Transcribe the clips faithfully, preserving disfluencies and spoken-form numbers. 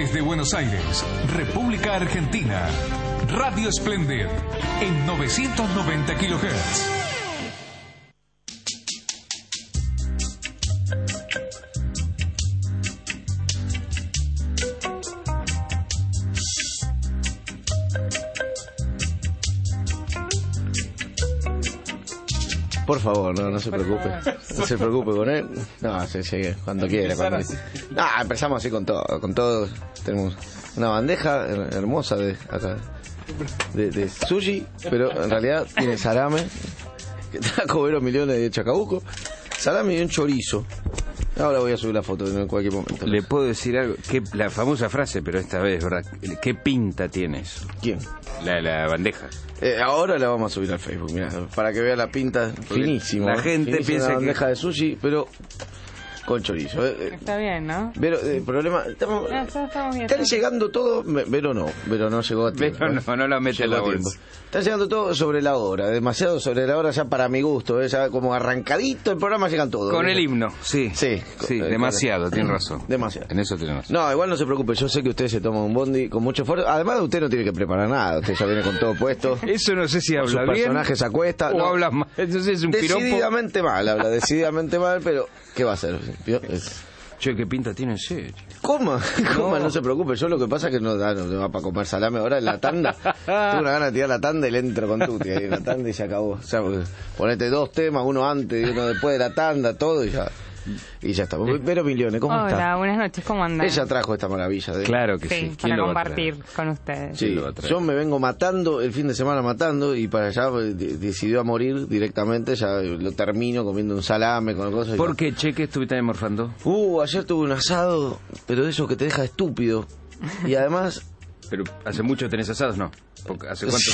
Desde Buenos Aires, República Argentina, Radio Splendid en novecientos noventa kilohertz. Por favor, no, no se Por preocupe. favor. No se preocupe con él. No, sí, sí, cuando quiera. Cuando... No, empezamos así con todo. Con todo. Tenemos una bandeja her- hermosa de acá. De, de sushi, pero en realidad tiene salame. Que trajo Vero Millones de Chacabuco. Salame y un chorizo. Ahora voy a subir la foto en cualquier momento. Le puedo decir algo, que la famosa frase, pero esta vez, ¿verdad? ¿Qué pinta tienes? ¿Quién? La, la bandeja. Eh, ahora la vamos a subir al Facebook, mira, para que vea la pinta finísimo. La gente finísimo, piensa una que- bandeja de sushi, pero con chorizo. Eh, eh. Está bien, ¿no? Pero el problema, estamos, Ah, ya estamos bien. están llegando todo, me- Vero no, Vero no llegó a tiempo. Pero ¿eh? no, no la mete en Llegó la a tiempo. bolsa. Está llegando todo sobre la hora, demasiado sobre la hora ya para mi gusto, ¿eh? Ya como arrancadito el programa llegan todos. Con ¿eh? el himno, sí. Sí. Sí, Eh, demasiado, tiene razón. Demasiado. En eso tiene razón. No, igual no se preocupe, yo sé que usted se toma un bondi con mucho esfuerzo. Además, usted no tiene que preparar nada, usted ya viene con todo puesto. Eso no sé si Con sus habla bien personajes se acuesta. o no. habla mal. Entonces es un piropo. Decididamente mal, habla decididamente mal, pero ¿qué va a hacer? Es- Che, ¿qué pinta tiene ese? Coma, coma, no se preocupe. Yo lo que pasa es que no da, no va para comer salame ahora en la tanda. Tengo una gana de tirar la tanda y le entro con tutti ahí en la tanda y se acabó. O sea, ponete dos temas, uno antes y uno después de la tanda, todo y ya. Y ya está. Vero Millones, ¿cómo Hola, está? buenas noches, ¿cómo andan? Ella trajo esta maravilla. De... Claro que sí. Sí, ¿Quién para lo va a traer? compartir con ustedes. Sí, ¿Quién lo va a traer? yo me vengo matando, el fin de semana matando, y para allá eh, de- decidió a morir directamente, ya lo termino comiendo un salame con cosas. y ¿Por ya. qué, Che, que estuviste almorzando? Uh, ayer tuve un asado, pero de eso que te deja estúpido. Y además... Pero hace mucho tenés asados, ¿no? Porque ¿hace cuánto?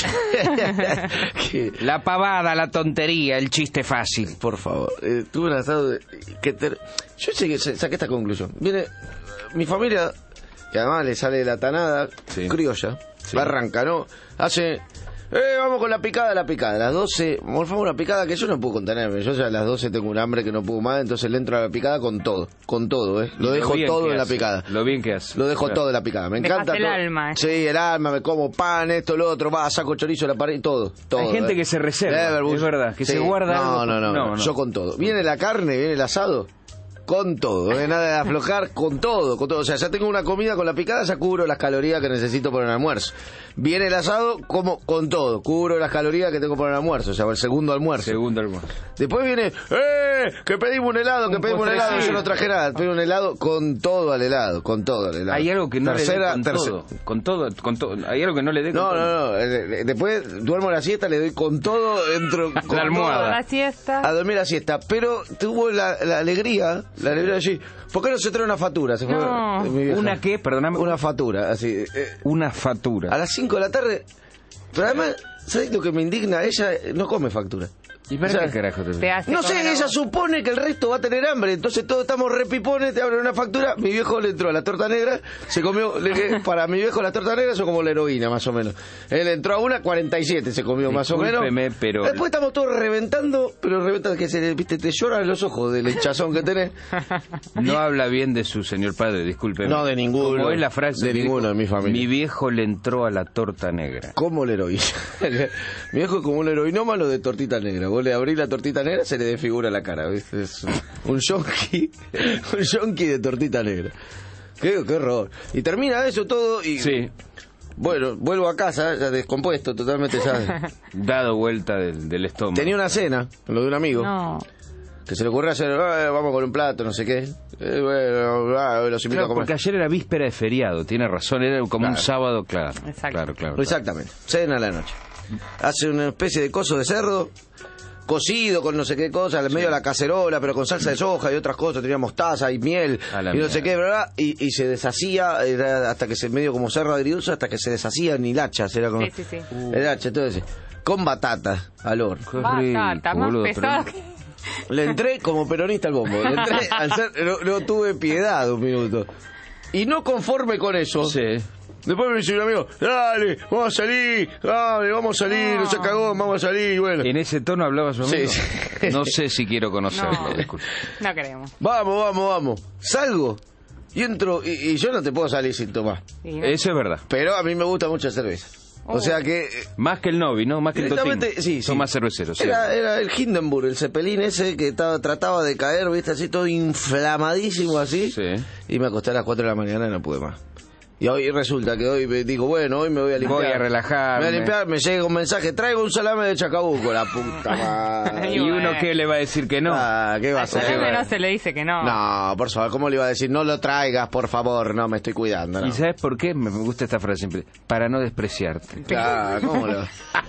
que- La pavada, la tontería, el chiste fácil. por favor, eh, tuve un asado de- que ter- yo llegué, saqué esta conclusión. Viene mi familia, que además le sale la tanada Sí. criolla, Sí. arranca, ¿no? Hace... Eh, vamos con la picada, la picada. A las doce, morfamos una picada que yo no puedo contenerme. Yo ya a las doce tengo un hambre que no puedo más, entonces le entro a la picada con todo. Con todo, ¿eh? Lo Y dejo bien todo que en la hace, picada. Lo bien que hace. Lo dejo Claro. todo en la picada. Me Dejaste encanta el todo. alma, eh. Sí, el alma, me como pan, esto, lo otro, va, saco chorizo, la pared, todo. todo Hay gente eh. que se reserva, Leverbush. es verdad, que se guarda No, algo. no, no, No, no, no. yo con todo. Viene la carne, viene el asado, con todo, no hay nada de aflojar, con todo, con todo. O sea, ya tengo una comida con la picada, ya cubro las calorías que necesito para el almuerzo. Viene el asado, como con todo, cubro las calorías que tengo para el almuerzo, o sea, el segundo almuerzo. Segundo almuerzo. Después viene, ¡eh! Que pedimos un helado, que Un pedimos un helado, postrecito. yo no traje nada, pedí un helado con todo al helado, con todo al helado. Hay algo que no Tercera, le dé con terce- todo. Con todo, con todo. Hay algo que no le dé con No, todo. no, no. eh, eh, Después duermo la siesta, le doy con todo, entro con La almohada. todo La siesta. a dormir la siesta. Pero tuvo la, la alegría, la alegría de allí. ¿Por qué no se trae una factura? Se fue No. mi vieja. ¿Una qué? Perdóname. Una factura, así. eh, Una factura. a las cinco de la tarde. Pero además, ¿sabes lo que me indigna? Ella no come factura. ¿Y para O sea, qué carajo te Te hace No sé, comer a ella vos. supone que el resto va a tener hambre, entonces todos estamos repipones, te abren una factura, mi viejo le entró a la torta negra, se comió, le- para mi viejo la torta negra son como la heroína más o menos. Él entró a una, cuarenta y siete se comió más o menos. Discúlpeme, pero- Después estamos todos reventando, pero reventas que se, viste, te lloran los ojos del hinchazón que tenés. No habla bien de su señor padre, disculpe. No, de ninguno. Como es la frase. De mi ninguno viejo- de mi familia. Mi viejo le entró a la torta negra. Como la heroína. Mi viejo es como un heroinómano de tortita negra. Vos le abrís la tortita negra, se le desfigura la cara, ¿viste? Es un, un yonki, un yonki de tortita negra. Qué, qué horror. Y termina eso todo y... Sí, Bueno, vuelvo a casa, ya descompuesto, totalmente ya. dado vuelta del, del estómago. Tenía una cena, lo de un amigo, No. que se le ocurrió hacer, "Eh, vamos con un plato, no sé qué. Eh, bueno, ah, los invito Claro, a comer. porque ayer era víspera de feriado, tiene razón, era como un Claro. sábado, claro. Exacto. Claro, claro. claro. Exactamente, cena a la noche. Hace una especie de coso de cerdo, cocido con no sé qué cosa, en medio de la cacerola, pero con salsa de soja y otras cosas, tenía mostaza y miel A la y no sé mierda. qué, ¿verdad? Y, y se deshacía, era hasta que se medio como cerdo agridulce, hasta que se deshacía en hilachas, era como... Sí, sí, sí. Hilacha, entonces, con batata al horno. Qué Batata, rico, más boludo, pesada pero- que... Le entré como peronista al bombo, le entré al ser, no, no tuve piedad un minuto. Y no conforme con eso, Sí. después me dice un amigo, dale, vamos a salir, dale, vamos a salir, no, No. se cagó, vamos a salir, y bueno. ¿En ese tono hablaba su amigo? Sí, sí. No sé si quiero conocerlo, No, disculpe. no queremos. Vamos, vamos, vamos. Salgo. Y entro, y, y yo no te puedo salir sin tomar. Sí, ¿no? Eso es verdad. Pero a mí me gusta mucho la cerveza. O Oh. sea que... eh, Más que el Novi, ¿no? Más que el Totín. directamente, sí, Son sí. más cerveceros. sí. Era, era el Hindenburg, el Zeppelin ese que estaba, trataba de caer, viste, así todo inflamadísimo así. Sí. Y me acosté a las cuatro de la mañana y no pude más. Y hoy resulta que hoy me digo, bueno, hoy me voy a limpiar. Voy a relajarme. Me voy a limpiar, me llega un mensaje, traigo un salame de Chacabuco, la puta madre. ¿Y uno qué le va a decir que no? Ah, ¿qué va a Al hacer? salame no se le dice que no. No, por favor, ¿cómo le iba a decir? No lo traigas, por favor, no, me estoy cuidando. No. ¿Y sabes por qué? Me me gusta esta frase siempre. Para no despreciarte. Claro, ¿cómo lo...?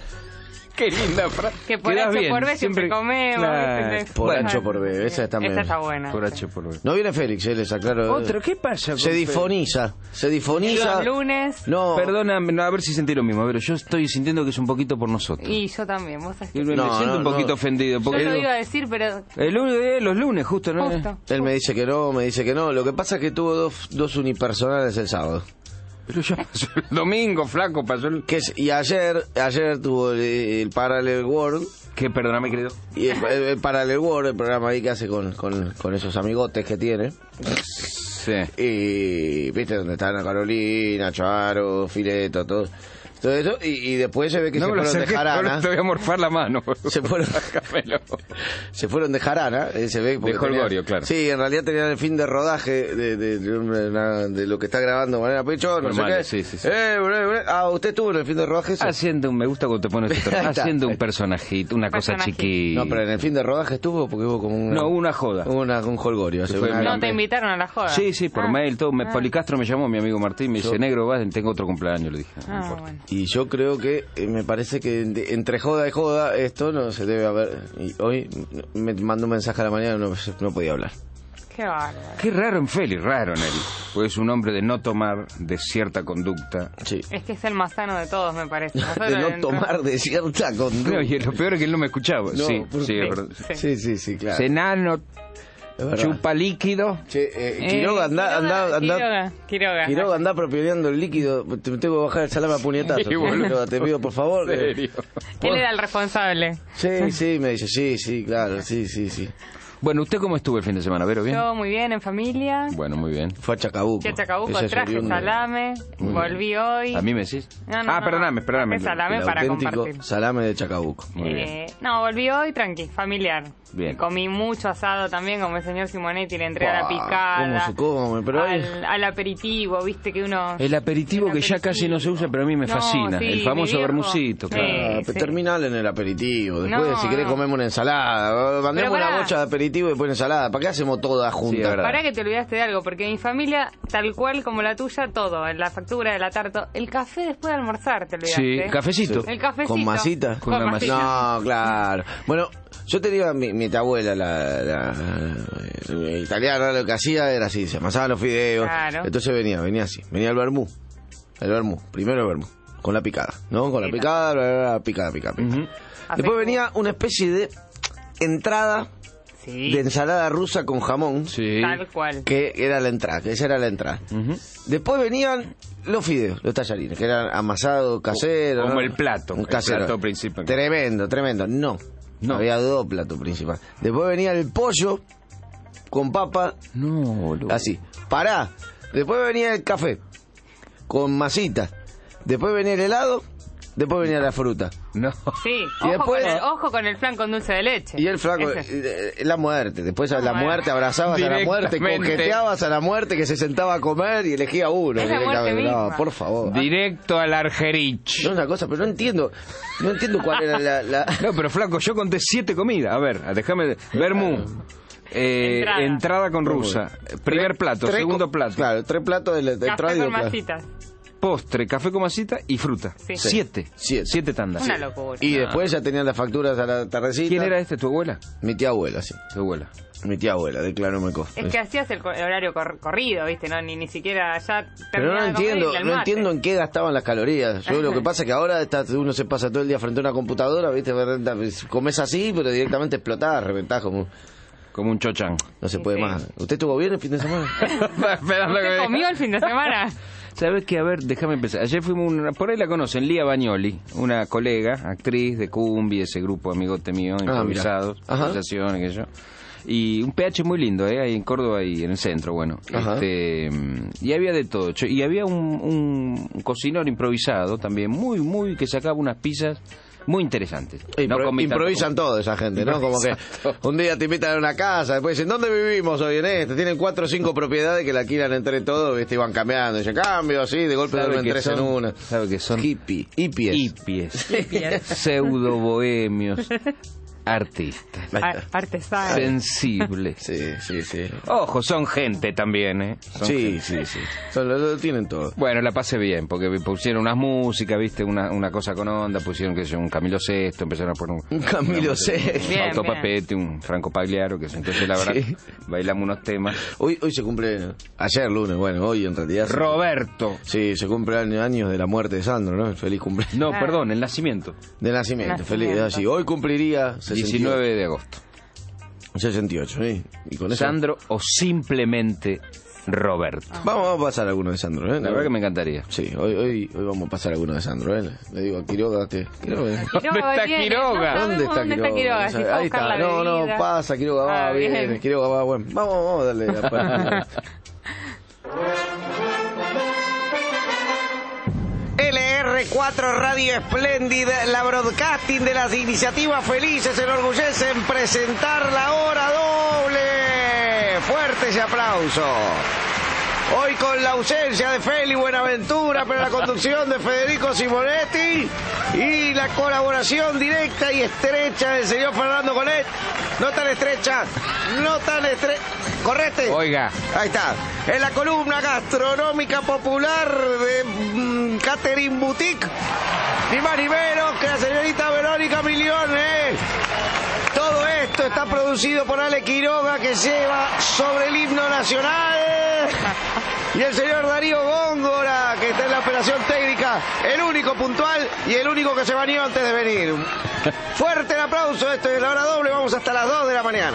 Qué linda frase. Que por Quedás H bien, por B siempre comemos. Claro. ¿viste? Por Bueno, H por B, esa está Esa bien. está buena. Por sí. H por B. No viene Félix, eh, les aclaro. Otro, ¿qué pasa? con Se difoniza, se difoniza. Los lunes. No, Perdóname, no, a ver si sentí lo mismo, pero yo estoy sintiendo que es un poquito por nosotros. Y yo también, vos sabés que... Y me No, siento no, un poquito no. ofendido. Yo Porque lo digo, iba a decir, pero... el lunes, eh, los lunes, justo, ¿no? Justo. él me dice que no, me dice que no. Lo que pasa es que tuvo dos, dos unipersonales el sábado. Pero ya pasó el domingo, flaco, pasó el... Que es, y ayer, ayer tuvo el, el Parallel World. ¿Qué? Perdóname, querido. Y el, el- el Parallel World, el programa ahí que hace con, con, con esos amigotes que tiene. Sí. Y viste donde están a Carolina, Charo, Fileto, todo, todo eso. Y, y después se ve que No se me lo fueron de acerques, jarana. ahora te voy a morfar la mano. Se fueron, Sácamelo. se fueron de jarana, eh, se ve. porque De tenían- jolgorio, claro. Sí, en realidad tenían el fin de rodaje de, de, de, una- de lo que está grabando Manera Pichón, no sé Normal, qué. sí, sí, sí. Eh, bre, bre. Ah, ¿usted estuvo en el fin de rodaje eso? Haciendo un, me gusta cuando te pones esto, Ahí está. haciendo un personajito, una cosa Personajito. chiquita. No, pero en el fin de rodaje estuvo porque hubo como una... No, una joda. Una, un jolgorio. hace fue una- No te invitaron a la joda. Sí, sí, por Ah. mail, todo. Me, Ah. Policastro me llamó, mi amigo Martín, me dice, negro, vas, tengo otro cumpleaños, le dije. No Ah, importa. bueno. Y yo creo que eh, me parece que de- entre joda y joda esto no se debe haber. Y hoy me mandó un mensaje a la mañana y no, no podía hablar. Qué bárbaro. Qué raro en Félix, raro en él. Pues es un hombre de no tomar, de cierta conducta. Sí. Es que es el más sano de todos, me parece. Nosotros De no dentro- tomar de cierta conducta. No, y lo peor es que él no me escuchaba. No, sí, ¿por sí, qué? es verdad. Sí. Sí, sí, sí, claro. Enano, Es verdad. chupa líquido. Che, eh, Eh, Quiroga, anda, anda, anda. Quiroga, Quiroga. Quiroga, anda propionando el líquido. Te tengo que bajar el salame a puñetazos. Sí, boludo. Quiroga, te pido por favor. ¿En que- serio? Él era el responsable. Sí, sí, me dice, sí, sí, claro, sí, sí, sí. Bueno, ¿usted cómo estuvo el fin de semana? ¿Vero bien? Yo muy bien, en familia. Bueno, muy bien. Fue a Chacabuco. Fui a Chacabuco, Ese es traje oriundo salame, Muy volví hoy. ¿A mí me decís? No, no, ah, no, perdóname, no. perdóname. Traje salame El para auténtico compartir. salame de Chacabuco. Muy bien. Eh, no, volví hoy tranqui, familiar. Bien. Comí mucho asado también, como el señor Simonetti, le entré a la Buah, picada. ¿cómo se come? Pero hoy- al, al aperitivo, viste que uno... El aperitivo El que ya casi no se usa, pero a mí me No, fascina. sí, el famoso mi viejo. bermucito, Sí. claro. Ah, sí. terminal en el aperitivo. Después, No, si querés, no. comemos una ensalada. Mandemos Pero una pará. bocha de aperitivo y después una ensalada. ¿Para qué hacemos todas Sí, es juntas? verdad. Pará que te olvidaste de algo, porque mi familia, tal cual como la tuya, todo, la factura de la tarta, el café después de almorzar, te olvidaste. Sí, cafecito. El cafecito. ¿Con masita? Con una masita. No, claro. Bueno, yo tenía mi, mi abuela, la, la, la italiana, lo que hacía era así, se amasaban los fideos. Claro. Entonces venía, venía así. Venía el vermú. El vermú. Primero el vermú. Con la picada, ¿no? Con la Sí, picada, bla, bla, bla, picada, picada, picada. Ujú. Después Aceite. venía una especie de entrada Sí, de ensalada rusa con jamón. Sí. tal cual. Que era la entrada, que esa era la entrada. Ujú. Después venían los fideos, los tallarines, que eran amasados caseros. Como ¿no? el plato, Un el casero. plato principal. Tremendo, tremendo. No, No. había dos platos principales. Después venía el pollo con papa, No, boludo. así. Pará. Después venía el café con masita. Después venía el helado. Después venía la fruta. No. Sí, Y ojo, después- con el, ojo con el flan con dulce de leche. Y el flaco, Ese. eh, la muerte. Después a la muerte. muerte, abrazabas a la muerte, Directamente. coqueteabas a la muerte que se sentaba a comer y elegía uno. Es la muerte directamente. No, misma. por favor. Directo al Argerich. No, una cosa, pero no entiendo. No entiendo cuál era la. la... No, pero flaco, yo conté siete comidas. A ver, déjame. Vermú. Eh, Entrada. entrada con rusa. Primer plato, Tres segundo co- plato. Claro, tres platos de, de entrada Café y con dos platos. masitas. Postre, café con masita y fruta. Sí. Siete. Siete. Siete tandas. Una Sí. locura. Y después ya tenían las facturas a la tardecita. ¿Quién era este? ¿Tu abuela? Mi tía abuela, sí. Tu abuela. Mi tía abuela, de Claro Meco. Es que hacías el, co- el horario cor- corrido, ¿viste? No, ni, ni siquiera ya Pero no terminaba de comer entiendo, y al no mate. entiendo en qué gastaban las calorías. Yo lo que pasa es que ahora está, uno se pasa todo el día frente a una computadora, ¿viste? Comes así, pero directamente explotás, reventás como... Como un chochán. No se puede Sí. más. ¿Usted estuvo bien el fin de semana? Esperando ¿Usted comió el fin de semana? ¿Sabes qué? A ver, déjame empezar. Ayer fuimos, una, por ahí la conocen, Lía Bagnoli, una colega, actriz de Cumbi, ese grupo amigote mío, improvisados, mira. Ajá. improvisaciones, qué sé yo. Y un P H muy lindo, ¿eh? Ahí en Córdoba y en el centro, bueno. Este, y había de todo. Y había un, un cocinero improvisado también, muy, muy, que sacaba unas pizzas muy interesantes. Impro no improvisan todo esa gente, ¿no? Como que un día te invitan a una casa, después dicen, ¿dónde vivimos hoy en este? Tienen cuatro o cinco propiedades que la alquilan entre todos, ¿viste? Y van cambiando. Dicen, cambio, así, de golpe duermen tres son, en una. ¿Sabe qué son? Hippie, hippies. Hippies. Pseudo bohemios. Artistas. Ar artesanos. Sensibles. Sí, sí, sí. Ojo, son gente también, ¿eh? Son sí, gente. sí, sí. Son, lo, lo tienen todo. Bueno, la pasé bien, porque pusieron unas músicas, viste, una, una cosa con onda, pusieron que un Camilo Sesto, empezaron a poner un, un Camilo Sesto, bien, un Fausto bien. Papetti, un Franco Pagliaro, que entonces la verdad sí. bailamos unos temas. Hoy hoy se cumple, ayer lunes, bueno, hoy en realidad. Se, Roberto. sí, se cumple años de la muerte de Sandro, ¿no? Feliz cumpleaños. No, Claro. perdón, el nacimiento. De nacimiento, Nacimiento. feliz. Así, hoy cumpliría diecinueve de agosto. sesenta y ocho, ¿sí? Y con eso. Sandro o simplemente Roberto. Vamos, vamos a pasar alguno de Sandro, ¿eh? La verdad que me encantaría. Sí, hoy, hoy, hoy vamos a pasar alguno de Sandro, ¿eh? Le digo a Quiroga que... Quiroga, ¿Dónde está viene, Quiroga? no ¿Dónde sabemos está Quiroga? Quiroga? Si fue a Ahí buscar está, la no, no, bebida. pasa, Quiroga va, Ah, viene, bien. Quiroga va, bueno. Vamos, vamos a darle la palabra. L R cuatro Radio Splendid, la broadcasting de las iniciativas felices, se enorgullece en presentar la hora doble. Fuerte ese aplauso. Hoy con la ausencia de Feli Buenaventura, pero la conducción de Federico Simonetti y la colaboración directa y estrecha del señor Fernando Colet. No tan estrecha, no tan estrecha. Correte. Oiga. Ahí está. En la columna gastronómica popular de mm, Catering Boutique, ni más ni menos que la señorita Verónica Milione. Todo esto está producido por Ale Quiroga, que lleva sobre el himno nacional. Y el señor Darío Góngora, que está en la operación técnica, el único puntual y el único que se bañó antes de venir. Fuerte el aplauso, esto es la hora doble, vamos hasta las dos de la mañana.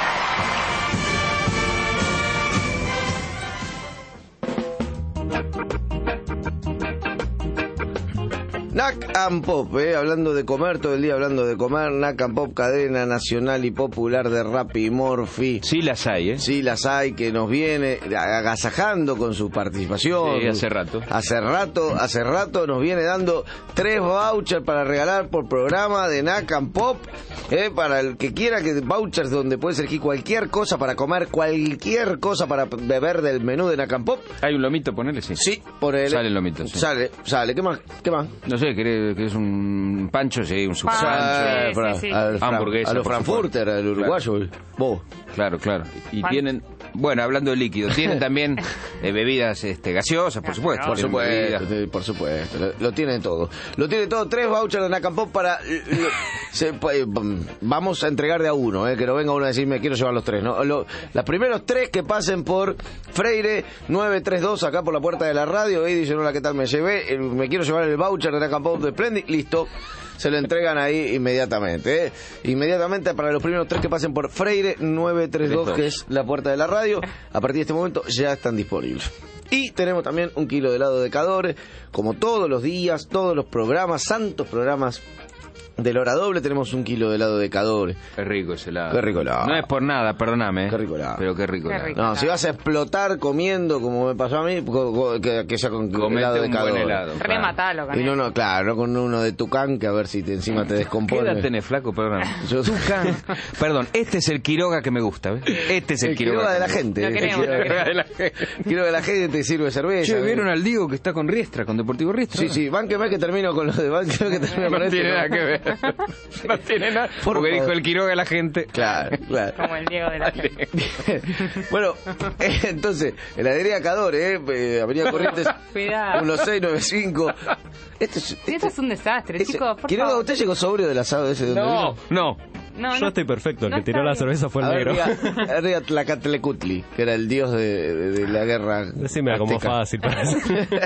Nack and Pop, eh, hablando de comer, todo el día hablando de comer. Nack and Pop, cadena nacional y popular de Rappi y Morphy. Sí las hay, ¿eh? Sí, las hay, que nos viene agasajando con su participación. Sí, hace rato. Hace rato, hace rato nos viene dando tres vouchers para regalar por programa de Nack and Pop. Eh, para el que quiera, que vouchers donde puedes elegir cualquier cosa para comer, cualquier cosa para beber del menú de Nack and Pop. Hay un lomito, ponele, sí. Sí, por el... Sale el lomito, sí. Sale, sale. ¿Qué más? ¿Qué más? No sé, ¿querés que es un pancho? Sí, un Pan, subpancho. sí, Para- sí, sí. al Fran- Hamburguesa, a los por Frankfurter, al uruguayo. Vos. Claro, claro. Y Pan. tienen, bueno, hablando de líquidos, tienen también eh, bebidas este, gaseosas, por supuesto. Por Tienen supuesto, bebidas. sí, por supuesto. Lo, lo tiene todo. Lo tiene todo. Tres vouchers de Nack and Pop para... lo- se- eh, vamos a entregar de a uno, eh, que no venga uno a decirme quiero llevar los tres. ¿no? Lo- los primeros tres que pasen por Freire nueve tres dos, acá por la puerta de la radio, y dicen, hola, ¿qué tal? Me llevé, eh, me quiero llevar el voucher de Nack and Pop de Splendid. Listo. Se lo entregan ahí inmediatamente, ¿eh? Inmediatamente para los primeros tres que pasen por Freire nueve tres dos, que es la puerta de la radio. A partir de este momento ya están disponibles. Y tenemos también un kilo de helado de Cadore, como todos los días, todos los programas, santos programas de la hora doble, tenemos un kilo de helado de Cadore. Qué rico ese helado. Qué rico helado. No es por nada, perdóname. ¿eh? Qué rico helado. Pero qué rico Qué helado. rico. No, si vas a explotar comiendo, como me pasó a mí, co- co- que, que sea con Comete helado de un buen Cadore. helado. Rematalo con Y no, él. no, claro, no con uno de Tucán, que a ver si te, encima te ¿Qué descompone. edad tenés, flaco? Perdón. Yo- Tucán. Perdón, este es el Quiroga que me gusta, ¿ves? Este es el, El Quiroga de la que me gente. Lo eh, queremos, Quiroga- lo queremos. gusta. De la gente. Quiero que la gente te sirve cerveza. Che, ¿eh? ¿vieron al Diego que está con Riestra, con Deportivo Riestra? Sí, sí, bánqueme que termino con lo de bánqueme que termino con No esto, tiene ¿no? nada que ver. No tiene nada. Por Porque favor. dijo el Quiroga a la gente. Claro, claro. Como el Diego de la gente. Bueno, eh, entonces, heladería Cadore, eh, eh, Avenida Corrientes, Cuidado. uno seis nueve cinco. Este es... Sí, esto es un desastre, ese- chicos, por Quiroga, favor. ¿usted llegó sobrio del asado ese? Donde No, vino? no. No, Yo no- estoy perfecto, el no que tiró está la bien. cerveza fue el A ver, negro. arriba, arriba Tlacatlecutli, que era el dios de, de- de la guerra. Decime como azteca. fácil para eso.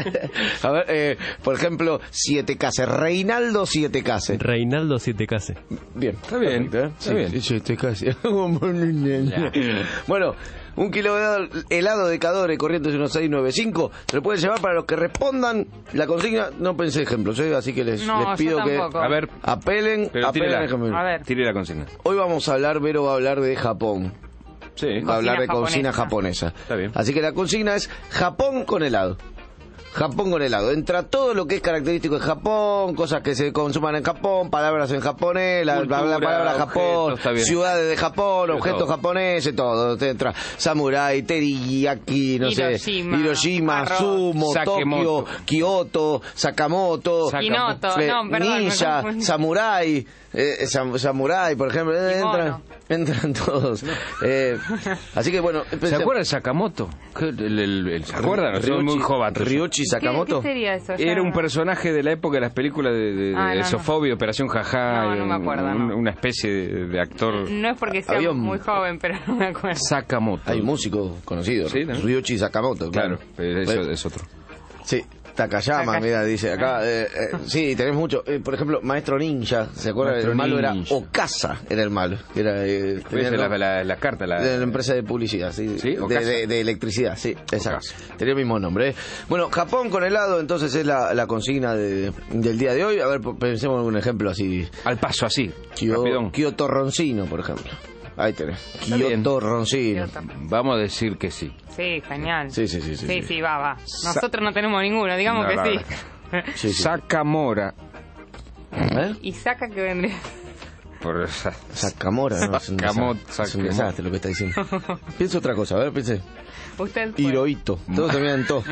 A ver, eh, por ejemplo, Siete Case, Reinaldo Siete Case. Reinaldo siete Case. Bien, está bien, está bien. Sí, Siete Case. Bueno, Un kilo de helado de Cadore, Corrientes uno seis nueve cinco. Se lo pueden llevar para los que respondan la consigna. No pensé ejemplos, ¿eh? Así que les, no, les pido que a ver, apelen. apelen la, a ver. Tire la consigna. Hoy vamos a hablar, Vero va a hablar de Japón. Sí. Va a hablar de japonesa. cocina japonesa. Está bien. Así que la consigna es Japón con helado. Japón con helado. Entra todo lo que es característico de Japón, cosas que se consuman en Japón, palabras en japonés, la, Cultura, la palabra Japón, objetos, ciudades de Japón, Pero objetos todo. japoneses, todo. Te entra samurai, teriyaki, no Hiroshima, sé, Hiroshima, arroz, sumo, Sakemoto. Tokio, Kioto, Sakamoto, Kinoto, fe, no, perdón, ninja, samurai, eh, sam, samurai, por ejemplo, eh, entran, entran todos. Eh, así que bueno, ¿se acuerdan de Sakamoto? El, el, el, el, ¿Se acuerdan? No, soy muy joven. Ryuichi Sakamoto. ¿Qué, qué sería eso? Era un personaje de la época de las películas de, de, ah, de no, Sofobia, no. Operación Jajá, no, no me acuerdo, un, no. una especie de, de actor. No es porque sea Había muy un... joven, pero no me acuerdo. Sakamoto. Hay un músico conocido, ¿sí, no? Ryuichi Sakamoto, claro. Claro, pero eso es otro. Sí. Takayama, mira, dice acá. Eh, eh, sí, tenés mucho. Eh, por ejemplo, Maestro Ninja, ¿se acuerdan? El malo era Okasa, era el malo. Era, eh, tenía la, la, la carta. La... De la empresa de publicidad, sí. ¿Sí? De, de, de electricidad, sí, exacto. Tenía el mismo nombre. ¿eh? Bueno, Japón con helado, entonces es la, la consigna de, del día de hoy. A ver, pensemos en un ejemplo así. Al paso, así. Kyo, Kyoto Roncino, por ejemplo. Ahí tenés. Kyoto Roncino. Vamos a decir que sí. Sí, genial. Sí, sí, sí. Sí, sí, sí, sí va, va. Nosotros Sa no tenemos ninguno, digamos no, que no, sí. No. sí, sí. Sakamora. ¿Eh? ¿Y Saka qué vendría? Por Sakamora, ¿no? Sakamoto. Es un desastre lo que está diciendo. Piensa otra cosa, a ver, piense. Usted fue. Hirohito. Todos terminan todo.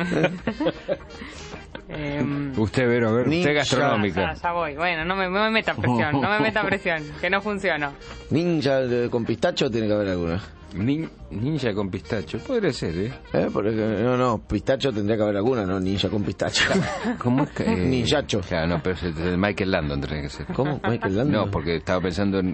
Eh, usted, Vero, a ver, ninja. Usted gastronómica. Ya, ya voy. Bueno, no me, no me meta presión, no me meta presión, que no funciona. Ninja con pistacho tiene que haber alguna. Nin, ninja con pistacho, podría ser, ¿eh? ¿Eh? Porque, no, no, pistacho tendría que haber alguna, no ninja con pistacho. ¿Cómo es que? Eh, Ninjacho. Claro, no, pero es de Michael Landon tendría que ser. ¿Cómo? ¿Michael Landon? No, porque estaba pensando en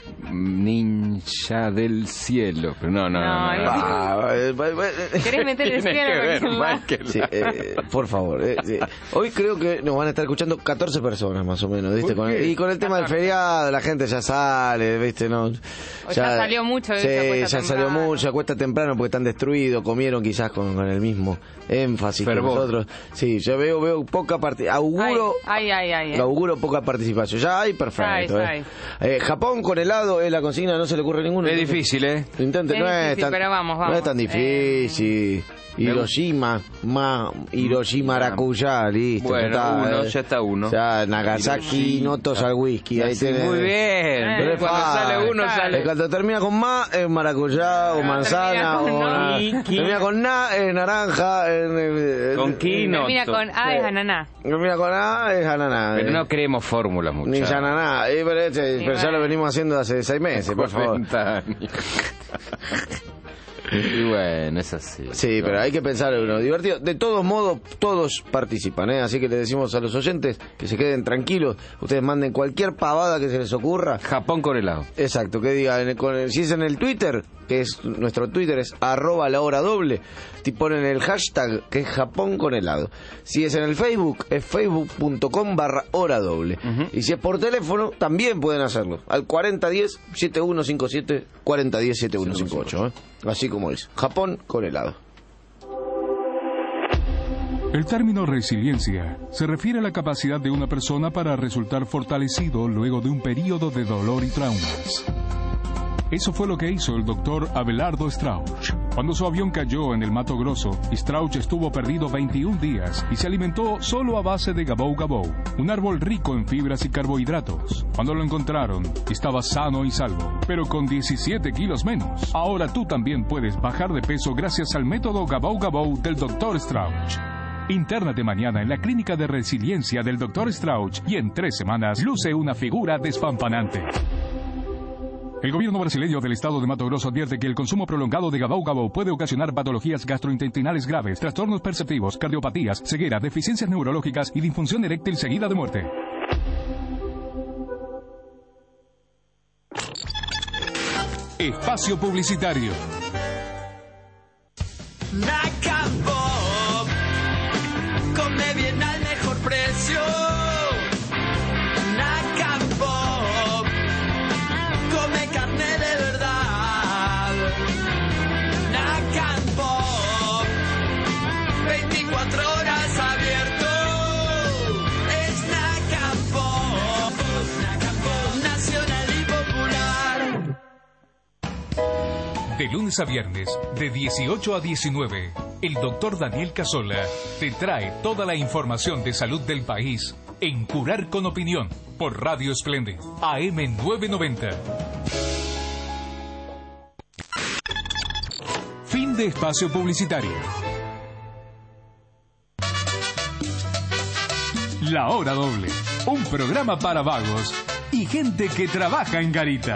Ninja del Cielo, pero no, no, no. no, no. Ah, eh, ¿Querés meter el cielo? Sí, eh, por favor. Eh, sí. Hoy creo que nos van a estar escuchando catorce personas más o menos, ¿viste? Con el, y con el tema del feriado, la gente ya sale, ¿viste? No, ya, ya salió mucho de sí, esa ya salió mucho, acuesta temprano porque están destruidos, comieron quizás con, con el mismo énfasis que nosotros. Sí, yo veo veo poca participación. Auguro, ay, ay, ay, ay, auguro poca participación. Ya hay, perfecto. Ya hay, eh. ya hay. Eh, Japón con helado es la consigna, no se le ocurre ninguno. Es entonces, difícil, ¿eh? Intente, es no, difícil, es tan, pero vamos, vamos. no es tan difícil. Eh... Hiroshima, ma, Hiroshima, Maracuyá, listo. Bueno, ya está, uno, eh. ya está uno. Ya, Nagasaki, Notos al whisky. Ahí sí, tenés. muy bien. Eh, cuando sale uno, sale. Cuando termina con ma, es maracuyá o manzana. Termina con, o no. termina con na, es naranja. Es, con quino. Termina con A, es ananá. Termina con A, es ananá. Pero no creemos fórmulas, muchachos. Ni ananá. Eh, pero, este, sí, pero ya lo venimos haciendo hace seis meses, por favor. Y bueno, es así. Sí, ¿no? Pero hay que pensar en uno divertido. De todos modos, todos participan, ¿eh? Así que le decimos a los oyentes que se queden tranquilos. Ustedes manden cualquier pavada que se les ocurra. Japón con helado. Exacto, que digan, con el, si es en el Twitter, que es nuestro Twitter, es arroba la hora doble. Y ponen el hashtag, que es Japón con helado. Si es en el Facebook, es facebook.com barra hora doble. Uh-huh. Y si es por teléfono, también pueden hacerlo. Al cuarenta diez, setenta y uno cincuenta y siete, cuarenta diez, setenta y uno cincuenta y ocho. ¿eh? Así como es. Japón con helado. El término resiliencia se refiere a la capacidad de una persona para resultar fortalecido luego de un periodo de dolor y traumas. Eso fue lo que hizo el doctor Abelardo Strauch. Cuando su avión cayó en el Mato Grosso, Strauch estuvo perdido veintiún días y se alimentó solo a base de gabou gabou, un árbol rico en fibras y carbohidratos. Cuando lo encontraron, estaba sano y salvo, pero con diecisiete kilos menos. Ahora tú también puedes bajar de peso gracias al método gabou gabou del doctor Strauch. Intérnate mañana en la clínica de resiliencia del doctor Strauch y en tres semanas luce una figura despampanante. El gobierno brasileño del estado de Mato Grosso advierte que el consumo prolongado de gabou gabou puede ocasionar patologías gastrointestinales graves, trastornos perceptivos, cardiopatías, ceguera, deficiencias neurológicas y disfunción eréctil seguida de muerte. Espacio publicitario. Nacapop, come bien al mejor precio. Nacapop, come carne de verdad. Nacapop. lunes a viernes, de dieciocho a diecinueve, el doctor Daniel Casola te trae toda la información de salud del país en Curar con Opinión por Radio Esplende, A M novecientos noventa. Fin de espacio publicitario. La Hora Doble, un programa para vagos y gente que trabaja en garita.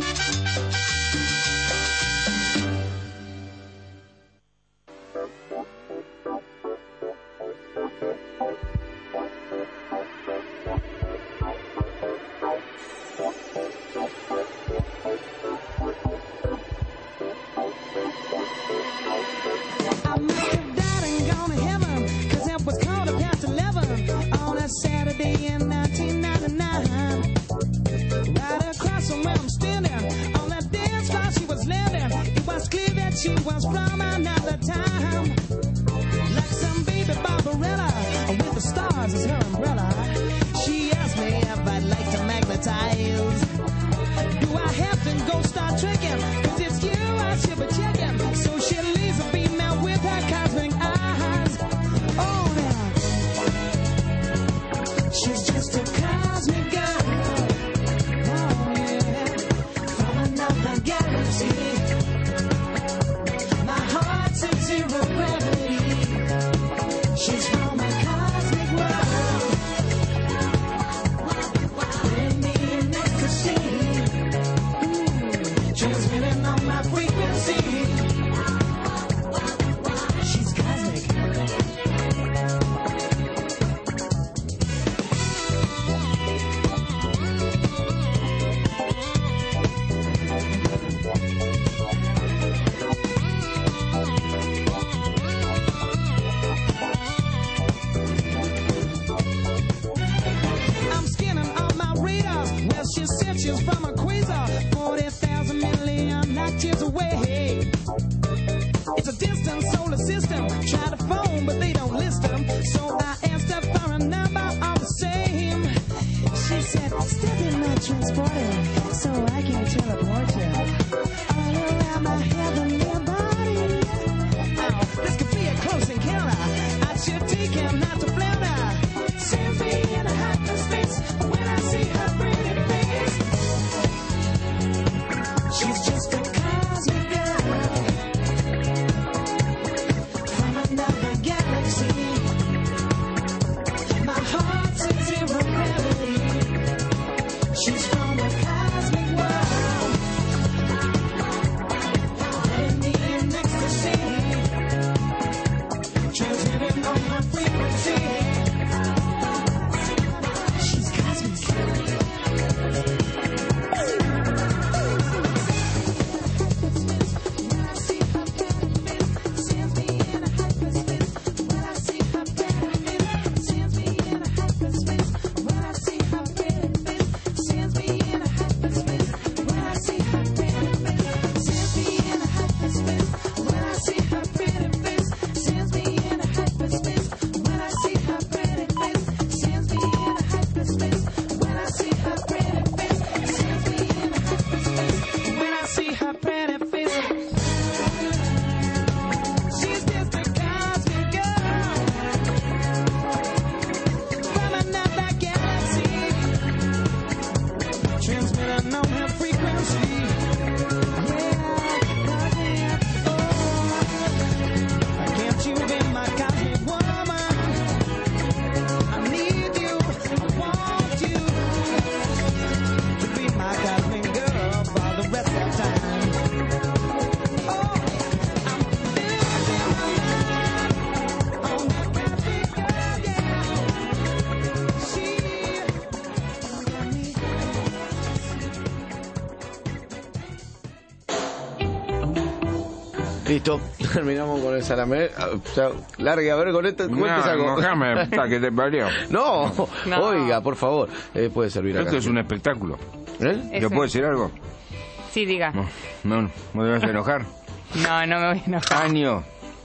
Listo, terminamos con el salamé. O sea, largue, a ver, con esto, cuentes no, algo. Mojame, hasta que te parió. No, no, oiga, por favor, eh, puede servir acá. Esto es un espectáculo. ¿Eh? ¿Yo puedo decir algo? Sí, diga. No, no, no me vas a enojar. No, no me voy a enojar. Año,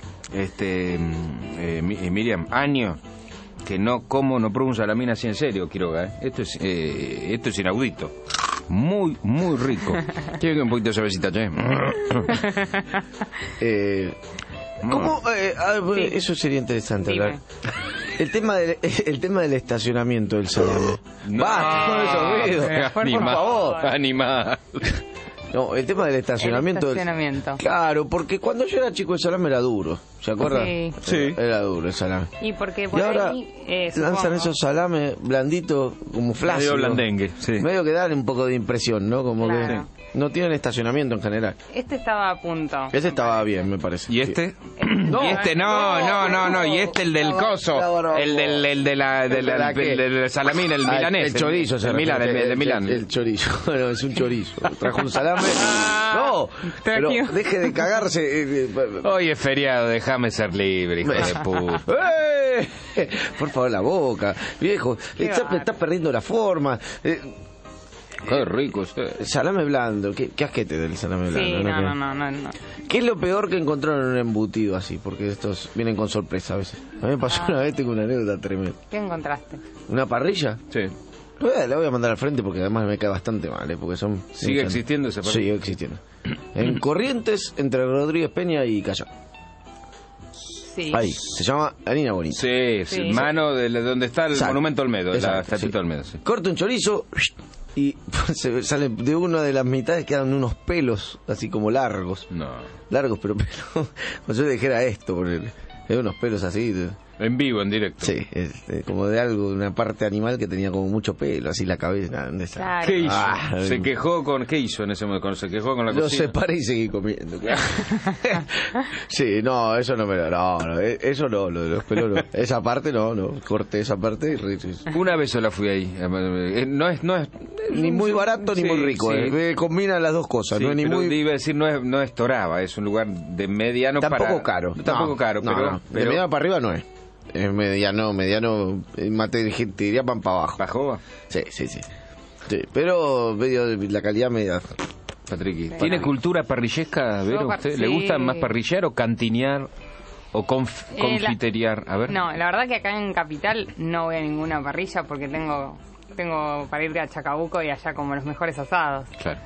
este, eh, Miriam, año que no como, no pruebo un salamín así en serio, Quiroga, ¿eh? Esto es, eh, esto es inaudito. Muy, muy rico. Tiene un poquito de cervecita, che. eh, ¿Cómo? Eh, ah, Sí. Eso sería interesante Dime. hablar. El tema del el tema del estacionamiento del salame. No. Basta con esos ruidos. Por Animal, favor. animal. No, el tema del estacionamiento. El estacionamiento. Claro, porque cuando yo era chico el salame era duro. ¿Se acuerdan? Sí. Sí. Era duro el salame. Y porque Y por ahora ahí, eh, lanzan supongo. esos salames blanditos, como flácidos. Medio blandengue, sí. Medio que dan un poco de impresión, ¿no? Como Claro. que no tienen estacionamiento en general. Este estaba a punto. Ese estaba bien, me parece. ¿Y este? No, y este no, no, no, no, y este el del No, coso, no, no, el del el de la de la, ¿La qué? el del salamín, el Ah, milanés, el chorizo, se el Milán, el, refiere. el de Milán. El, el chorizo, bueno, es un chorizo. Trajo un salame. No, pero Tranquilo. deje de cagarse. eh, eh, Hoy es feriado, déjame ser libre, hijo de puta. ¡Eh! Por favor, la boca, viejo. Qué Está, bárbaro. está perdiendo la forma. Eh, Qué rico usted. salame blando, qué, qué asquete del salame blando. Sí, no, ¿Qué- no, no, no, no. ¿Qué es lo peor que encontraron en un embutido así? Porque estos vienen con sorpresa a veces. A mí me pasó Ah. una vez, tengo una anécdota tremenda. ¿Qué encontraste? ¿Una parrilla? Sí. Eh, la voy a mandar al frente porque además me cae bastante mal, eh, porque son... ¿Sigue son- existiendo esa parrilla? Sigue existiendo. En Corrientes, entre Rodríguez Peña y Callao. Sí. Ahí, se llama Harina Bonita. Sí, sí, Sí. mano de la- donde está el Exacto. monumento Olmedo, la Exacto, estatua sí. de Olmedo, sí. Corta un chorizo y se sale de una de las mitades quedan unos pelos así como largos. No. Largos, pero pelos. Como si yo dijera esto, porque es unos pelos así... de- En vivo, en directo. Sí, este, como de algo, una parte animal que tenía como mucho pelo, así la cabeza. ¿Dónde está? Claro. ¿Qué hizo? Ah, se quejó con... ¿Qué hizo en ese momento? Se quejó con la Lo cocina. separé y seguí comiendo. claro. Sí, no, eso no me lo... No, no, eh, eso no, lo de los pelos no. Esa parte no, no. Corté esa parte y... re- sí. Una vez sola fui ahí. Eh, No es... No es Ni muy barato ni Sí, muy rico. sí. eh. Eh, Combina las dos cosas. Sí, no es ni pero muy... iba a decir, no es, no es Toraba, es un lugar de mediano Tampoco para... caro. Tampoco No, caro, no, pero... no. pero De mediano para arriba no es. Es mediano, mediano... eh, Mate, te diría pan para abajo. ¿Bajó? Sí, sí, sí. Sí, pero medio de la calidad media... Patriqui. ¿Tiene cultura parrillesca, Vero, Yo par- usted? ¿Le sí. gusta más parrillar o cantinear o conf- Eh, la- confiterear? A ver. No, la verdad que acá en Capital no voy a ninguna parrilla porque tengo tengo para ir a Chacabuco y allá como los mejores asados. Claro.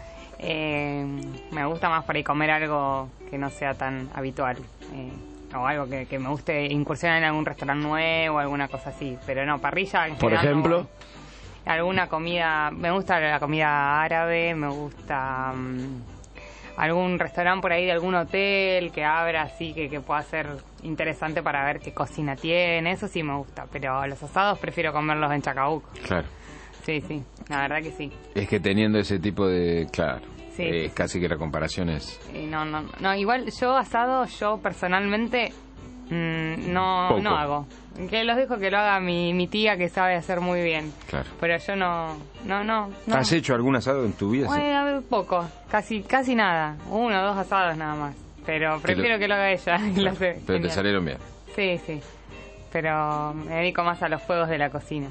Eh, me gusta más para ir comer algo que no sea tan habitual. eh, o algo que, que me guste incursionar en algún restaurante nuevo, alguna cosa así. Pero no, parrilla en Por general no ejemplo... voy. Alguna comida, me gusta la comida árabe, me gusta mm, algún restaurante por ahí de algún hotel que abra así, que, que pueda ser interesante para ver qué cocina tiene, eso sí me gusta, pero los asados prefiero comerlos en Chacabuco. Claro. Sí, sí, la verdad que sí. Es que teniendo ese tipo de... Claro. Sí, eh, sí, sí. casi que la comparación es... Y no, no, no, igual yo asado, yo personalmente mm, no, Poco. no hago. Que los dejo que lo haga mi, mi tía que sabe hacer muy bien. Claro. Pero yo no, no, no. no. ¿Has hecho algún asado en tu vida? Sí. Bueno, a ver, poco, casi casi nada, uno o dos asados nada más. Pero prefiero que lo haga ella. y lo hace Pero te genial. salieron bien. Sí, sí. Pero me dedico más a los fuegos de la cocina.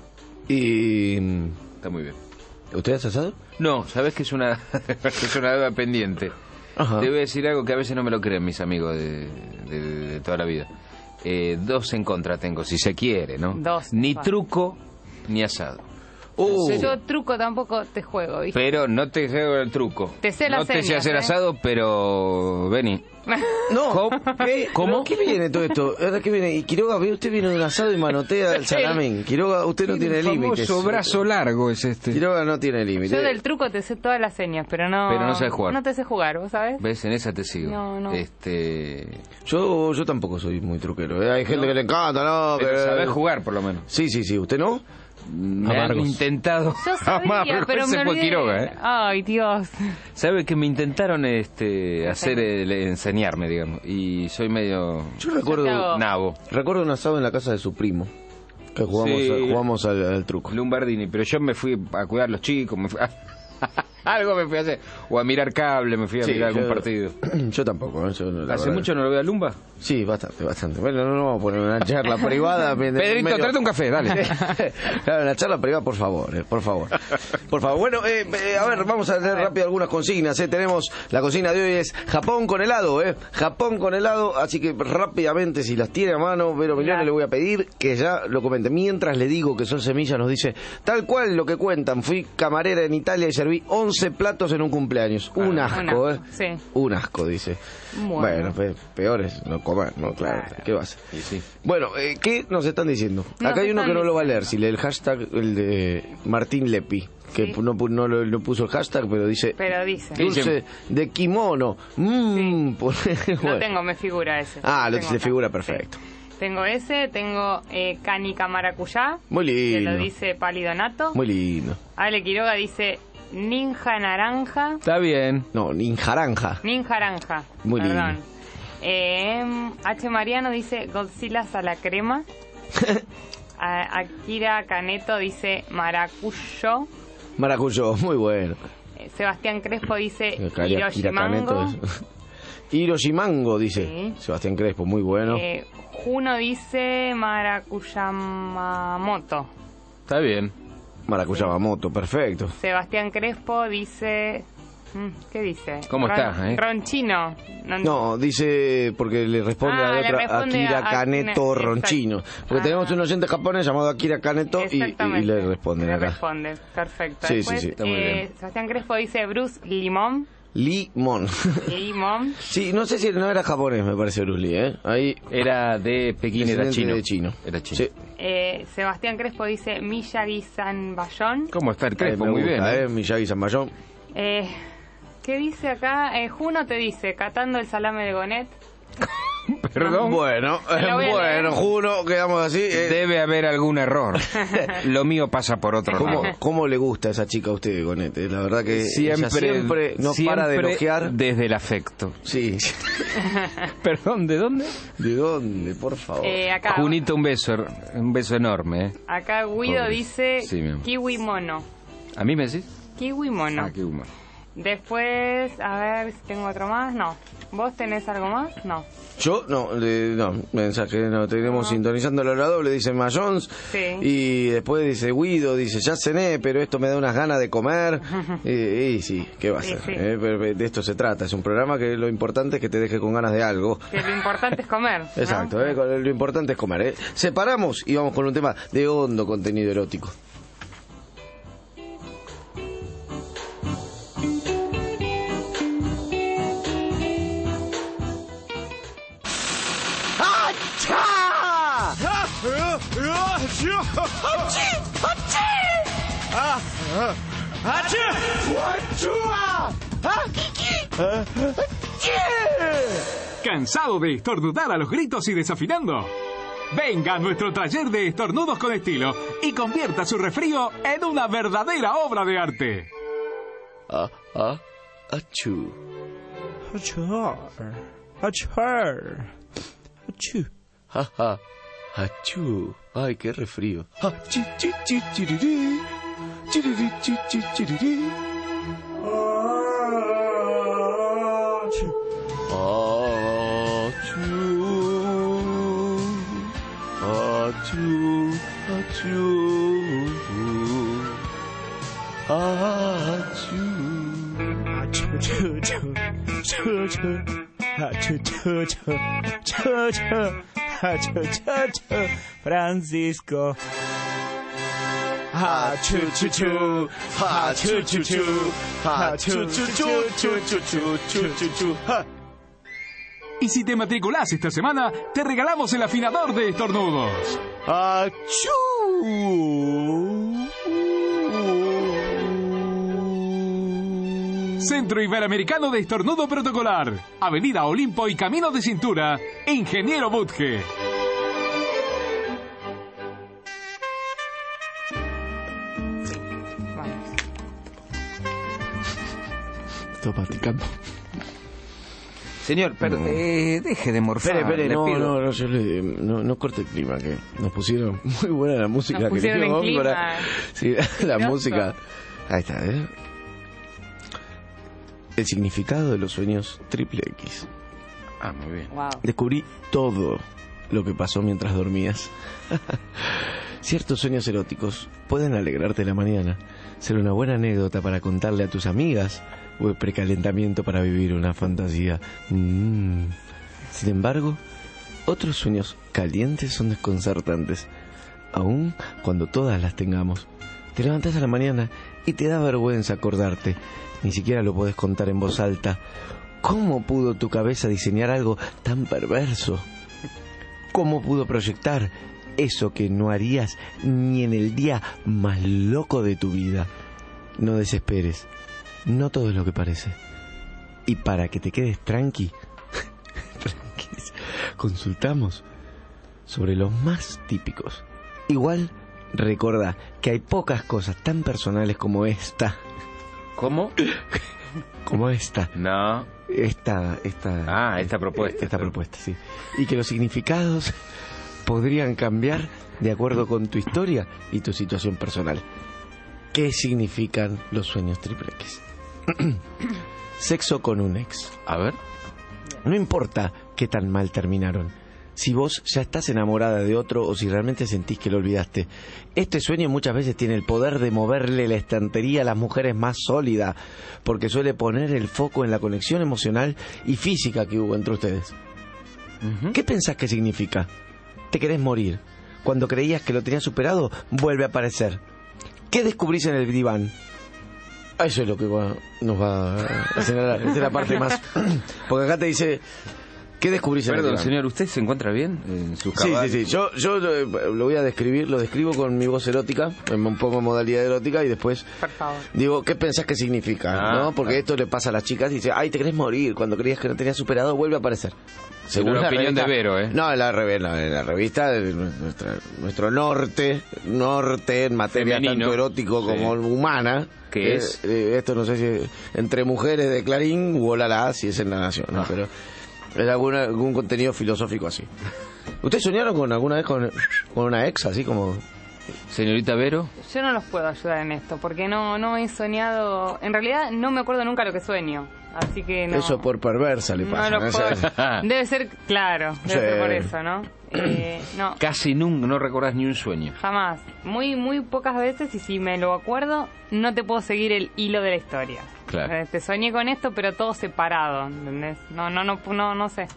Y... Está muy bien. ¿Usted has asado? No, sabes que es una es una deuda pendiente. Ajá. Te voy a decir algo que a veces no me lo creen mis amigos de, de- de toda la vida. Eh, dos en contra tengo, si se quiere, ¿no? Dos. Ni Va. truco ni asado. Uh, Yo truco tampoco te juego, ¿viste? Pero no te juego el truco. Te sé las no te sé señas, hacer ¿eh? asado, pero vení. no, ¿Cómo? ¿qué, ¿Cómo? ¿Qué viene todo esto? ¿Ahora qué viene? Y Quiroga, ve, usted viene de un asado y manotea el salamín. Quiroga, usted no tiene El límites. famoso brazo largo es este. Quiroga no tiene límites. Yo del truco te sé todas las señas, pero no... Pero no sabes jugar. No te sé jugar, ¿vos sabés? ¿Ves? En esa te sigo. No, no. Este... Yo, yo tampoco soy muy truquero. ¿eh? Hay gente que le encanta, ¿no? Pero Que- sabés jugar, por lo menos. Sí, sí, sí. ¿Usted no? Me han Amargos. intentado... Yo sabía, Amargos, pero ese me fue olvidé. Quiroga, ¿eh? Ay, Dios. ¿Sabe que me intentaron este hacer el- enseñarme, digamos? Y soy medio Yo Yo te recuerdo, hago- nabo. recuerdo un asado en la casa de su primo. Que jugamos, Sí. jugamos al, al truco. Lombardini, pero yo me fui a cuidar a los chicos, me fui a- algo me fui a hacer, o a mirar cable, me fui a Sí, mirar algún yo- partido. Yo tampoco. ¿eh? Yo, la ¿Hace verdad- mucho no lo veo a Lumba? Sí, bastante, bastante. Bueno, no, no vamos a poner una charla privada. mientras- Pedrito, medio- tráete un café, dale. Claro, una charla privada, por favor, eh, por favor. Por favor. Bueno, eh, eh, a ver, vamos a leer rápido algunas consignas. Eh. Tenemos, la consigna de hoy es Japón con helado, ¿eh? Japón con helado, así que rápidamente, si las tiene a mano, Vero Millones, le voy a pedir que ya lo comente. Mientras le digo que son semillas, nos dice, tal cual lo que cuentan, fui camarera en Italia y serví serví once platos en un cumpleaños. Un Un asco, asco, ¿eh? sí. Un asco, dice. Bueno. Bueno, pe- peor es no comer, ¿no? Claro, Claro. ¿qué va a hacer? Sí, sí. Bueno, eh, ¿qué nos están diciendo? Nos Acá hay uno están que no lo va a diciendo. leer, si lee el hashtag, el de Martín Lepi, que Sí. no, pu- no, lo- no puso el hashtag, pero dice... Pero dice. Dulce de kimono. Mmm, No tengo, me figura ese. Ah, lo Tengo te acá. figura Sí. perfecto. Tengo ese, tengo eh, Canica Maracuyá, Muy que lindo. lo dice Pálido Nato. Muy lindo. Ale Quiroga dice Ninja Naranja. Está bien. No, ninjaranja. Ninja Naranja. Muy lindo. Perdón. Eh, H. Mariano dice Godzilla a la crema. A- Akira Caneto dice Maracuyo. Maracuyo, muy bueno. Eh, Sebastián Crespo dice Akira- Akira Caneto Hiroshimango. es- Hiroshimango, dice Sí. Sebastián Crespo, muy bueno. Eh, Juno dice Maracuyamamoto. Está bien. Maracuyamamoto, perfecto. Sebastián Crespo dice... mm, ¿Qué dice? ¿Cómo Ron- está, eh? Ronchino. No, No, dice porque le responde Ah, a le otra responde Akira a- a- Kaneto exacto. Ronchino. Porque Ah. tenemos un oyente japonés llamado Akira Kaneto y, y- Exactamente. y le responden Le acá. responde, perfecto. Sí, Después, sí, sí, está muy eh, bien. Sebastián Crespo dice Bruce Limón. Limón. Limón. Sí, no sé si no era japonés, me parece Bruce Lee, ¿eh? Ahí. Era de Pekín, era descendiente chino. de chino. Era chino. Sí. Eh, Sebastián Crespo dice Miyagi-San Bayón. ¿Cómo está el Eh, Crespo? me Muy bien. gusta, ¿eh? ¿eh? Miyagi Zambayón. Eh, ¿Qué dice acá? Eh, Juno te dice, catando el salame de Gonet. Perdón. Bueno, Te lo voy a bueno, leer. juro, quedamos así. eh. Debe haber algún error. Lo mío pasa por otro ¿Cómo, lado. ¿Cómo le gusta a esa chica a usted, Gonete? La verdad que ella siempre no para de siempre elogiar. desde el afecto. Sí. Perdón, ¿de dónde? ¿De dónde, por favor? Eh, acá, Junito, un beso, un beso enorme. ¿eh? acá Guido Pobre. dice Sí, mi amor. kiwi mono. ¿A mí me decís? Kiwi mono. Ah, qué humor. Después, a ver si tengo otro más. No. ¿Vos tenés algo más? No. Yo, no, le- no, mensaje, no, tenemos No. sintonizando la hora doble, dice Mayons, Sí. y después dice Guido, dice, ya cené, pero esto me da unas ganas de comer, y, y sí, ¿qué va a Sí, ser? sí. Eh, pero de esto se trata, es un programa que lo importante es que te deje con ganas de algo. Que lo importante es comer. ¿no? Exacto, eh, con- lo importante es comer. ¿eh? Separamos y vamos con un tema de hondo contenido erótico. ¿Cansado de estornudar a los gritos y desafinando? Venga a nuestro taller de estornudos con estilo y convierta su resfrío en una verdadera obra de arte. Ah, ah, achú. Ja, ja, achú. Ay, qué refrío. Achú, chu, chu, chirirí. Chirirí, chu, chu, chirirí. Achú. Achú, achú. Achú. Francisco. Ha chu chu chu, ha chu chu chu, ha chu chu chu chu chu chu chu chu chu, ha. Y si te matriculás esta semana, te regalamos el afinador de estornudos. Achú. Centro Iberoamericano de Estornudo Protocolar. Avenida Olimpo y Camino de Cintura. Ingeniero Budge. Vamos. Estoy practicando. Señor, pero, eh, deje de morfar. Espere, espere, le no, pido. no, no, yo le- no, no corte el clima, que nos pusieron muy buena la música. Nos que pusieron elegimos en clima. para- Sí, la Grosso. música. Ahí está, ¿eh? El significado de los sueños triple X. Ah, muy bien. Wow. Descubrí todo lo que pasó mientras dormías. Ciertos sueños eróticos pueden alegrarte la mañana, ser una buena anécdota para contarle a tus amigas o el precalentamiento para vivir una fantasía. Mm. Sin embargo, otros sueños calientes son desconcertantes, aun cuando todas las tengamos. Te levantás a la mañana y te da vergüenza acordarte. Ni siquiera lo podés contar en voz alta. ¿Cómo pudo tu cabeza diseñar algo tan perverso? ¿Cómo pudo proyectar eso que no harías ni en el día más loco de tu vida? No desesperes. No todo es lo que parece. Y para que te quedes tranqui, tranqui, consultamos sobre los más típicos. Igual, recuerda que hay pocas cosas tan personales como esta. ¿Cómo? Como esta. No. Esta, esta. Ah, esta propuesta. Esta propuesta, sí. Y que los significados podrían cambiar de acuerdo con tu historia y tu situación personal. ¿Qué significan los sueños triple X? Sexo con un ex. A ver. No importa qué tan mal terminaron. Si vos ya estás enamorada de otro o si realmente sentís que lo olvidaste. Este sueño muchas veces tiene el poder de moverle la estantería a las mujeres más sólida, porque suele poner el foco en la conexión emocional y física que hubo entre ustedes. Uh-huh. ¿Qué pensás que significa? Te querés morir. Cuando creías que lo tenías superado, vuelve a aparecer. ¿Qué descubrís en el diván? Eso es lo que va, nos va a señalar. Esta es la parte más... Porque acá te dice... ¿Qué descubrís en el Perdón, diván? señor, ¿usted se encuentra bien en su Sí, sí, sí. Yo, yo lo, lo voy a describir, lo describo con mi voz erótica, un poco modalidad erótica, y después Por favor. digo, ¿qué pensás que significa? Ah, ¿no? Porque ah. esto le pasa a las chicas y dice, ay, te querés morir, cuando creías que no tenías superado, vuelve a aparecer. Según la opinión revista, de Vero, ¿eh? No, en la, revista, no, en la revista, de nuestra, nuestro norte, norte en materia Femenino, tanto erótico sí. como humana. ¿Qué que, es? Eh, esto no sé si entre mujeres de Clarín u Olala, si es en La Nación, ¿no? Ah. Pero es alguna, algún contenido filosófico así. ¿Ustedes soñaron con alguna vez con, con una ex, así como...? Señorita Vero. Yo no los puedo ayudar en esto, porque no no he soñado... En realidad no me acuerdo nunca lo que sueño, así que no... Eso por perversa le pasa. No lo ¿no? puedo... Esa- Debe ser, claro, debe Sí. ser por eso, ¿no? Eh, no, Casi nunca, no recordás ni un sueño. jamás. Muy, muy pocas veces, y si me lo acuerdo, no te puedo seguir el hilo de la historia. Claro. Eh, Te soñé con esto, pero todo separado, ¿entendés? No, no, no, no, no sé.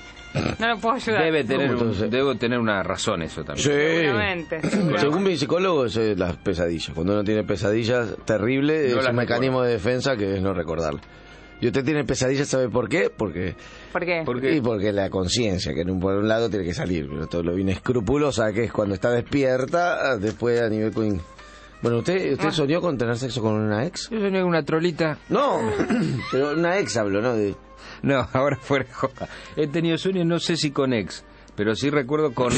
No lo puedo ayudar. Debe tener, ¿Cómo un- entonces? debe tener una razón eso también. Sí. Seguramente, seguramente. Según mi psicólogo, eso es las pesadillas. Cuando uno tiene pesadillas terribles, No es las un mecanismo de defensa que es no recordarlo. Y usted tiene pesadillas, ¿sabe por qué? Porque ¿Por qué? ¿Por qué? y porque la conciencia, que en un, por un lado tiene que salir, pero todo lo inescrupulosa que es cuando está despierta, después a nivel queen. Bueno, ¿usted usted Ah. soñó con tener sexo con una ex? Yo soñé con una trolita. No, pero una ex hablo, ¿no? De, No, ahora fuera de joda. He tenido sueños, no sé si con ex, pero sí recuerdo con...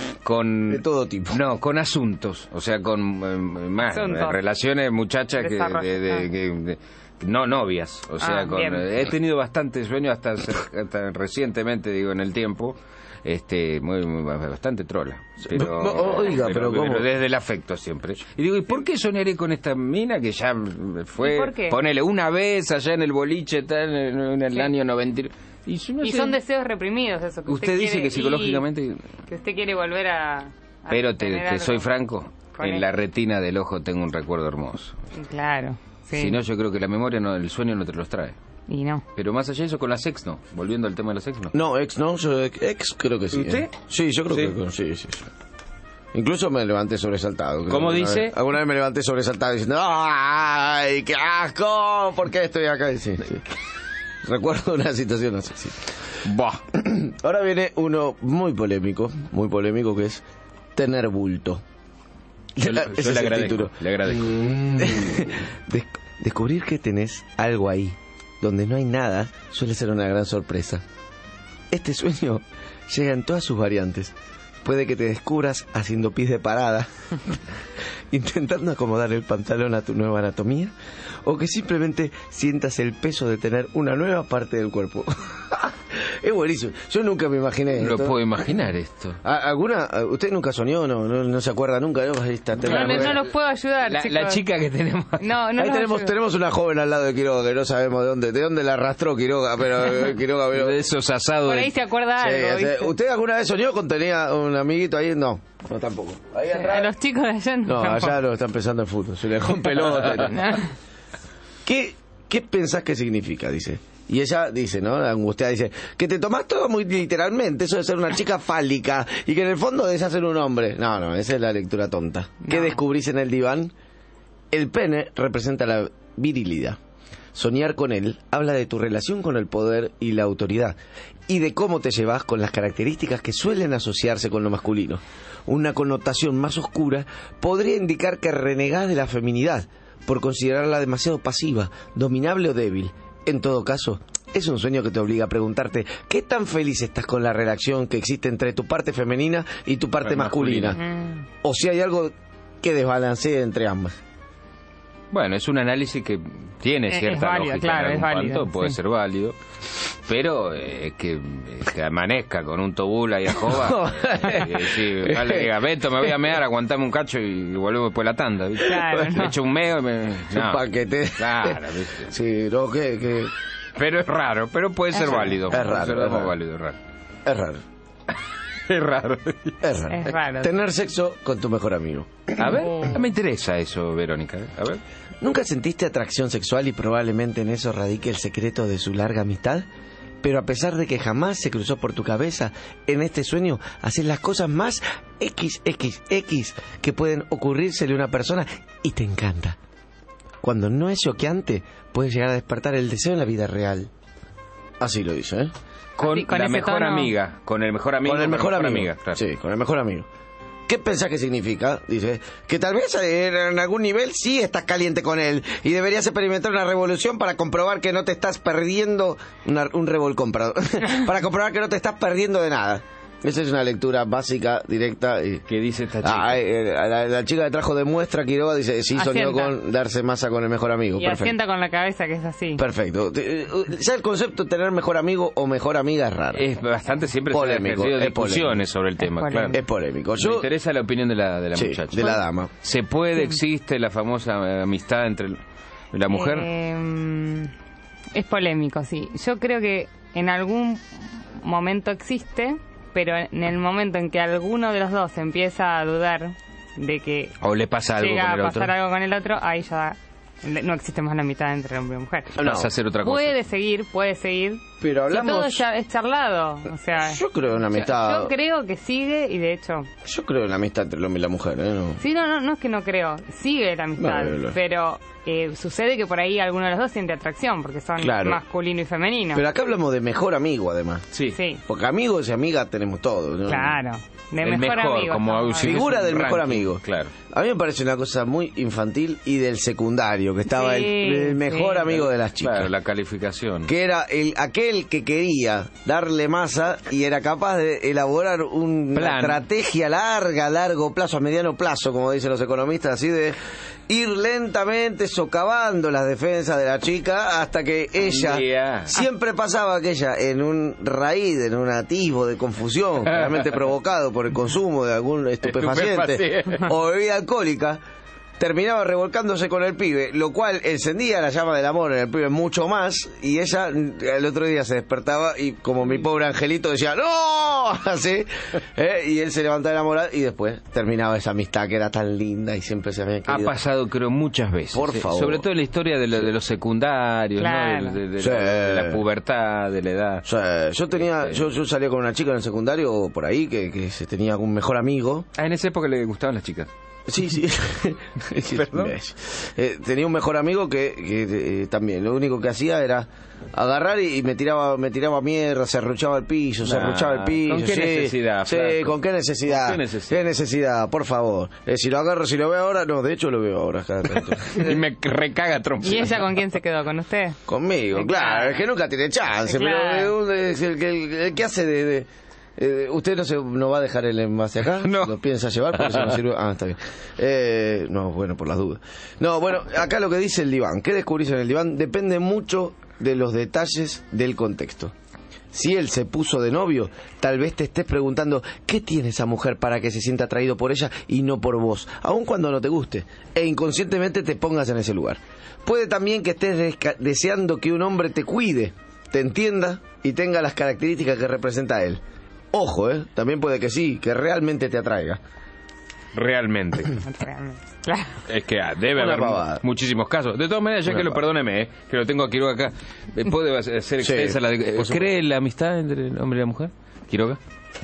con de todo tipo. No, con asuntos, o sea, con eh, más Asuntos. eh, relaciones, muchachas que, Desarrollo, de, de- ah. que- de- no novias, o sea, Ah, con, bien. eh, he tenido bastantes sueños hasta, cer- hasta recientemente, digo, en el tiempo, este, muy, muy- bastante trola, pero, No, oiga, pero ¿cómo? desde el afecto siempre. Y digo, ¿y por qué soñaré con esta mina que ya fue, ¿Y por qué? ponele una vez allá en el boliche, tal, en, en el Sí. año noventa? Y, yo no Y sé, son deseos reprimidos, eso. Que usted dice quiere- que psicológicamente... y que usted quiere volver a... a Pero te, tener te algo soy franco, con en él. la retina del ojo tengo un recuerdo hermoso. Claro, sí. Si no, yo creo que la memoria, no, el sueño no te los trae. Y no. Pero más allá de eso, con la sex no. Volviendo al tema de la sex no. No, ex no, yo ex creo que sí. ¿Usted? ¿eh? Sí, yo creo ¿Sí? que sí, sí, sí. Incluso me levanté sobresaltado. creo. ¿Cómo Alguna dice? vez- alguna vez me levanté sobresaltado diciendo, ¡ay, qué asco! ¿Por qué estoy acá? Y sí, sí. Recuerdo una situación así, sí. Bah. Ahora viene uno muy polémico, muy polémico, que es tener bulto. Yo, le- Ese yo es le el agradezco. título. Le agradezco. Des- descubrir que tenés algo ahí, donde no hay nada, suele ser una gran sorpresa. Este sueño llega en todas sus variantes. Puede que te descubras haciendo pis de parada, intentando acomodar el pantalón a tu nueva anatomía, o que simplemente sientas el peso de tener una nueva parte del cuerpo. Es buenísimo. Yo nunca me imaginé No lo esto. puedo imaginar esto. ¿A- ¿Alguna? ¿Usted nunca soñó? No, no, no se acuerda nunca. ¿No? Ahí está, No, tenés- no, no los puedo ayudar, La, chicos. la chica que tenemos. No, no Ahí los tenemos, ayudo. tenemos una joven al lado de Quiroga que no sabemos de dónde, de dónde la arrastró Quiroga, pero eh, Quiroga, pero... De esos asados. Por de- ahí se acuerda Sí, algo, o sea, ¿viste? ¿usted alguna vez soñó con tenía un amiguito ahí? No, no tampoco. Ahí A atrás. los chicos de allá No, tampoco. allá lo está empezando el fútbol, se le dejó un pelota. ¿Qué, ¿Qué pensás que significa? Dice. Y ella dice, ¿no? La angustiada dice, que te tomás todo muy literalmente, eso de ser una chica fálica, y que en el fondo debes ser un hombre. No, no, esa es la lectura tonta. ¿Qué No. descubrís en el diván? El pene representa la virilidad. Soñar con él habla de tu relación con el poder y la autoridad, y de cómo te llevas con las características que suelen asociarse con lo masculino. Una connotación más oscura podría indicar que renegás de la feminidad, por considerarla demasiado pasiva, dominable o débil. En todo caso, es un sueño que te obliga a preguntarte qué tan feliz estás con la relación que existe entre tu parte femenina y tu parte masculina, masculina. O si hay algo que desbalancee entre ambas. Bueno, es un análisis que tiene es, cierta es válido, lógica, claro, en es algún válido, punto, puede sí. ser válido, pero eh, que, que amanezca con un tobula y a joba, y decir, vale, diga, Beto, me voy a mear, aguantame un cacho y volvemos después la tanda, ¿viste? Claro, Me no. echo un meo y me... No. Un paquete. Claro, ¿viste? Sí, no, que... que... Pero es raro, pero puede ser raro. válido. Es raro, Ser es raro. válido, es raro. Es raro. Es raro. Es raro. Es raro. Tener sexo con tu mejor amigo. A ver, me interesa eso, Verónica. A ver. ¿Nunca sentiste atracción sexual y probablemente en eso radique el secreto de su larga amistad? Pero a pesar de que jamás se cruzó por tu cabeza, en este sueño haces las cosas más equis equis equis que pueden ocurrírsele a una persona y te encanta. Cuando no es choqueante, puedes llegar a despertar el deseo en la vida real. Así lo dice, ¿eh? Con, Así, con la ese mejor tono. amiga, con el mejor amigo. Con el mejor amigo. amiga, claro. Sí, con el mejor amigo. ¿Qué pensás que significa? Dice, que tal vez en algún nivel sí estás caliente con él y deberías experimentar una revolución para comprobar que no te estás perdiendo, una, un revolcón, perdón, para comprobar que no te estás perdiendo de nada. Esa es una lectura básica, directa. Y... ¿Qué dice esta chica? Ah, eh, la, la chica que trajo de muestra, Quiroga, dice, sí, soñó Asienta. con darse masa con el mejor amigo. Y Perfecto. asienta con la cabeza que es así. Perfecto. Eh, Ya el concepto de tener mejor amigo o mejor amiga es raro. Es bastante, siempre Polémico, se han es discusiones polémico. sobre el tema, Es claro. polémico. Es polémico. Me Yo, interesa la opinión de la, de la sí, muchacha. de la dama. ¿Se puede, existe la famosa eh, amistad entre el- la mujer? Eh, es polémico, sí. Yo creo que en algún momento existe, pero en el momento en que alguno de los dos empieza a dudar de que ¿O le pasa algo llega con el a otro? pasar algo con el otro, ahí ya no existe más la mitad entre hombre y mujer. No. Pasa a hacer otra cosa. Puede seguir, puede seguir. Pero Si todo hablamos... es, cha- es charlado, o sea, Yo creo en la amistad... yo creo que sigue y de hecho, Yo creo en la amistad entre el hombre y la mujer, ¿eh? No. sí, no, no, no es que no creo, sigue la amistad, No, no, no. pero eh, sucede que por ahí alguno de los dos siente atracción porque son Claro. masculino y femenino. Pero acá hablamos de mejor amigo, además. Sí. Sí, Porque amigos y amigas tenemos todos, ¿no? claro. De El mejor, mejor, amigo. como estamos si- hablando. Figura es un del mejor ranking, amigo. claro. A mí me parece una cosa muy infantil y del secundario, que estaba Sí, el, el mejor sí. amigo de las chicas. Claro, la calificación. Que era el aquel que quería darle masa y era capaz de elaborar una Plan. estrategia larga, a largo plazo, a mediano plazo, como dicen los economistas, así de ir lentamente socavando las defensas de la chica hasta que ella día. siempre pasaba que ella en un raíz, en un atisbo de confusión, realmente provocado por el consumo de algún estupefaciente Estupefaciente. o bebida alcohólica, terminaba revolcándose con el pibe, lo cual encendía la llama del amor en el pibe mucho más, y ella el otro día se despertaba y como mi pobre angelito decía ¡no! Así, ¿eh? Y él se levantaba enamorado y después terminaba esa amistad que era tan linda y siempre se habían Ha querido. pasado, creo, muchas veces. Por eh. favor. Sobre todo en la historia de, lo- de los secundarios, Claro. ¿no? De, de- de Sí. la, de la pubertad, de la edad. O sea, yo tenía, yo, yo salía con una chica en el secundario por ahí que, que se tenía un mejor amigo. Ah, en esa época le gustaban las chicas. Sí, sí. Sí, ¿Perdón? eh, tenía un mejor amigo que, que eh, también lo único que hacía era agarrar y, y me tiraba me tiraba mierda, se arruchaba el piso, se Nah, arruchaba el piso. ¿con qué sí, necesidad, Sí, flaco? ¿con qué necesidad? ¿Con qué necesidad? ¿Qué necesidad? Por favor. Eh, si lo agarro, si lo veo ahora, no, de hecho lo veo ahora cada tanto. Y me recaga trompa. ¿Y ella con quién se quedó? ¿Con usted? Conmigo, Sí, claro, claro. es que nunca tiene chance, Claro. pero eh, es el, que- el, el que hace de... de- eh, ¿usted no se no va a dejar el envase acá? No. ¿Lo piensa llevar? Porque eso no sirve. Ah, está bien. Eh, no, bueno, por las dudas. No, bueno, acá lo que dice el diván. ¿Qué descubrís en el diván? Depende mucho de los detalles del contexto. Si él se puso de novio, tal vez te estés preguntando ¿qué tiene esa mujer para que se sienta atraído por ella y no por vos? Aun cuando no te guste, e inconscientemente te pongas en ese lugar. Puede también que estés desca- deseando que un hombre te cuide, te entienda y tenga las características que representa él. Ojo, ¿eh? También puede que sí, que realmente te atraiga. Realmente. Realmente. Claro. Es que ah, debe Una haber pavada. mu- muchísimos casos. De todas maneras, ya Una que lo pavada. perdóneme, eh, que lo tengo a Quiroga acá, eh, ¿puede hacer extensa la de- eh, por supuesto. ¿Cree en la amistad entre el hombre y la mujer? ¿Quiroga?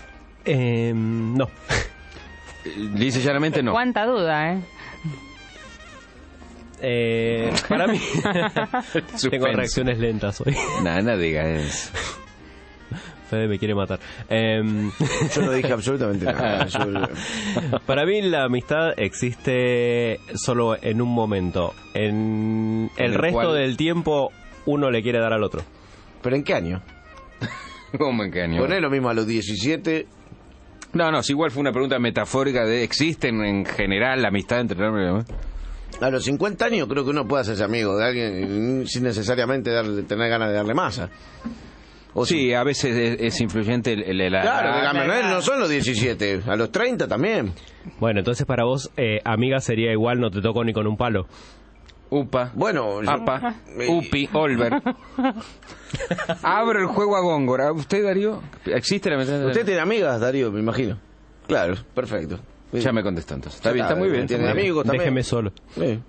Eh, no. Eh, Dice llanamente no. Cuánta duda, ¿eh? eh, para mí... Tengo reacciones lentas hoy. Nada, no digas eso. Fede me quiere matar. Eh, Yo no dije absolutamente nada. Yo... Para mí la amistad existe solo en un momento. En el, el resto cual... del tiempo uno le quiere dar al otro. ¿Pero en qué año? ¿Cómo en qué año? Poné lo mismo a los diecisiete. No, no, si igual fue una pregunta metafórica de ¿existen en general la amistad entre el hombre y la mujer? A los cincuenta años creo que uno puede hacerse amigo de alguien sin necesariamente darle, tener ganas de darle masa. O sí, sí, a veces es, es influyente el, el, el Claro, la, la, la, no son los diecisiete, a los treinta también. Bueno, entonces para vos, eh, amiga sería igual, no te toco ni con un palo. Upa. Bueno, yo... Apa, Upi, Olver. Abro el juego a Góngora. ¿Usted, Darío? ¿Existe la amistad? Usted tiene amigas, Darío, me imagino. Claro, perfecto. Ya me contestó entonces. Está bien, está muy bien. Tiene amigos también. Déjeme solo. Sí.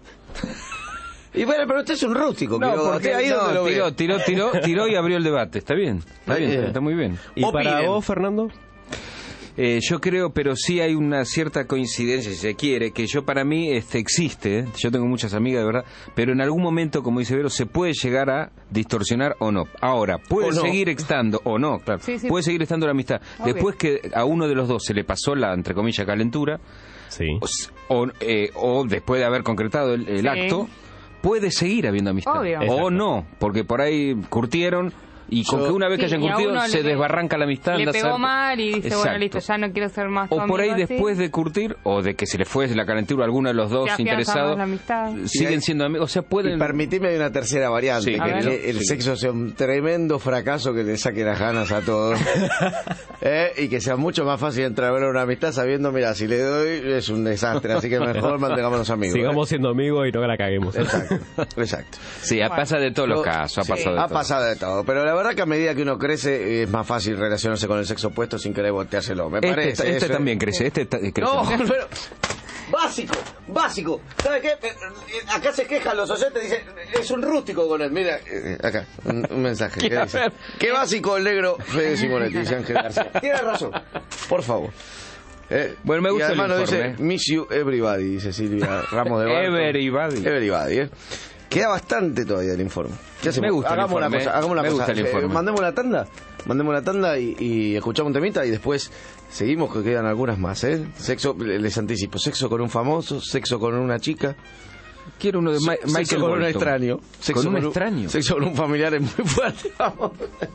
Y bueno, pero usted es un rústico. No, pero porque ahí no, lo tiró, tiró, tiró, tiró y abrió el debate. Está bien, está bien, está, está muy bien. ¿Y Opinen. Para vos, Fernando? Eh, yo creo, pero sí hay una cierta coincidencia, si se quiere, que yo para mí este existe, ¿eh? Yo tengo muchas amigas de verdad, pero en algún momento, como dice Vero, se puede llegar a distorsionar o no. Ahora, puede no. seguir estando, o no, claro, sí, sí. puede seguir estando la amistad. Okay. Después que a uno de los dos se le pasó la, entre comillas, calentura, sí. o, eh, o después de haber concretado el, el sí. acto, puede seguir habiendo amistad. Obvio. O Exacto. no, porque por ahí curtieron... Y con Yo, que una vez sí, que hayan curtido se le, desbarranca la amistad. Le pegó mal y dice, Exacto. bueno, listo, ya no quiero ser más tu O por ahí amigo, después así. de curtir, o de que se le fue la calentura a alguno de los dos ya interesados, siguen siendo amigos. O sea, pueden... Y permitime una tercera variante, sí, que el, el sí. sexo sea un tremendo fracaso que le saque las ganas a todos. ¿Eh? Y que sea mucho más fácil entrar a ver una amistad sabiendo, mira, si le doy es un desastre, así que mejor mantengámonos amigos. Sigamos ¿eh? siendo amigos y no la caguemos. Exacto, exacto. Sí, bueno. pasa de todos los casos, ha sí, pasado de ha todo. pasado de todo, pero la verdad que a medida que uno crece es más fácil relacionarse con el sexo opuesto sin querer volteárselo, me este, parece. Este también crece, este crece. No, pero... Básico, básico. ¿Sabe qué? Acá se quejan los oyentes, dicen, es un rústico con él. Mira, acá, un, un mensaje. ¿Qué, ¿Qué, dice? ¿Qué básico el negro Fede Simonetti? Dice Ángel García. Tiene razón, por favor. Eh, bueno, me gusta y además el informe. Dice, miss you everybody, dice Silvia Ramos de Barco. Everybody. Everybody, ¿eh? Queda bastante todavía el informe. ¿Qué hacemos? Me gusta hagamos el informe. Una cosa, hagamos una Me cosa. gusta el informe. Eh, mandemos la tanda, mandemos la tanda y, y escuchamos un temita y después seguimos, que quedan algunas más, ¿eh? Sexo, les anticipo, sexo con un famoso, sexo con una chica. Quiero uno de Ma sexo Michael con Bolton. un extraño. Sexo ¿Con un con extraño? Sexo con un familiar es muy fuerte, vamos.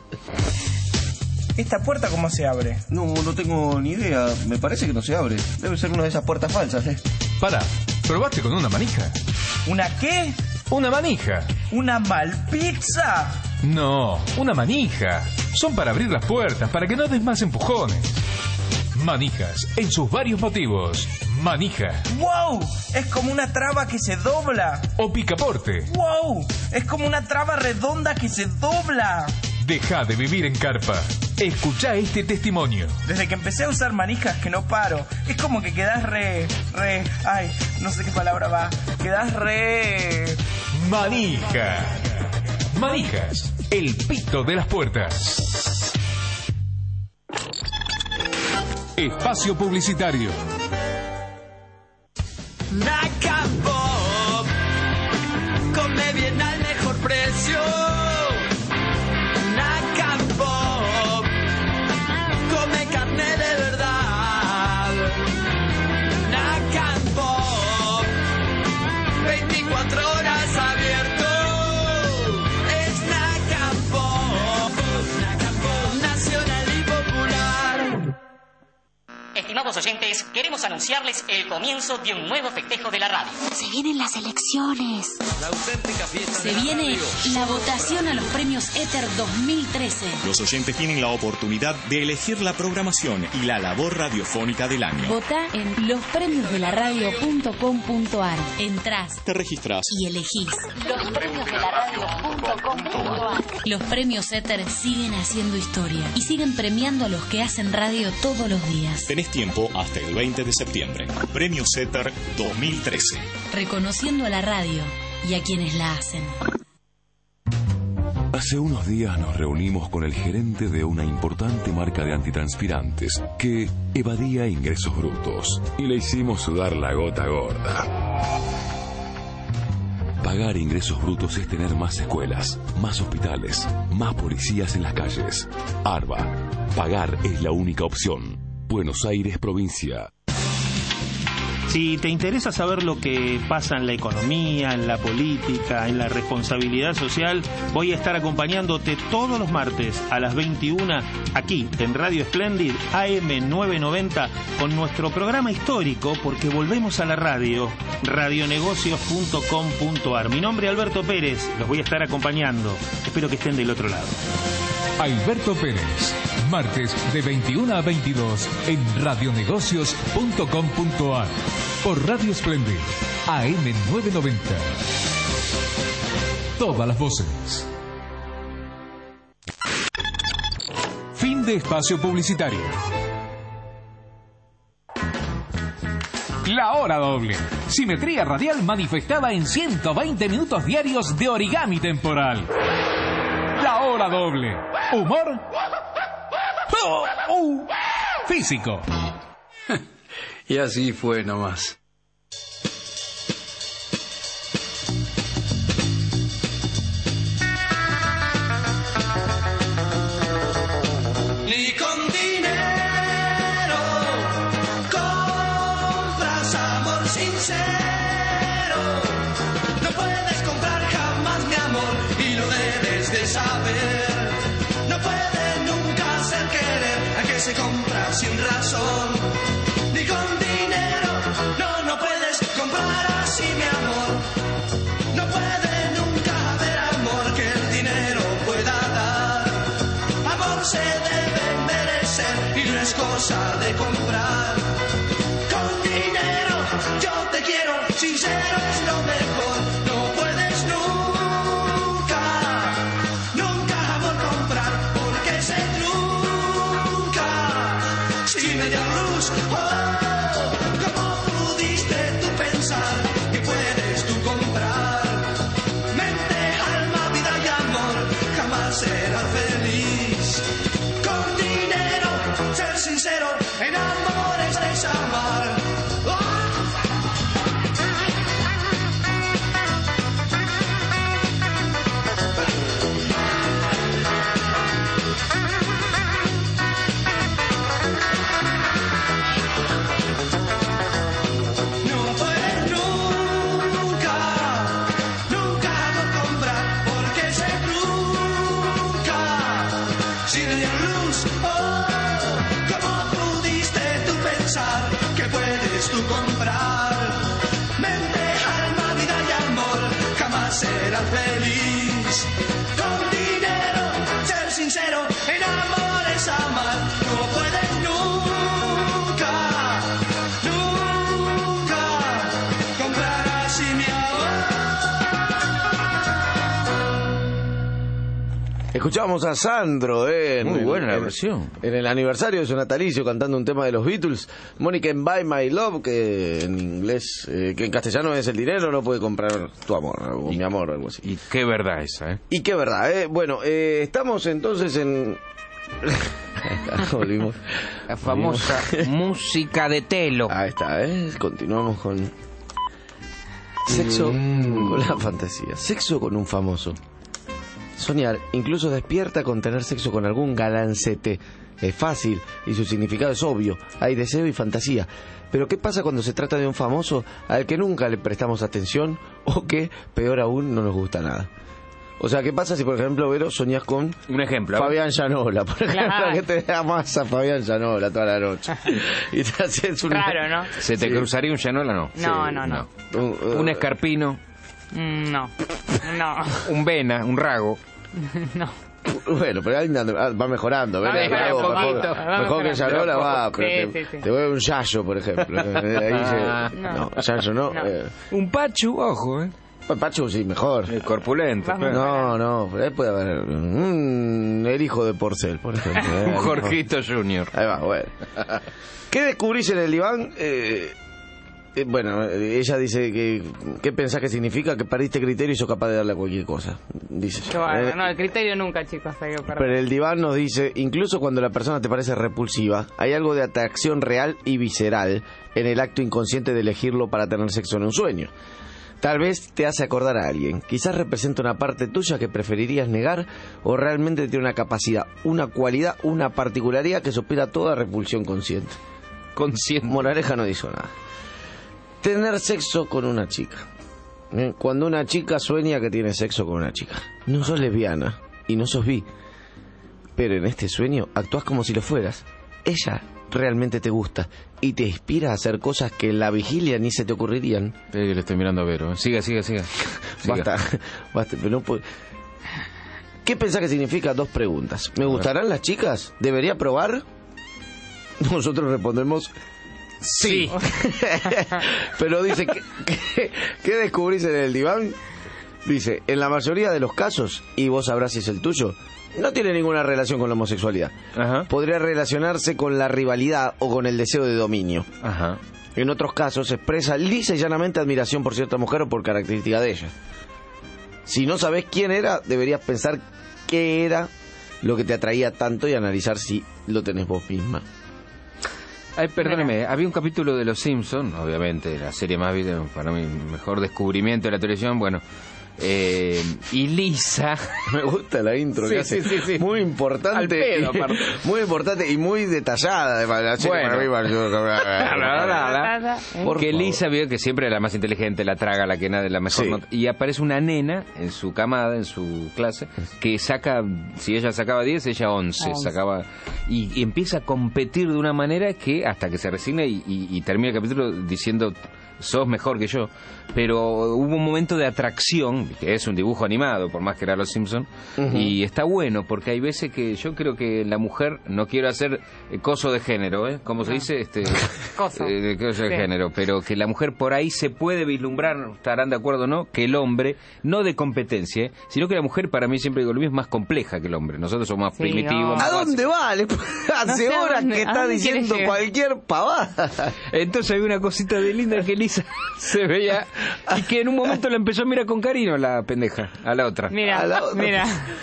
¿Esta puerta cómo se abre? No, no tengo ni idea. Me parece que no se abre. Debe ser una de esas puertas falsas, ¿eh? Pará, ¿probaste con una manija? ¿Una qué? Una manija. ¿Una malpizza? No, una manija. Son para abrir las puertas, para que no des más empujones. Manijas, en sus varios motivos. Manija. ¡Wow! Es como una traba que se dobla. O picaporte. ¡Wow! Es como una traba redonda que se dobla. Deja de vivir en carpa. Escuchá este testimonio. Desde que empecé a usar manijas que no paro, es como que quedás re... re... ay, no sé qué palabra va. Quedás re... Manija. Manijas, el pito de las puertas. Espacio publicitario. Nacan Pop, come bien al mejor precio. Nacan Pop, come carne de verdad. Nacan Pop, veinticuatro horas abierto. Es Nacan Pop, Nacan Pop, nacional y popular. Estimados oyentes, queremos anunciarles el comienzo de un nuevo festejo de la radio. Se vienen las elecciones. La auténtica fiesta Se de la viene radio. la votación a los premios Éter dos mil trece. Los oyentes tienen la oportunidad de elegir la programación y la labor radiofónica del año. Vota en los premios de la radio punto com punto ar. Entrás, Te registras y elegís los premios de la radio punto com punto ar. Los premios Éter siguen haciendo historia y siguen premiando a los que hacen radio todos los días. Tenés tiempo hasta el veinte de septiembre. Premios Éter dos mil trece. Reconociendo a la radio y a quienes la hacen. Hace unos días nos reunimos con el gerente de una importante marca de antitranspirantes que evadía ingresos brutos y le hicimos sudar la gota gorda. Pagar ingresos brutos es tener más escuelas, más hospitales, más policías en las calles. ARBA. Pagar es la única opción. Buenos Aires, provincia. Si te interesa saber lo que pasa en la economía, en la política, en la responsabilidad social, voy a estar acompañándote todos los martes a las veintiuna aquí en Radio Splendid A M novecientos noventa con nuestro programa histórico, porque volvemos a la radio, radionegocios punto com punto a r. Mi nombre es Alberto Pérez, los voy a estar acompañando. Espero que estén del otro lado. Alberto Pérez, martes de veintiuna a veintidós en radionegocios punto com punto a r por Radio Splendid A M novecientos noventa. Todas las voces. Fin de espacio publicitario. La hora doble. Simetría radial manifestada en ciento veinte minutos diarios de origami temporal. La hora doble. Humor. Oh, uh, físico. Y así fue nomás. Ni con dinero compras amor sincero. No puedes comprar jamás mi amor y lo debes de saber. No puede nunca ser querer a que se compra sin razón. Ni con dinero, no, no puedes comprar así mi amor. No puede nunca haber amor que el dinero pueda dar. Amor se debe merecer y no es cosa de comprar. Con dinero yo te quiero, sincero es lo mejor. No puedes nunca, nunca amor comprar porque se trunca. Si me dio luz, oh, ¿cómo pudiste tú pensar que puedes tú comprar? Mente, alma, vida y amor, jamás serás feliz. Con dinero, ser sincero, en amor es desamar. No puedes nunca, nunca amor comprar porque se trunca. Si le dio luz, oh, ¿cómo pudiste tú pensar que puedes tú comprar? Mente, alma, vida y amor, jamás serás feliz. Con dinero, ser sincero, en amor es amar. No puedes nunca, nunca comprar así mi Escuchábamos a Sandro, eh, en Muy el- buena la en- versión. En el aniversario de su natalicio, cantando un tema de los Beatles. Mónica en Buy My Love, que en inglés, eh, que en castellano es el dinero, no puede comprar tu amor, o mi amor, o algo así. Y qué verdad esa, ¿eh? Y qué verdad, ¿eh? Bueno, eh, estamos entonces en... Volvimos. La famosa música de telo. Ahí está, ¿eh? Continuamos con... Sexo con la fantasía. Sexo con un famoso. Soñar incluso despierta con tener sexo con algún galancete. Es fácil y su significado es obvio. Hay deseo y fantasía. Pero ¿qué pasa cuando se trata de un famoso al que nunca le prestamos atención o que, peor aún, no nos gusta nada? O sea, ¿qué pasa si, por ejemplo, Vero, soñás con... Un ejemplo. Fabián Llanola, por ejemplo, Claro. que te amas a Fabián Llanola toda la noche. Y te haces un... Claro, ¿no? ¿Se te Sí. cruzaría un Llanola? No. No, no, no. Un, uh, Un escarpino, Mm, No, no, un vena, un rago. no. Bueno, pero ahí anda- ah, va mejorando. Va Vero, mejorando mejor, un poquito, mejor, va mejor que mejorando. Llanola va, pero Sí, te, sí, sí. te voy a un Yayo, por ejemplo. Ahí se... No. No, Yayo no. No. eh. Un pachu, ojo, ¿eh? Pues Pachu sí, mejor. El corpulento. Vamos. No, no, pero ahí puede haber un, el hijo de Porcel, por ejemplo. ¿eh? Un Jorgito Junior. Ahí va, bueno. ¿Qué descubrís en el diván? Eh, eh, bueno, eh, ella dice que... ¿Qué pensás que significa? Que perdiste criterio y sos capaz de darle a cualquier cosa. Dice. Qué bárbaro. Eh, No, el criterio nunca, chicos, hay que perder. Pero el diván nos dice, incluso cuando la persona te parece repulsiva, hay algo de atracción real y visceral en el acto inconsciente de elegirlo para tener sexo en un sueño. Tal vez te hace acordar a alguien. Quizás representa una parte tuya que preferirías negar o realmente tiene una capacidad, una cualidad, una particularidad que supera toda repulsión consciente. Consciente. Moraleja no dijo nada. Tener sexo con una chica. ¿Eh? Cuando una chica sueña que tiene sexo con una chica. No sos lesbiana y no sos bi. Pero en este sueño actúas como si lo fueras. Ella realmente te gusta y te inspira a hacer cosas que en la vigilia ni se te ocurrirían. Eh, le estoy mirando a Vero. ¿eh? Siga, siga, siga. Basta, basta, pero no puedo... ¿Qué pensás que significa? Dos preguntas. ¿Me gustarán las chicas? ¿Debería probar? Nosotros respondemos sí. Pero dice, ¿qué, qué, ¿qué descubrís en el diván? Dice, en la mayoría de los casos, y vos sabrás si es el tuyo, no tiene ninguna relación con la homosexualidad. Ajá. Podría relacionarse con la rivalidad o con el deseo de dominio. Ajá. En otros casos expresa lisa y llanamente admiración por cierta mujer o por característica de ella. Si no sabés quién era, deberías pensar qué era lo que te atraía tanto y analizar si lo tenés vos misma. Ay, perdóneme, había un capítulo de Los Simpsons, obviamente, la serie más vida, para mí, mejor descubrimiento de la televisión, bueno, eh, y Lisa... Me gusta la intro sí, que hace, sí, sí, sí. muy importante, Al pedo, y, muy importante y muy detallada. De la serie bueno. para mí, para yo, que Lisa vio que siempre era la más inteligente, la traga, la que nada, la mejor sí. nota, y aparece una nena en su camada, en su clase, que saca, si ella sacaba diez, ella once, once. sacaba, y, y empieza a competir de una manera que hasta que se resigna y, y, y termina el capítulo diciendo... sos mejor que yo, pero hubo un momento de atracción, que es un dibujo animado, por más que era Los Simpsons, uh-huh. y está bueno, porque hay veces que yo creo que la mujer, no quiero hacer eh, coso de género, ¿eh? ¿Cómo se no. dice? Este, coso. Eh, de coso de sí. género, pero que la mujer por ahí se puede vislumbrar, estarán de acuerdo o no, que el hombre, no de competencia, ¿eh? sino que la mujer, para mí siempre digo lo mismo, es más compleja que el hombre, nosotros somos más sí, No. primitivos. ¿A dónde va? Hace no sé horas dónde, que está diciendo cualquier pavada. Entonces hay una cosita de linda que Lisa se veía y que en un momento la empezó a mirar con cariño la pendeja a la otra. Mira, a la otra. mira.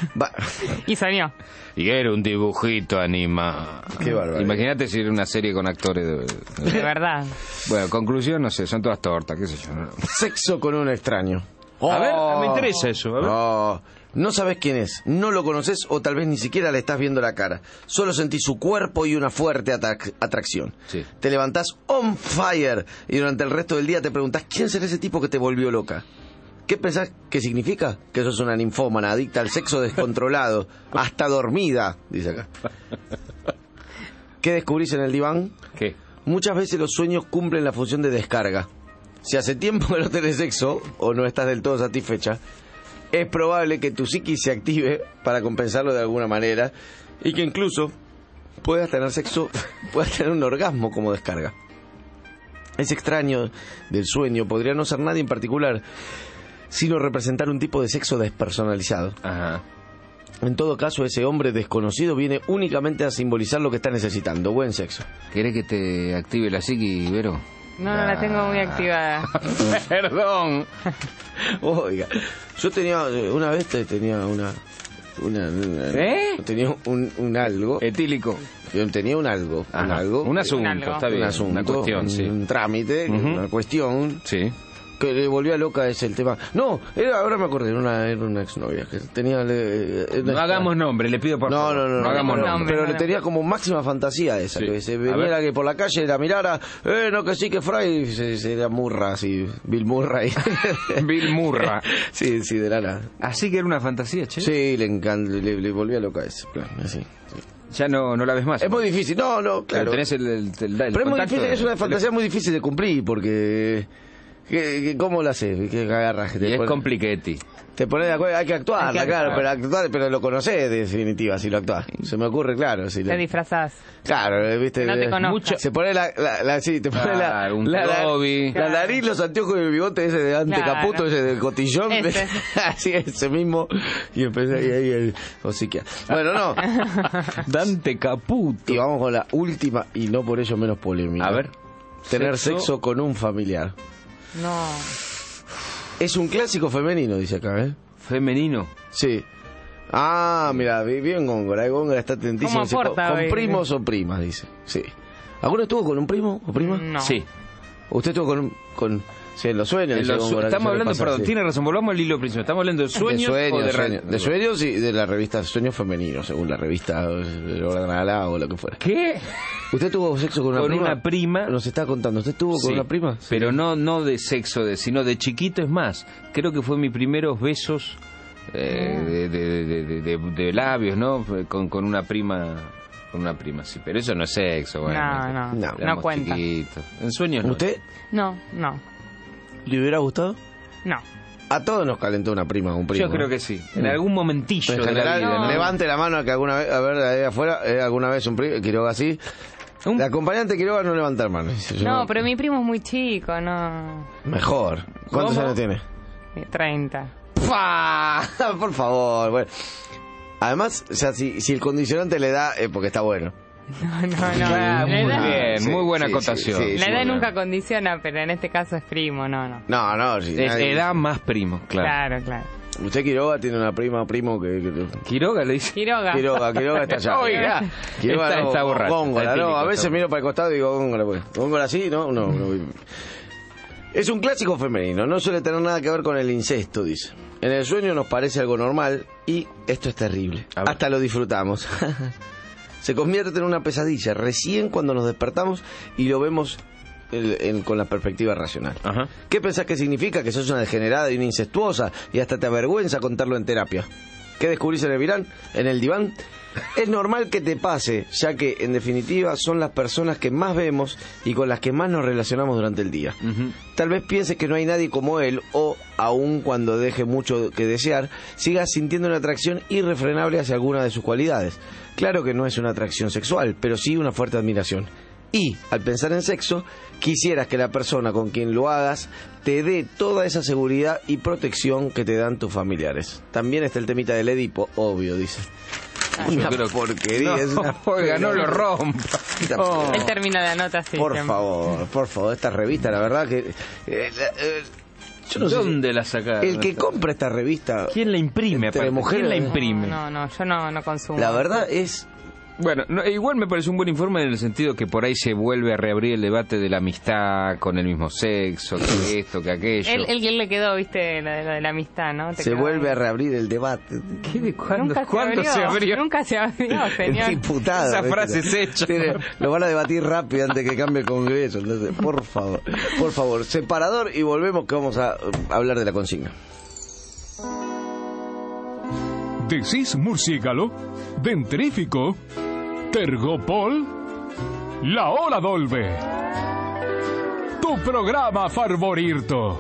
Y soñó. Y era un dibujito animado. Qué bárbaro. Imagínate si era una serie con actores de, de... de verdad. Bueno, conclusión, no sé, son todas tortas, qué sé yo. No. Sexo con un extraño. Oh, a ver, me interesa eso. A ver. Oh. No sabes quién es, no lo conoces o tal vez ni siquiera le estás viendo la cara. Solo sentís su cuerpo y una fuerte atrac- atracción. Sí. Te levantás on fire y durante el resto del día te preguntás quién será ese tipo que te volvió loca. ¿Qué pensás que significa? Que sos una ninfómana, adicta al sexo descontrolado, hasta dormida, dice acá. ¿Qué descubrís en el diván? ¿Qué? Muchas veces los sueños cumplen la función de descarga. Si hace tiempo que no tenés sexo o no estás del todo satisfecha, es probable que tu psiquis se active para compensarlo de alguna manera y que incluso puedas tener sexo, puedas tener un orgasmo como descarga. Ese extraño del sueño podría no ser nadie en particular, sino representar un tipo de sexo despersonalizado. Ajá. En todo caso, ese hombre desconocido viene únicamente a simbolizar lo que está necesitando, buen sexo. ¿Querés que te active la psiquis, Vero? No, no la tengo muy activada. Perdón. Oiga, yo tenía, una vez tenía una... una, una ¿Eh? Tenía un, un algo. Etílico. Yo tenía un algo. Un, algo, un asunto, un algo. está bien. Un asunto, una cuestión, un, sí. un trámite, uh-huh. una cuestión. Sí. Que le volvía loca ese el tema. No, era, ahora me acordé, era una, era una exnovia que tenía... Le, no esta... hagamos nombre, le pido por no, favor. No, no, no. No hagamos no, nombre. Pero no, le no. tenía como máxima fantasía esa. Sí. Que se venía que por la calle la mirara, eh, no, que sí, que Fry, se, se era Murra, así, Bill Murray. Bill Murra. Sí, sí, de la nada. Así que era una fantasía, che. Sí, le encanta, le, le volvía loca ese plan, así. Sí. Ya no, no la ves más. Es muy difícil, no, no, claro. Pero tenés el, el, el, el Pero es muy contacto, difícil, es una el, fantasía muy difícil de cumplir porque... ¿Qué, qué, ¿Cómo lo haces? ¿Qué agarras? Y es pone, compliquetti. Te pones de acuerdo, hay que actuar, hay que claro, actuar. pero actuar, pero lo conocés de definitiva si lo actuás. Se me ocurre, claro. Si te le... disfrazás. Claro, viste. No te conozco. Mucho... Se pone la, la, la sí, te pone claro, la, un la, la, lobby. la Claro. nariz, los anteojos y el bigote ese de antecaputo, Claro. ese de cotillón. Ese. Así, ese mismo. Y empecé ahí, ahí el hociquia. Bueno, no. Dante Caputo. Y vamos con la última y no por ello menos polémica. A ver. Tener sexo, sexo con un familiar. No. Es un clásico femenino, dice acá, ¿eh? ¿Femenino? Sí. Ah, mira, bien Góngora. Góngora está atentísimo. ¿Cómo Dice, aporta con hoy? primos o primas, dice. Sí. ¿Alguno estuvo con un primo o prima? No. Sí. ¿Usted estuvo con, con Sí, en los sueños. En los su estamos hablando, pasa, perdón, sí. Tiene razón, volvamos al hilo principal. Estamos hablando de sueños, de sueños, o de, sueños, de sueños y de la revista Sueños Femeninos, según la revista Granada o lo que fuera. ¿Qué? ¿Usted tuvo sexo con una con prima? Con una prima. Nos está contando. ¿Usted tuvo sí, con una prima? Sí. Pero no no de sexo, de, sino de chiquito, es más. Creo que fue mis primeros besos eh, de, de, de, de, de, de labios, ¿no? Con, con una prima... Con una prima, sí. Pero eso no es sexo, bueno. No, no, no, no cuenta. Chiquitos. ¿En sueños no? ¿Usted? No, no. ¿Le hubiera gustado? No. A todos nos calentó una prima, un primo. Yo creo que sí. En algún momentillo en general, de la vida, ¿no? Levante la mano que alguna vez, a ver, ahí afuera, eh, alguna vez un primo, Quiroga así. ¿Un? La acompañante Quiroga no levanta mano. No, no, pero mi primo es muy chico, no. Mejor. ¿Cuántos ¿Cómo? años tiene? treinta. ¡Pah! Por favor, bueno. Además, o sea, si, si el condicionante le da, es porque está bueno. No, no, no. Ah, muy edad, bien, sí, muy buena sí, acotación. Sí, sí, la sí, edad bueno. nunca condiciona, pero en este caso es primo, no, no. No, no. Si es nadie... edad más primo, claro. Claro, claro. Usted Quiroga tiene una prima, primo que... que... ¿Quiroga le dice? Quiroga. Quiroga, Quiroga está allá. Oiga, Quiroga está, no, está borracho. Góngola, está no, a veces está miro para el costado y digo, góngola, pues. Góngola así, no, no, no. Es un clásico femenino, no suele tener nada que ver con el incesto, dice. En el sueño nos parece algo normal y esto es terrible. Hasta lo disfrutamos. Se convierte en una pesadilla recién cuando nos despertamos y lo vemos el, en, con la perspectiva racional. Ajá. ¿Qué pensás que significa? Que sos una degenerada y una incestuosa y hasta te avergüenza contarlo en terapia. ¿Qué descubrís en el virán? ¿En el diván? Es normal que te pase, ya que en definitiva son las personas que más vemos y con las que más nos relacionamos durante el día. Uh-huh. Tal vez pienses que no hay nadie como él o, aun cuando deje mucho que desear, sigas sintiendo una atracción irrefrenable hacia alguna de sus cualidades. Claro que no es una atracción sexual, pero sí una fuerte admiración. Y, al pensar en sexo, quisieras que la persona con quien lo hagas te dé toda esa seguridad y protección que te dan tus familiares. También está el temita del Edipo, obvio, dice. Ah, una creo... porquería. No, es una... Oiga, no lo rompa. Oh. Él termina de anota así. Por siempre. favor, por favor, esta revista, la verdad que... Eh, eh, yo no ¿Dónde sé, la sacaron? El que compra esta revista... ¿Quién la imprime? Entre mujeres, ¿Quién la imprime? No, no, yo no, no consumo. La verdad es... Bueno, no, igual me parece un buen informe en el sentido que por ahí se vuelve a reabrir el debate de la amistad con el mismo sexo, que esto, que aquello. Él, él, él le quedó, viste, lo de, lo de la amistad, ¿no? Te se vuelve ahí a reabrir el debate. ¿Qué de cuándo? Nunca ¿Cuándo se, se abrió, abrió? Nunca se abrió, señor. El diputado. Esa frase es hecha. Tiene, lo van a debatir rápido antes que cambie el Congreso. Entonces, por favor, por favor, separador y volvemos que vamos a hablar de la consigna. ¿Decís murciélago? ¿Dentrífico? ¿Tergopol? La Ola Dolve. Tu programa favorito.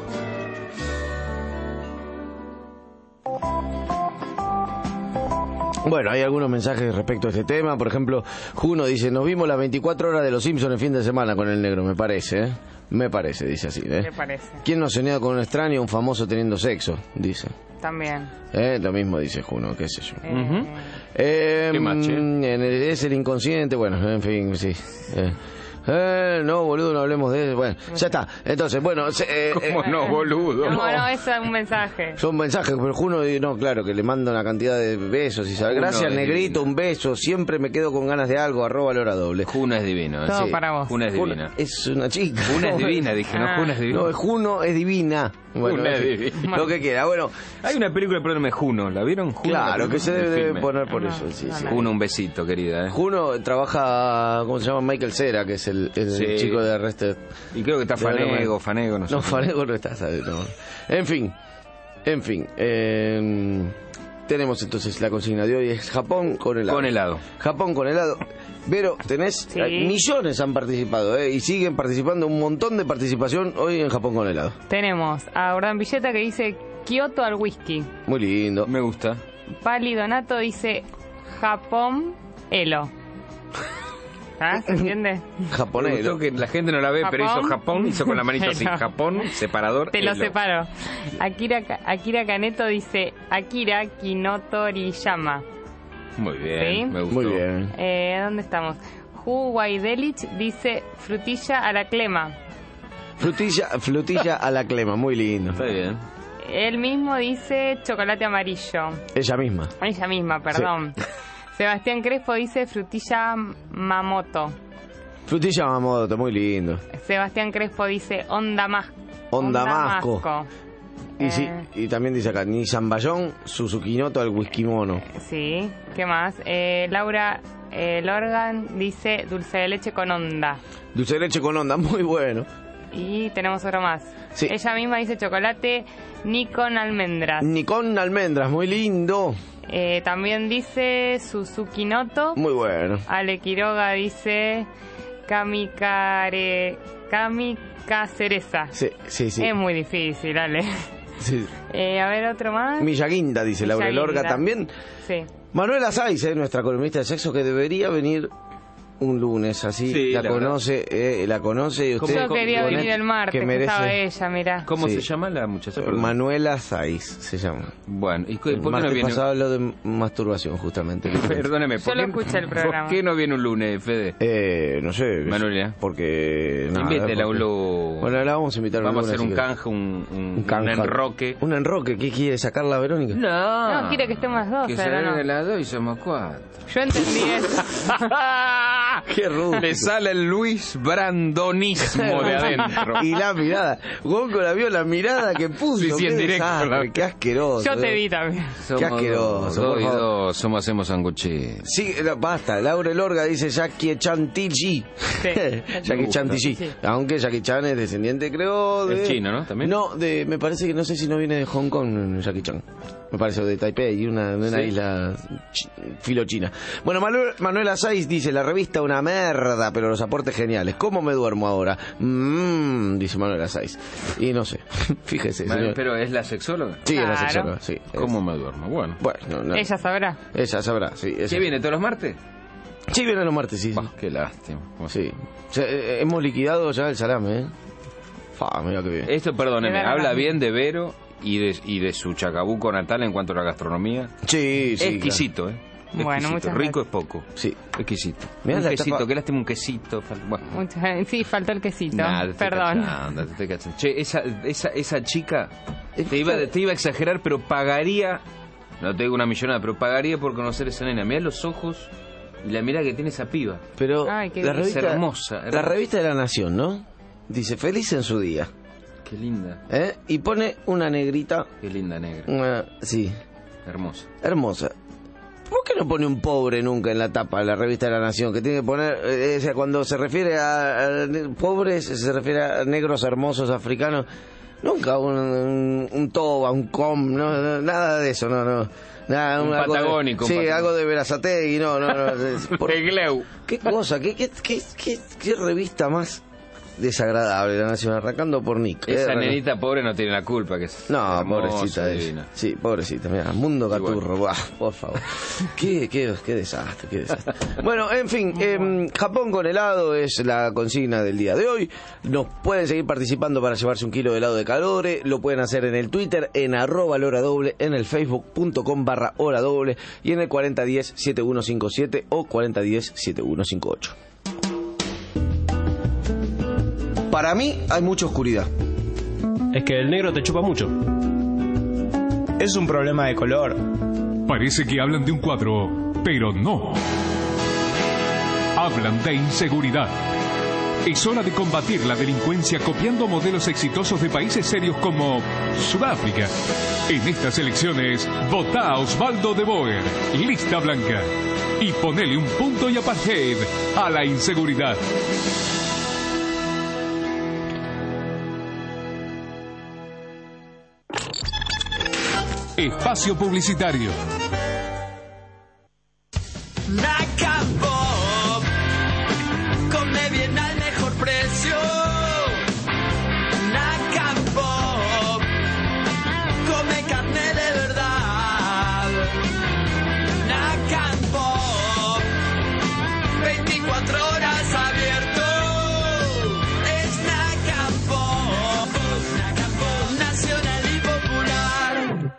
Bueno, hay algunos mensajes respecto a este tema. Por ejemplo, Juno dice: nos vimos las veinticuatro horas de los Simpsons el fin de semana con el negro, me parece, ¿eh? Me parece, dice así, ¿eh? Me parece. ¿Quién no ha soñado con un extraño, un famoso teniendo sexo? Dice. También. Eh, lo mismo dice Juno, qué sé yo. Eh... Uh-huh. eh, ¿Qué mache? En el, es el inconsciente, bueno, en fin, sí. Eh. Eh, no, boludo, no hablemos de eso. Bueno, ya está. Entonces, bueno... Eh, ¿Cómo eh, no, boludo? No, no, es un mensaje. Son mensajes, pero Juno, no, claro, que le manda una cantidad de besos y sabe. Gracias, Juno negrito, divino. Un beso. Siempre me quedo con ganas de algo, arroba Lora Doble. Juno es divino. ¿eh? Todo Sí. para vos. Juno es divina. Juno es una chica. Juno es divina, dije, no, Ah. Juno es divina. No, Juno es divina. Bueno, Juno es en fin, divina. lo que quiera. Bueno, Hay una película de problema de Juno, ¿la vieron? Juno, claro, que se El debe filme. poner por No, eso. Sí, no, sí. no. Juno, un besito, querida. ¿eh? Juno trabaja, ¿cómo se llama? Michael Cera, que es el, el Sí. chico de Arrested. Y creo que está De verdad, Fanego, bueno. Fanego, no sé. No, Fanego no está, ¿sabes? No. En fin, en fin. Eh, tenemos entonces la consigna de hoy, es Japón con helado. Con helado. Japón con helado. Vero, tenés, Sí. eh, millones han participado, ¿eh? Y siguen participando, un montón de participación hoy en Japón con helado. Tenemos a Urdán Villeta que dice Kioto al whisky. Muy lindo. Me gusta. Pali Donato dice Japón Elo. ¿Ah? ¿Se entiende? Me Japonés. gustó que la gente no la ve, pero hizo Japón. Japón, hizo con la manito así. No. Japón, separador. Te lo elo. separo. Akira, Akira Kaneto dice Akira Kinotoriyama. Muy bien, ¿Sí? me gustó. Muy bien. Eh, ¿Dónde estamos? Hu Waidelich dice frutilla a la clema. Frutilla, frutilla a la clema, muy lindo. Está bien. Él mismo dice chocolate amarillo. Ella misma. Ella misma, perdón. Sebastián Crespo dice frutilla Mamoto. Frutilla Mamoto, muy lindo. Sebastián Crespo dice onda más Ondamasco. Ondamasco. Y, Eh. sí, y también dice acá, Nissan Bayón, Suzuki Noto al Whisky Mono. Sí, ¿qué más? Eh, Laura eh, Lorgan dice dulce de leche con onda. Dulce de leche con onda, muy bueno. Y tenemos otro más. Sí. Ella misma dice chocolate ni con almendras. Ni con almendras, muy lindo. Eh, también dice Suzuki Noto. Muy bueno. Ale Quiroga dice Kamikare... Kamika Cereza. Sí, sí, sí. Es muy difícil, Ale. Sí. Eh, a ver, otro más. Millaguinda, dice Laura Millaguinda. Lorga también. Sí. Manuela Saiz, eh, nuestra columnista de sexo, que debería venir un lunes, así Sí, la, la conoce, eh, la conoce y usted Yo quería con venir él, el martes, que que merece. estaba ella, mirá. ¿Cómo Sí. se llama la muchacha? Perdón. Manuela Saiz se llama. Bueno, ¿y El por qué no martes viene? pasado habló de masturbación, justamente. Perdóneme, Yo ¿por lo qué, escuché el ¿por programa. qué no viene un lunes, Fede? Eh, no sé. Manuela. Porque... nada, Invítela, porque- lo... Bueno, la vamos a invitar. Vamos a un hacer un lunes, si canje, un, un, Un canje. un enroque. ¿Un enroque? ¿Qué quiere sacar la Verónica? No. No, quiere que estemos las dos, Que pero salga no. de las dos y somos cuatro. Yo entendí eso. ¡Qué rudo! Le sale el Luis Brandonismo de adentro. Y la mirada. Gonco la vio, la mirada que puso. Sí, sí, en Qué directo, desastre, la- Qué asqueroso. Yo te eh. vi también. Qué asqueroso, Dos por y favor. dos, somos, hacemos sanguchitos. Sí, no, basta. Laura Lorga dice Jackie Chantilly. Jackie Chantilly. Sí. Aunque Jackie Chan es descendiente, creo, de... Es chino, ¿no? ¿También? No, de, me parece que no sé si no viene de Hong Kong Jackie Chan. Me parece de Taipei, una, de una Sí. isla chi- filochina. Bueno, Manuel, Manuela Saiz dice, la revista una merda, pero los aportes geniales. ¿Cómo me duermo ahora? Mmm, dice Manuela Saiz. Y no sé, fíjese, Vale, señor. pero es la sexóloga. Sí, es la Claro. sexóloga, sí. ¿Cómo me duermo? Bueno. Bueno, no, no. Ella sabrá. Ella sabrá, sí. ella- ¿Qué viene todos los martes? Sí, viene los martes, sí. sí. Bah, qué lástima. Bueno. Sí. O sea, eh, hemos liquidado ya el salame, ¿eh? Fa, mira que bien. Esto, perdóneme, De verdad. habla bien de Vero y de, y de su chacabuco natal en cuanto a la gastronomía. Sí, sí. Exquisito, ¿eh? Bueno, Exquisito. muchas Rico gracias. es poco. Claro. Sí. Exquisito. Mirá un la quesito, tapa- qué lástima un quesito. fal- Bueno. Muchas- Sí, faltó el quesito. Nah, te estoy Perdón. cachando, te estoy cachando. Che, esa, esa, esa chica te iba, te iba a exagerar, pero pagaría, no te digo una millonada, pero pagaría por conocer a esa nena. Mirá los ojos y la mirada que tiene esa piba. Pero Ay, qué la bien. revista, Es hermosa, la hermosa. revista de la Nación, ¿no? Dice, feliz en su día. Qué linda, ¿Eh? Y pone una negrita, qué linda negra. una, sí, Hermosa. hermosa. ¿Por qué no pone un pobre nunca en la tapa de la revista de la Nación? Que tiene que poner, eh, o sea, cuando se refiere a, a ne- pobres, se refiere a negros hermosos africanos. Nunca un, un, un toba, un com, no, no, nada de eso, no, no. Nada, Un algo de- patagónico, un sí, patagónico. algo de Berazategui, no, no, no. es- por- De Gleu. ¿Qué cosa? ¿Qué, qué, qué, qué, qué revista más desagradable la Nación? Arrancando por Nick. Esa Eh, nenita pobre no tiene la culpa. Que es No, hermosa, pobrecita es. divina. Sí, pobrecita, mira, Mundo Igual. Gaturro, buah, por favor. qué, qué, qué desastre, qué desastre. Bueno, en fin, em, Japón con helado es la consigna del día de hoy. Nos pueden seguir participando para llevarse un kilo de helado de calore. Lo pueden hacer en el Twitter, en arroba la hora doble, en el facebook.com barra hora doble y en el cuarenta diez setenta y uno cincuenta y siete o cuarenta diez setenta y uno cincuenta y ocho. Para mí hay mucha oscuridad. Es que el negro te chupa mucho. Es un problema de color. Parece que hablan de un cuadro, pero no. Hablan de inseguridad. Es hora de combatir la delincuencia copiando modelos exitosos de países serios como Sudáfrica. En estas elecciones, votá a Osvaldo de Boer, lista blanca, y ponele un punto y apartheid a la inseguridad. Espacio publicitario. Naka Pop, come bien al mejor precio. Naka Pop, come carne de verdad. Naka Pop, veinticuatro horas abierto. Es Naka Pop, Naka Pop, nacional y popular.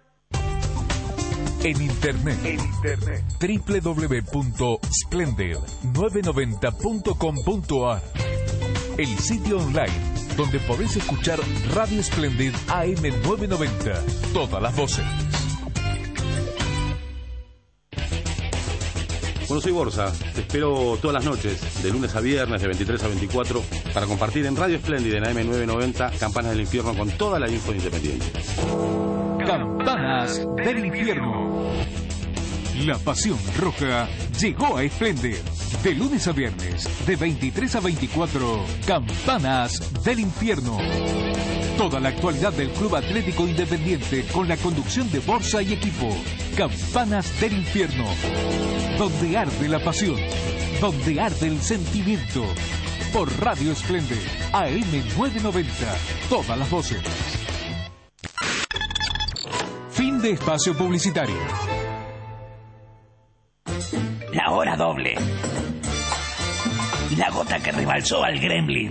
En internet, en internet. doble u doble u doble u punto splendid nueve noventa punto com punto a r. El sitio online donde podés escuchar Radio Splendid A M novecientos noventa. Todas las voces. Bueno, soy Borsa. Te espero todas las noches, de lunes a viernes, de veintitrés a veinticuatro, para compartir en Radio Espléndida, en A M novecientos noventa, Campanas del Infierno, con toda la info de Independiente. Campanas del Infierno. La pasión roja llegó a Splendid. De lunes a viernes, de veintitrés a veinticuatro, Campanas del Infierno. Toda la actualidad del Club Atlético Independiente con la conducción de Borsa y equipo. Campanas del Infierno. Donde arde la pasión, donde arde el sentimiento. Por Radio Splendid, A M novecientos noventa. Todas las voces. Fin de espacio publicitario. La hora doble. La gota que rebalsó al gremlin.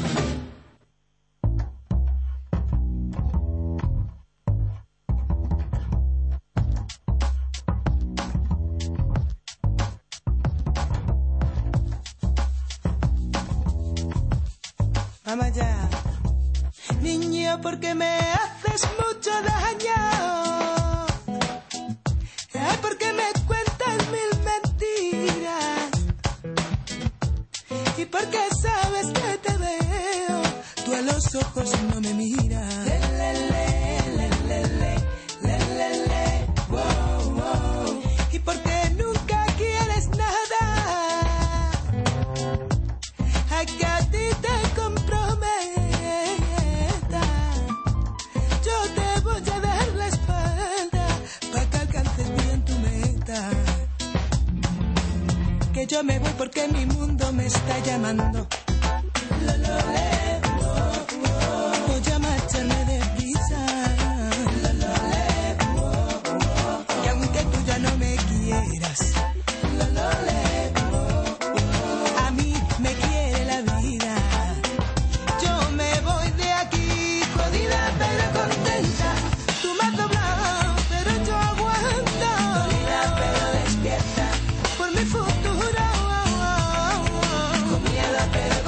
Vamos ya. Niño, porque me haces mucho daño. Ay, porque me cuentas mil mentiras. Y porque sabes que te veo, tú a los ojos no me miras. Le, le, le, le, le, le, le, le, le, wow, wow. Y porque nunca quieres nada, a que a ti te comprometa. Yo te voy a dar la espalda para que alcances bien tu meta. Que yo me voy porque mi mundo me está llamando. Lo, lo, le, oh, oh. Voy a marcharme deprisa. Lo, lo, le, oh, oh. Y aunque tú ya no me quieras, lo, lo, le, oh, oh. A mí me quiere la vida. Yo me voy de aquí jodida pero contenta. Tú me has doblado pero yo aguanto. Dolida pero despierta por mi futuro. Con miedo pero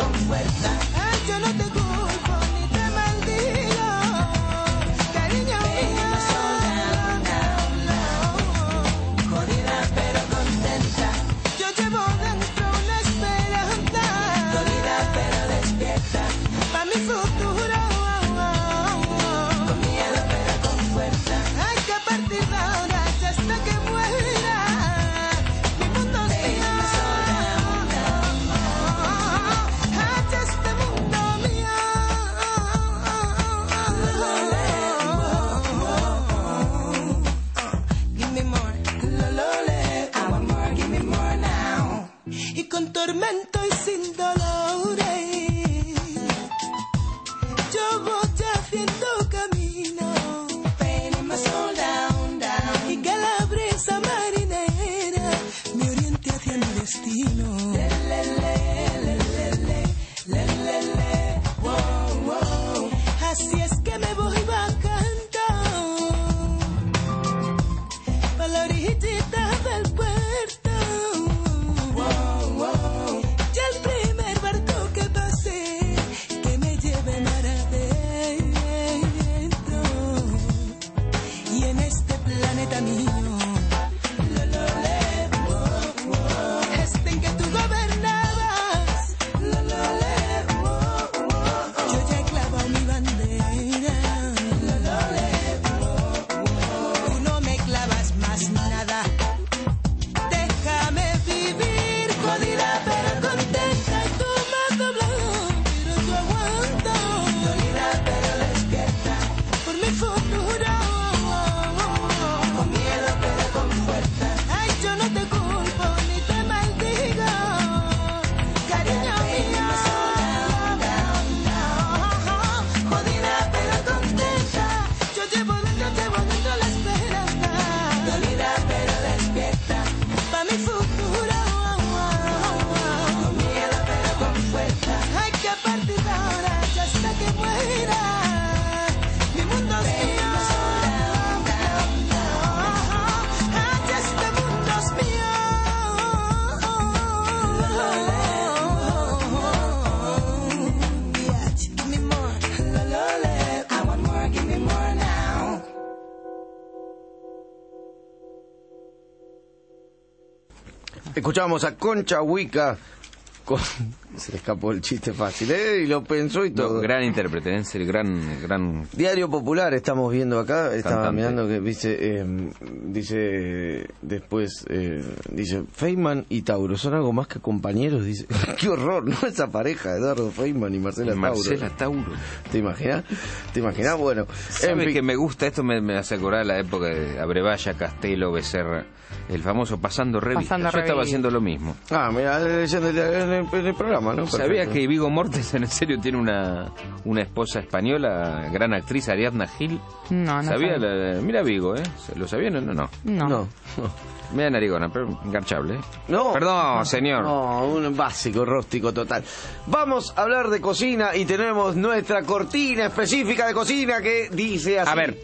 Escuchábamos a Concha Huica. Con... Se le escapó el chiste fácil, ¿eh? Y lo pensó y todo. No, gran intérprete, en serio, gran, gran... Diario Popular estamos viendo acá. Estaba Cantante. mirando que dice, eh, dice después, eh, dice, Feynman y Tauro son algo más que compañeros. Dice, qué horror, ¿no? Esa pareja, Eduardo Feynman y Marcela Tauro. Marcela Tauro. ¿Te imaginas? ¿Te imaginas? Bueno, ¿Sabes en fin. que me gusta? Esto me, me hace acordar la época de Abrevaya, Castelo, Becerra, el famoso Pasando Revista. Pasando Yo estaba Revista. haciendo lo mismo. Ah, mira, leyendo en el, en el programa, ¿no? ¿Sabías Perfecto. que Viggo Mortensen en serio tiene una, una esposa española, gran actriz, Ariadna Gil? No, no ¿Sabía? sabía. La- mira Viggo, ¿eh? ¿Lo sabía? No, no. No. No. No, Me da narigona, pero engarchable, ¿eh? no. Perdón, señor. No, un básico, rústico total. Vamos a hablar de cocina y tenemos nuestra cortina específica de cocina que dice así. A ver.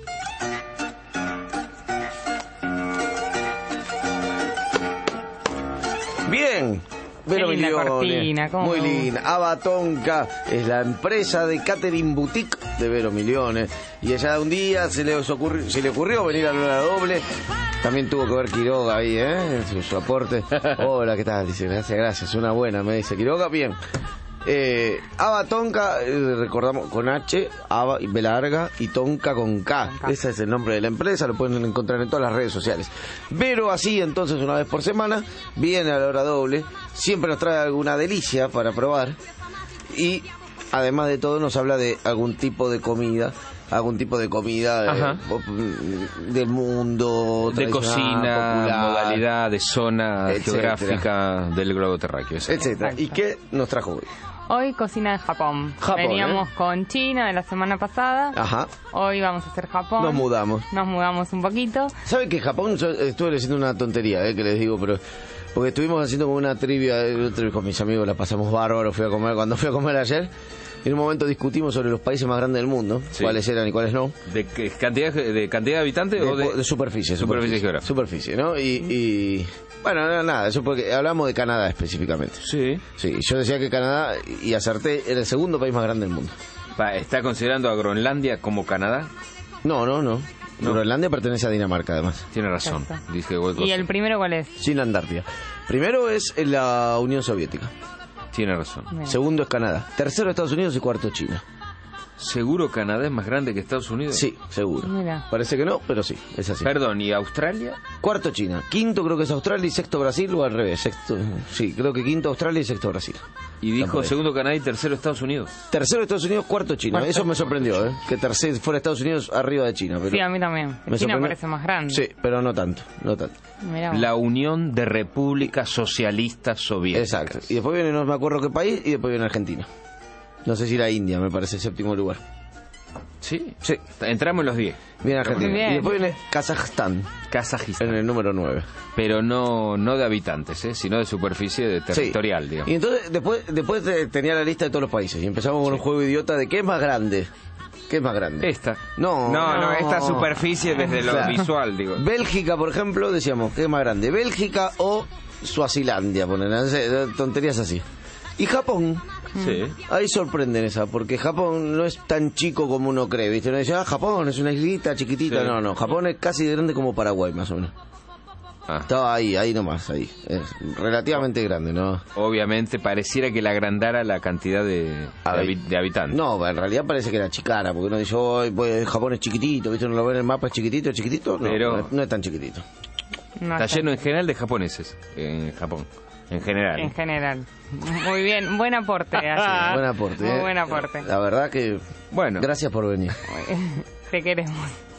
Bien. Vero Qué linda Milione, cortina, cómo muy me linda. Abatonca es la empresa de catering boutique de Vero Milione. Y ella un día se le ocurrió, se le ocurrió venir a la doble. También tuvo que ver Quiroga ahí, ¿eh? Su, su aporte. Hola, ¿qué tal? Dice, gracias, gracias. Una buena, me dice Quiroga. Bien. Eh, Aba Tonka, eh, recordamos con H, Aba y B larga y Tonka con K. Ese es el nombre de la empresa, lo pueden encontrar en todas las redes sociales. Pero así, entonces, una vez por semana, viene a la hora doble, siempre nos trae alguna delicia para probar y, además de todo, nos habla de algún tipo de comida. Algún tipo de comida Ajá. eh, del mundo, De tradicional, cocina, popular, modalidad, de zona etcétera. geográfica del globo terráqueo. exacto. etcétera. ¿Y qué nos trajo hoy? Hoy cocina de Japón. Japón, Veníamos ¿eh? con China de la semana pasada. Ajá. Hoy vamos a hacer Japón. Nos mudamos. Nos mudamos un poquito. ¿Saben que Japón? Yo estuve leyendo una tontería, eh, que les digo, pero... Porque estuvimos haciendo como una trivia eh, con mis amigos, la pasamos bárbaro, fui a comer, cuando fui a comer ayer, en un momento discutimos sobre los países más grandes del mundo, Sí. cuáles eran y cuáles no. ¿De qué cantidad, de cantidad de habitantes De, o de, de superficie, superficie geográfica? Superficie, ¿no? Y, y bueno, no, nada, eso porque hablamos de Canadá específicamente. Sí. Sí, yo decía que Canadá, y acerté, era el segundo país más grande del mundo. Pa- ¿Está considerando a Groenlandia como Canadá? No, no, no. No. Groenlandia pertenece a Dinamarca, además. Tiene razón. Exacto. Dije hueco. ¿Y el primero cuál es? Sin Antártida. Primero es la Unión Soviética. Tiene razón. Mira. Segundo es Canadá. Tercero Estados Unidos y cuarto China. ¿Seguro Canadá es más grande que Estados Unidos? Sí, seguro. Mira. Parece que no, pero sí, es así. Perdón, ¿y Australia? Cuarto China. Quinto creo que es Australia y sexto Brasil o al revés. Sexto, sí, creo que quinto Australia y sexto Brasil. Y dijo Tampoco. segundo Canadá y tercero Estados Unidos. Tercero Estados Unidos, cuarto China. Cuarto. Eso me sorprendió, ¿eh? Que tercero fuera Estados Unidos arriba de China. Pero Sí, a mí también. me China sorprendió. parece más grande. Sí, pero no tanto, no tanto. Mirá vos. La Unión de Repúblicas Socialistas Soviéticas. Exacto. Y después viene, no me acuerdo qué país, y después viene Argentina. No sé si la India, me parece, séptimo lugar. Sí. Sí. Entramos en los diez. Viene Argentina. Muy bien. Y después viene Kazajstán, Kazajistán. en el número nueve. Pero no, no de habitantes, ¿eh? Sino de superficie de territorial, Sí. digamos. Y entonces, después, después de- tenía la lista de todos los países. Y empezamos con un juego idiota de qué es más grande. ¿Qué es más grande? Esta. No, No, no, esta superficie desde lo Claro. visual, digo. Bélgica, por ejemplo, decíamos, ¿qué es más grande? Bélgica o Suazilandia, ponen, no sé, tonterías así. Y Japón, Sí. ahí sorprenden esa, porque Japón no es tan chico como uno cree, ¿viste? Uno dice, ah, Japón es una islita chiquitita. Sí. No, no, Japón es casi de grande como Paraguay, más o menos. Ah. Estaba ahí, ahí nomás, ahí. Es relativamente grande, ¿no? Obviamente pareciera que le agrandara la cantidad de, de, habi- de habitantes. No, en realidad parece que era chicara, porque uno dice, oh, pues, Japón es chiquitito, ¿viste? Uno lo ve en el mapa, es chiquitito, es chiquitito. No, Pero- no, es- no es tan chiquitito. No, Está está- lleno en general de japoneses en Japón. En general. En general. Muy bien, buen aporte. así. Buen aporte. Muy ¿eh? buen aporte. La verdad que... Bueno. Gracias por venir. Te queremos.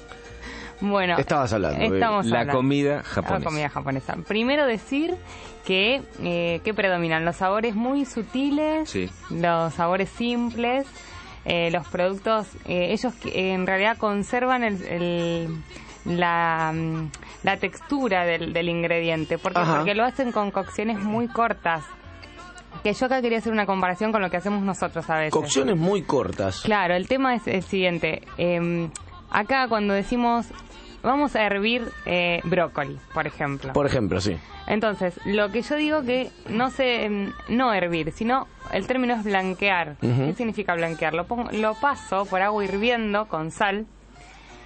Bueno, Estabas hablando, eh. estamos La hablando. comida La japonesa. comida japonesa. Primero decir que, eh, que predominan los sabores muy sutiles, Sí. los sabores simples, eh, los productos, eh, ellos que, eh, en realidad conservan el, el- la, mm, la textura del, del ingrediente. ¿Por qué? Ajá. Porque lo hacen con cocciones muy cortas. Que yo acá quería hacer una comparación con lo que hacemos nosotros a veces. Cocciones muy cortas. Claro, el tema es el siguiente. Eh, acá cuando decimos vamos a hervir eh, brócoli, por ejemplo. Por ejemplo, sí. Entonces, lo que yo digo que no se mm, no hervir, sino el término es blanquear. Ujú. ¿Qué significa blanquear? Lo, pongo- lo paso por agua hirviendo con sal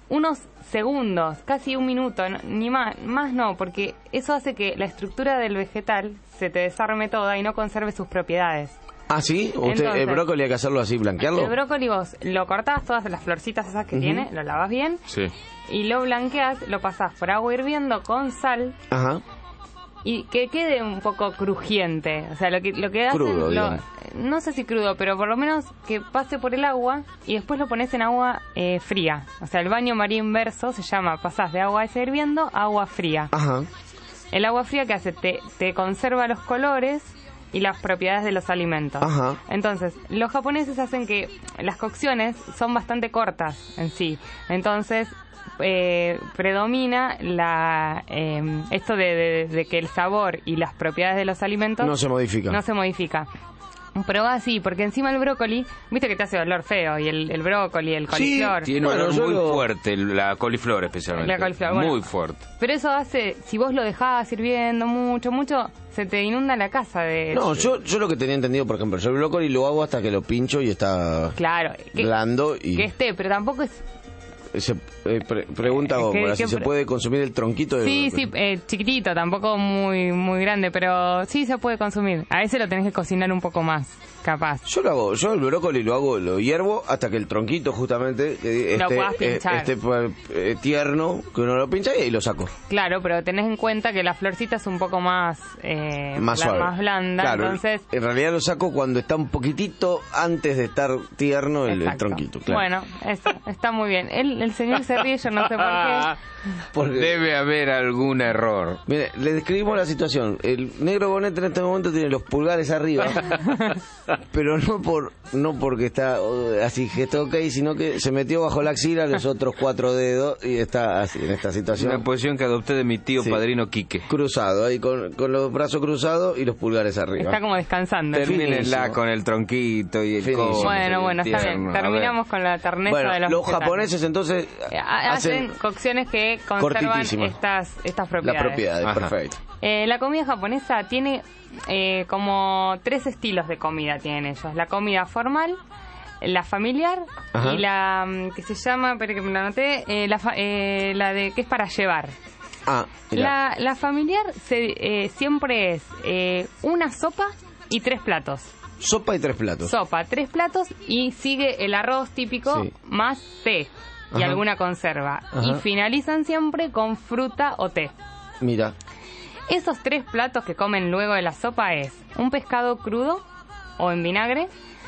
unos segundos, casi un minuto, no, ni más, más no, porque eso hace que la estructura del vegetal se te desarme toda y no conserve sus propiedades. ¿Ah, sí? Usted, Entonces, el brócoli hay que hacerlo así, blanquearlo. El brócoli vos lo cortás, todas las florcitas esas que Ujú. tiene, lo lavas bien Sí. y lo blanqueas, lo pasás por agua hirviendo con sal Ajá. y que quede un poco crujiente. O sea, lo que, lo que hacen... Crudo, lo- digamos. no sé si crudo, pero por lo menos que pase por el agua y después lo pones en agua eh, fría. O sea, el baño maría inverso se llama, pasás de agua esa hirviendo a agua fría. Ajá. El agua fría que hace, te, te conserva los colores y las propiedades de los alimentos. Ajá. Entonces, los japoneses hacen que las cocciones son bastante cortas en sí. Entonces, eh, predomina la eh, esto de, de- de que el sabor y las propiedades de los alimentos No se modifica. no se modifica. Pero así, porque encima el brócoli, viste que te hace olor feo, y el, el brócoli, el coliflor. Tiene un olor muy fuerte, la coliflor especialmente. La coliflor, bueno. Muy fuerte. Pero eso hace, si vos lo dejás hirviendo mucho, mucho, se te inunda la casa de... No, yo, yo lo que tenía entendido, por ejemplo, yo el brócoli lo hago hasta que lo pincho y está Claro, que, blando y que esté, pero tampoco es... se eh, pre- pregunta Eh, Góngora que- si que se pre- puede consumir el tronquito de Sí, sí, eh, chiquitito, tampoco muy muy grande, pero sí se puede consumir. A veces lo tenés que cocinar un poco más, capaz. Yo lo hago, yo el brócoli lo hago, lo hiervo hasta que el tronquito justamente eh, Lo esté, puedas eh, pinchar. esté, pues, eh, tierno, que uno lo pincha y ahí lo saco. Claro, pero tenés en cuenta que la florcita es un poco más eh, Más bla- suave. más blanda, Claro, entonces... en realidad lo saco cuando está un poquitito antes de estar tierno el, el Exacto. tronquito. Claro. Bueno, eso, está muy bien. El, el señor se ríe, yo no sé por qué. Porque- Debe haber algún error. Mire, le describimos la situación. El negro bonete en este momento tiene los pulgares arriba, pero no por no porque está uh, así gesto ok, sino que se metió bajo la axila los otros cuatro dedos y está así en esta situación. Una posición que adopté de mi tío Sí. padrino Quique. Cruzado, ahí con, con los brazos cruzados y los pulgares arriba. Está como descansando. Termínenla con el tronquito y el Finísimo. codo. Bueno, bueno, está tierno. bien. A ver. Terminamos con la terneza Bueno, de los los vegetales. japoneses entonces Eh, ha- hacen, hacen cocciones que conservan cortitísimas. estas, estas la propiedades. propiedad, Ajá. perfecto. Eh, la comida japonesa tiene eh, como tres estilos de comida tienen ellos. La comida formal, la familiar Ajá. y la mm, que se llama, espera que me la anoté, eh, la, fa- eh, la de que es para llevar. Ah, mirá. La, la familiar se, eh, siempre es eh, una sopa y tres platos. Sopa y tres platos. Sopa, tres platos y sigue el arroz típico Sí. más té y Ajá. alguna conserva. Ajá. Y finalizan siempre con fruta o té. Mira, Esos tres platos que comen luego de la sopa es un pescado crudo o en vinagre,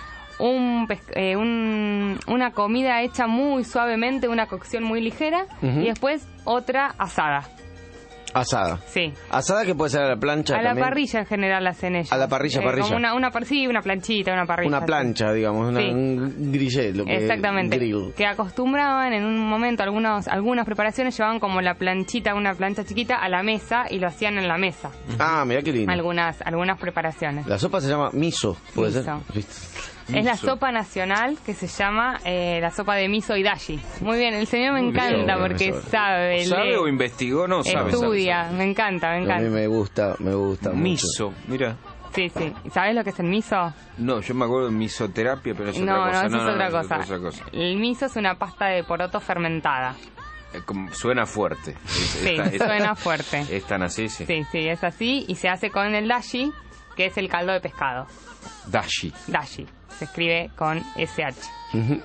un, pes- eh, un- una comida hecha muy suavemente, una cocción muy ligera Ujú. y después otra asada. asada. Sí. Asada que puede ser a la plancha A la también. parrilla en general la hacen ellos. A la parrilla, Eh, parrilla. Como una, una, par- sí, una planchita, una parrilla. Una sí. plancha, digamos, una, Sí. un grillet, lo que Exactamente. grill. Que acostumbraban en un momento, algunos, algunas preparaciones llevaban como la planchita, una plancha chiquita a la mesa y lo hacían en la mesa. Ah, mira qué lindo. Algunas, algunas preparaciones. La sopa se llama miso, puede Miso. ser. ¿Viste? Es la Miso. sopa nacional que se llama eh, la sopa de miso y dashi. Muy bien, el señor me Muy encanta bien, porque eso. sabe, ¿Sabe lee, o investigó? No sabe. estudia. Me encanta, me A mí encanta. me gusta, me gusta mucho. Miso, mira. Sí, sí. ¿Sabes lo que es el miso? No, yo me acuerdo de misoterapia, pero es No, otra cosa. no, eso es otra es cosa. otra cosa. El miso es una pasta de poroto fermentada. Eh, como- Suena fuerte. Es- Sí, es tan- suena es- fuerte. Es tan así, sí. Sí, sí, es así y se hace con el dashi, que es el caldo de pescado. Dashi. Dashi. Se escribe con ese hache. Ujú.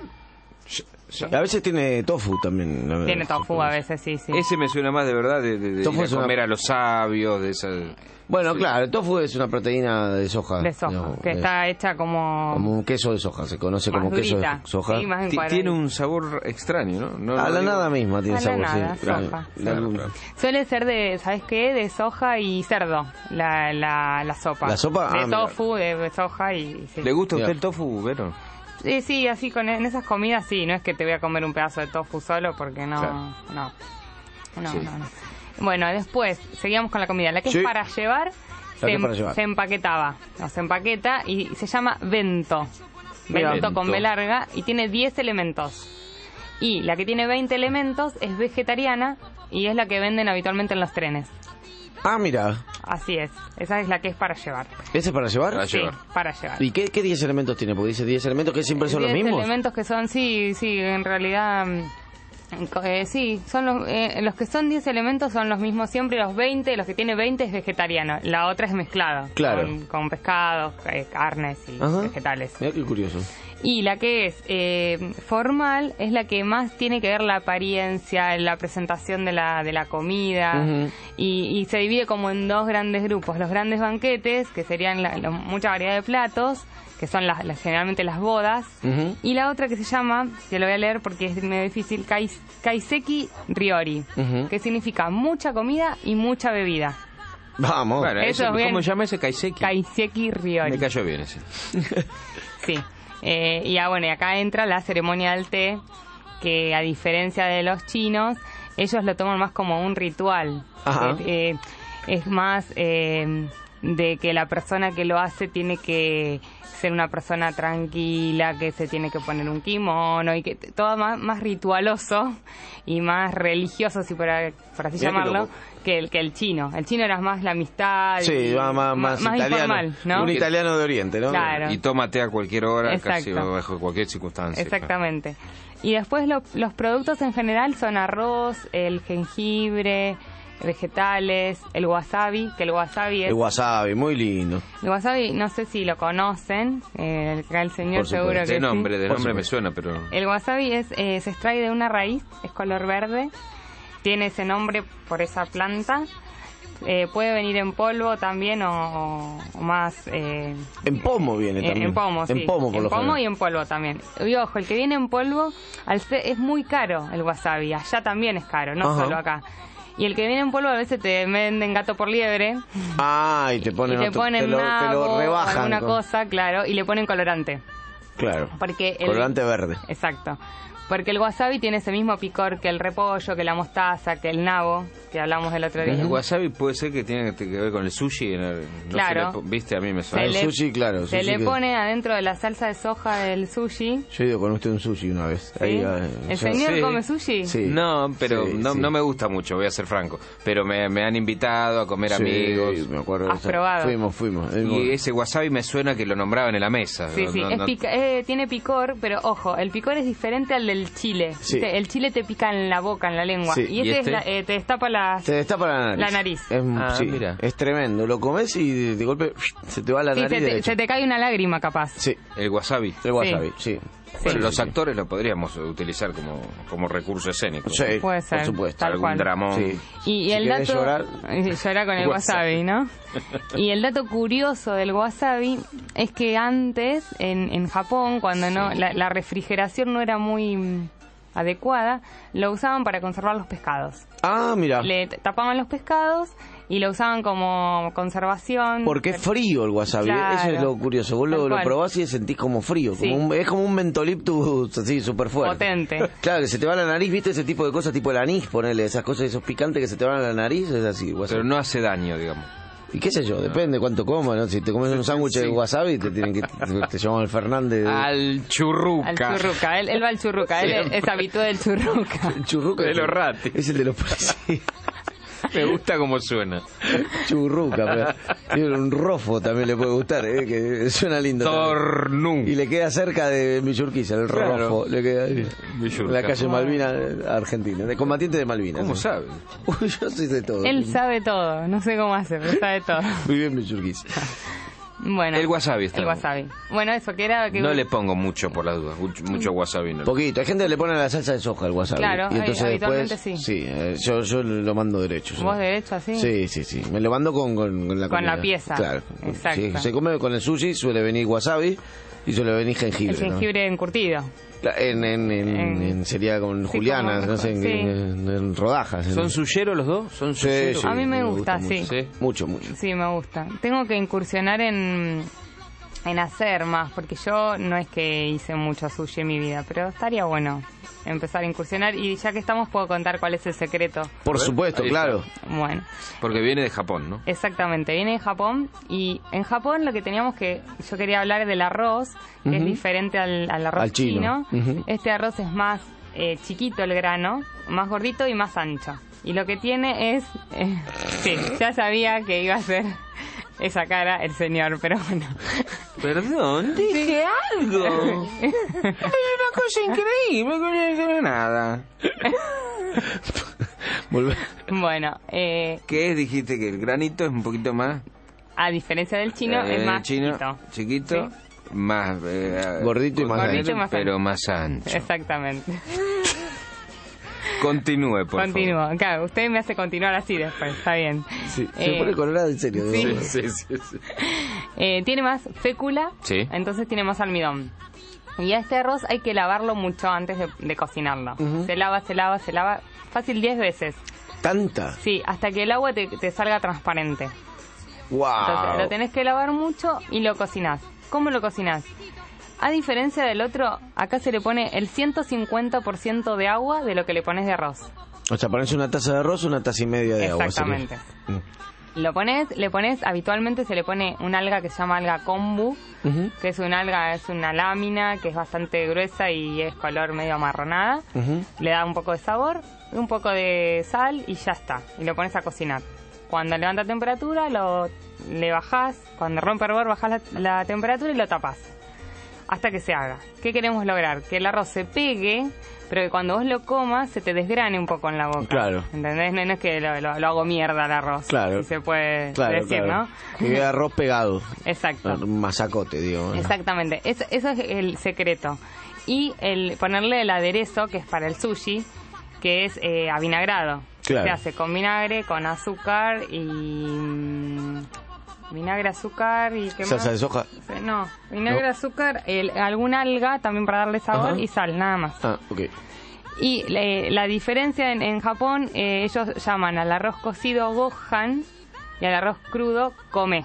A veces tiene tofu también. la- Tiene tofu a veces, sí, sí. Ese me suena más de verdad de, de, de Tofu ir a es una- comer a los sabios, de esa... Bueno, Sí. claro, el tofu es una proteína de soja. De soja, digamos, que es está hecha como... como un queso de soja, se conoce Más como queso durita. de soja. Sí, más Ti- encuadradita. Tiene un sabor extraño, ¿no? no A no la digo- nada misma tiene A la sabor, nada, sí. soja. La- Claro, claro. Suele ser de, ¿sabes qué? De soja y cerdo, la, la, la sopa. ¿La sopa? De Ah, mira. tofu, de soja y... Sí. ¿Le gusta a usted Ya. el tofu, Vero? Sí, sí, así con en esas comidas sí, no es que te voy a comer un pedazo de tofu solo porque no, Claro. no, no, Sí. no, no. Bueno, después seguíamos con la comida, la que Sí. es para llevar, que se, es para llevar. se empaquetaba, no, se empaqueta y se llama bento, Mira. bento con Bento. B larga y tiene diez elementos. Y la que tiene veinte elementos es vegetariana y es la que venden habitualmente en los trenes. Ah, mira, Así es, esa es la que es para llevar. ¿ese es para llevar? Para Sí, llevar. para llevar. ¿Y qué, qué diez elementos tiene? Porque dice diez elementos que siempre son los diez mismos. elementos que son, sí, sí, en realidad mm, Eh, sí, son los, eh, los que son diez elementos son los mismos siempre, los veinte, los que tiene veinte es vegetariano, la otra es mezclado, claro. con, con pescados, eh, carnes y Ajá. vegetales. Mira qué curioso. Y la que es eh, formal es la que más tiene que ver la apariencia, la presentación de la, de la comida, uh-huh. y, y se divide como en dos grandes grupos, los grandes banquetes, que serían la, la, mucha variedad de platos, que son las, las, generalmente las bodas, uh-huh. y la otra que se llama, que lo voy a leer porque es medio difícil, kais, Kaiseki Ryori, uh-huh. que significa mucha comida y mucha bebida. Vamos. Bueno, eso, eso, ¿cómo llama ese Kaiseki? Kaiseki Ryori. Me cayó bien ese. Sí. Eh, y ah, bueno, y acá entra la ceremonia del té, que a diferencia de los chinos, ellos lo toman más como un ritual. Ajá. Eh, eh, es más eh, de que la persona que lo hace tiene que ser una persona tranquila, que se tiene que poner un kimono y que t- todo más, más ritualoso y más religioso, si por, por así Mirá llamarlo, que, que el que el chino. El chino era más la amistad, sí, y, más, más, más, más italiano, informal, ¿no? Un italiano de Oriente, ¿no? Claro. Y tómate a cualquier hora, Exacto. casi bajo cualquier circunstancia. Exactamente. Y después lo, los productos en general son arroz, el jengibre, vegetales, el wasabi, que el wasabi es... El wasabi, muy lindo. El wasabi, no sé si lo conocen, eh, el, el señor Por seguro que de nombre, sí. De nombre me suena, pero... El wasabi es, eh, se extrae de una raíz, es color verde, tiene ese nombre por esa planta. Eh, puede venir en polvo también o, o más... Eh, en pomo viene también. En pomo, sí. En pomo, por en lo pomo general. y en polvo también. Y ojo, el que viene en polvo al ser, es muy caro el wasabi. Allá también es caro, no Ajá. solo acá. Y el que viene en polvo a veces te venden gato por liebre. Ah, y te ponen, y te otro, ponen te lo, nabo, te lo rebajan. alguna con... cosa, claro, y le ponen colorante. Claro. Porque el, colorante verde. Exacto. Porque el wasabi tiene ese mismo picor que el repollo, que la mostaza, que el nabo, que hablamos el otro día. El wasabi puede ser que tiene que ver con el sushi. No claro. Se le, Viste, a mí me suena. El le, sushi, claro. Se sushi le que... pone adentro de la salsa de soja del sushi. Yo he ido con usted un sushi una vez. ¿Sí? Ahí, eh, ¿El yo... señor sí. come sushi? Sí. No, pero sí, no, sí. no me gusta mucho, voy a ser franco. Pero me, me han invitado a comer sí, amigos. me acuerdo. ¿Has probado? Fuimos, fuimos. Y ese wasabi me suena que lo nombraban en la mesa. Sí, no, sí. no, Es no... pica, eh, tiene picor, pero ojo, el picor es diferente al del chile. Sí. El chile te pica en la boca, en la lengua. Sí. Y ese ¿Y este? es la, eh, te destapa la... Te destapa la nariz. La nariz. Es, ah, sí, mira. es tremendo. Lo comes y de, de golpe se te va la sí, nariz se te, derecha. se te cae una lágrima, capaz. Sí. El wasabi. El wasabi, sí. sí. Bueno, sí, los sí. actores lo podríamos utilizar como, como recurso escénico. Sí, puede ser, por supuesto. tal Algún cual. dramón. Sí. Y, y si el querés dato... llorar... Llorar con el wasabi, ¿no? Y el dato curioso del wasabi es que antes, en, en Japón, cuando no la, la refrigeración no era muy adecuada, lo usaban para conservar los pescados. Ah, mira. Le tapaban los pescados y lo usaban como conservación. Porque es frío el wasabi, Claro. eso es lo curioso. Vos lo, Tal lo cual. probás y sentís como frío, Sí. como un- es como un mentoliptus así súper fuerte. Potente. Claro, que se te va a la nariz, ¿viste? Ese tipo de cosas, tipo el anís, ponele esas cosas, esos picantes que se te van a la nariz, es así, wasabi. Pero no hace daño, digamos. Y qué sé yo, depende cuánto comas, ¿no? Si te comes un sándwich Sí. de wasabi, te tienen que te, te llaman el Fernández. de- Al churruca. Al churruca, él, él va al churruca, él es, es habitué del churruca. El churruca De es los el- ratis. Es el de los policías. Me gusta cómo suena. Churruca, pero tiene un rofo también le puede gustar, ¿eh? Que suena lindo. Tornú. Y le queda cerca de Villurquiza, el Claro. rofo. Le queda ahí, Villurca. en la calle Malvinas, Argentina, de combatiente de Malvinas. ¿Cómo ¿sí? sabe? Uy, yo soy de todo. Él sabe todo, no sé cómo hace, pero sabe todo. Vive en Villurquiza. Bueno, El wasabi está el bien. wasabi. Bueno, eso que era que No le pongo mucho por las dudas. Mucho, mucho wasabi. No. Poquito. Hay gente que le pone la salsa de soja al wasabi. Claro, y entonces habitualmente después, sí. eh, yo, yo lo mando derecho. ¿sí? vos derecho así. Sí, sí, sí. Me lo mando con, con, con la Con la comida. pieza. Claro. Exacto. Sí, se come con el sushi, suele venir wasabi y suele venir jengibre. El jengibre encurtido. ¿no? En, en, en, En- en- sería con Sí, julianas, como- no sé, en, sí. en- en rodajas. en- ¿Son suyeros los dos? ¿Son Sí, suyeros? sí, A mí me gusta, mucho. sí. Sí. Mucho, mucho. Sí, me gusta. Tengo que incursionar en, en hacer más, porque yo no es que hice mucho sushi en mi vida, pero estaría bueno empezar a incursionar. Y ya que estamos, puedo contar cuál es el secreto. Por supuesto, Ahí claro. está. Bueno, Porque viene de Japón, ¿no? exactamente, viene de Japón. Y en Japón lo que teníamos que... Yo quería hablar del arroz, que es Ujú. diferente al, al arroz Al chino. Ujú. Este arroz es más eh, chiquito el grano, más gordito y más ancho. Y lo que tiene es... eh, sí, ya sabía que iba a ser esa cara el señor, pero bueno. Perdón, dije algo. Es una cosa increíble, no dije nada. Bueno, eh, ¿qué es? Dijiste que el granito es un poquito más... A diferencia del chino, eh, es más chino, chiquito. Chiquito, sí. más... Eh, gordito y más gordito ancho. Y más pero ancho. más ancho. Exactamente. Continúe, por Continúo. favor. Claro, usted me hace continuar así después, está bien. Sí, eh, se pone colorado en serio. Sí, sí, sí, sí. Eh, tiene más fécula, sí. Entonces tiene más almidón. Y a este arroz hay que lavarlo mucho antes de, de cocinarlo. Uh-huh. Se lava, se lava, se lava, fácil diez veces. ¿Tanta? Sí, hasta que el agua te, te salga transparente. Wow. Entonces lo tenés que lavar mucho y lo cocinás. ¿Cómo lo cocinás? A diferencia del otro, acá se le pone el ciento cincuenta por ciento de agua de lo que le pones de arroz. O sea, pones una taza de arroz, una taza y media de agua. Exactamente. Mm. Lo pones, le pones, habitualmente se le pone una alga que se llama alga kombu, uh-huh. que es una alga, es una lámina que es bastante gruesa y es color medio amarronada. Uh-huh. Le da un poco de sabor, un poco de sal y ya está. Y lo pones a cocinar. Cuando levanta temperatura, lo le bajás. Cuando rompe hervor, bajás la, la temperatura y lo tapás. Hasta que se haga. ¿Qué queremos lograr? Que el arroz se pegue, pero que cuando vos lo comas se te desgrane un poco en la boca. Claro. ¿Entendés? No, no es que lo, lo, lo hago mierda el arroz. Claro. Si se puede claro, decir, claro. ¿no? Que quede arroz pegado. Exacto. Un masacote, digo. ¿no? Exactamente. Eso, eso es el secreto. Y el ponerle el aderezo, que es para el sushi, que es eh, avinagrado. Claro. Se hace con vinagre, con azúcar y... Mmm, vinagre, azúcar y ¿qué ¿Salsa más? de soja? No, vinagre, no. azúcar, el, alguna alga también para darle sabor. Ajá. Y sal, nada más. Ah, ok. Y eh, la diferencia en, en Japón, eh, ellos llaman al arroz cocido gohan y al arroz crudo come.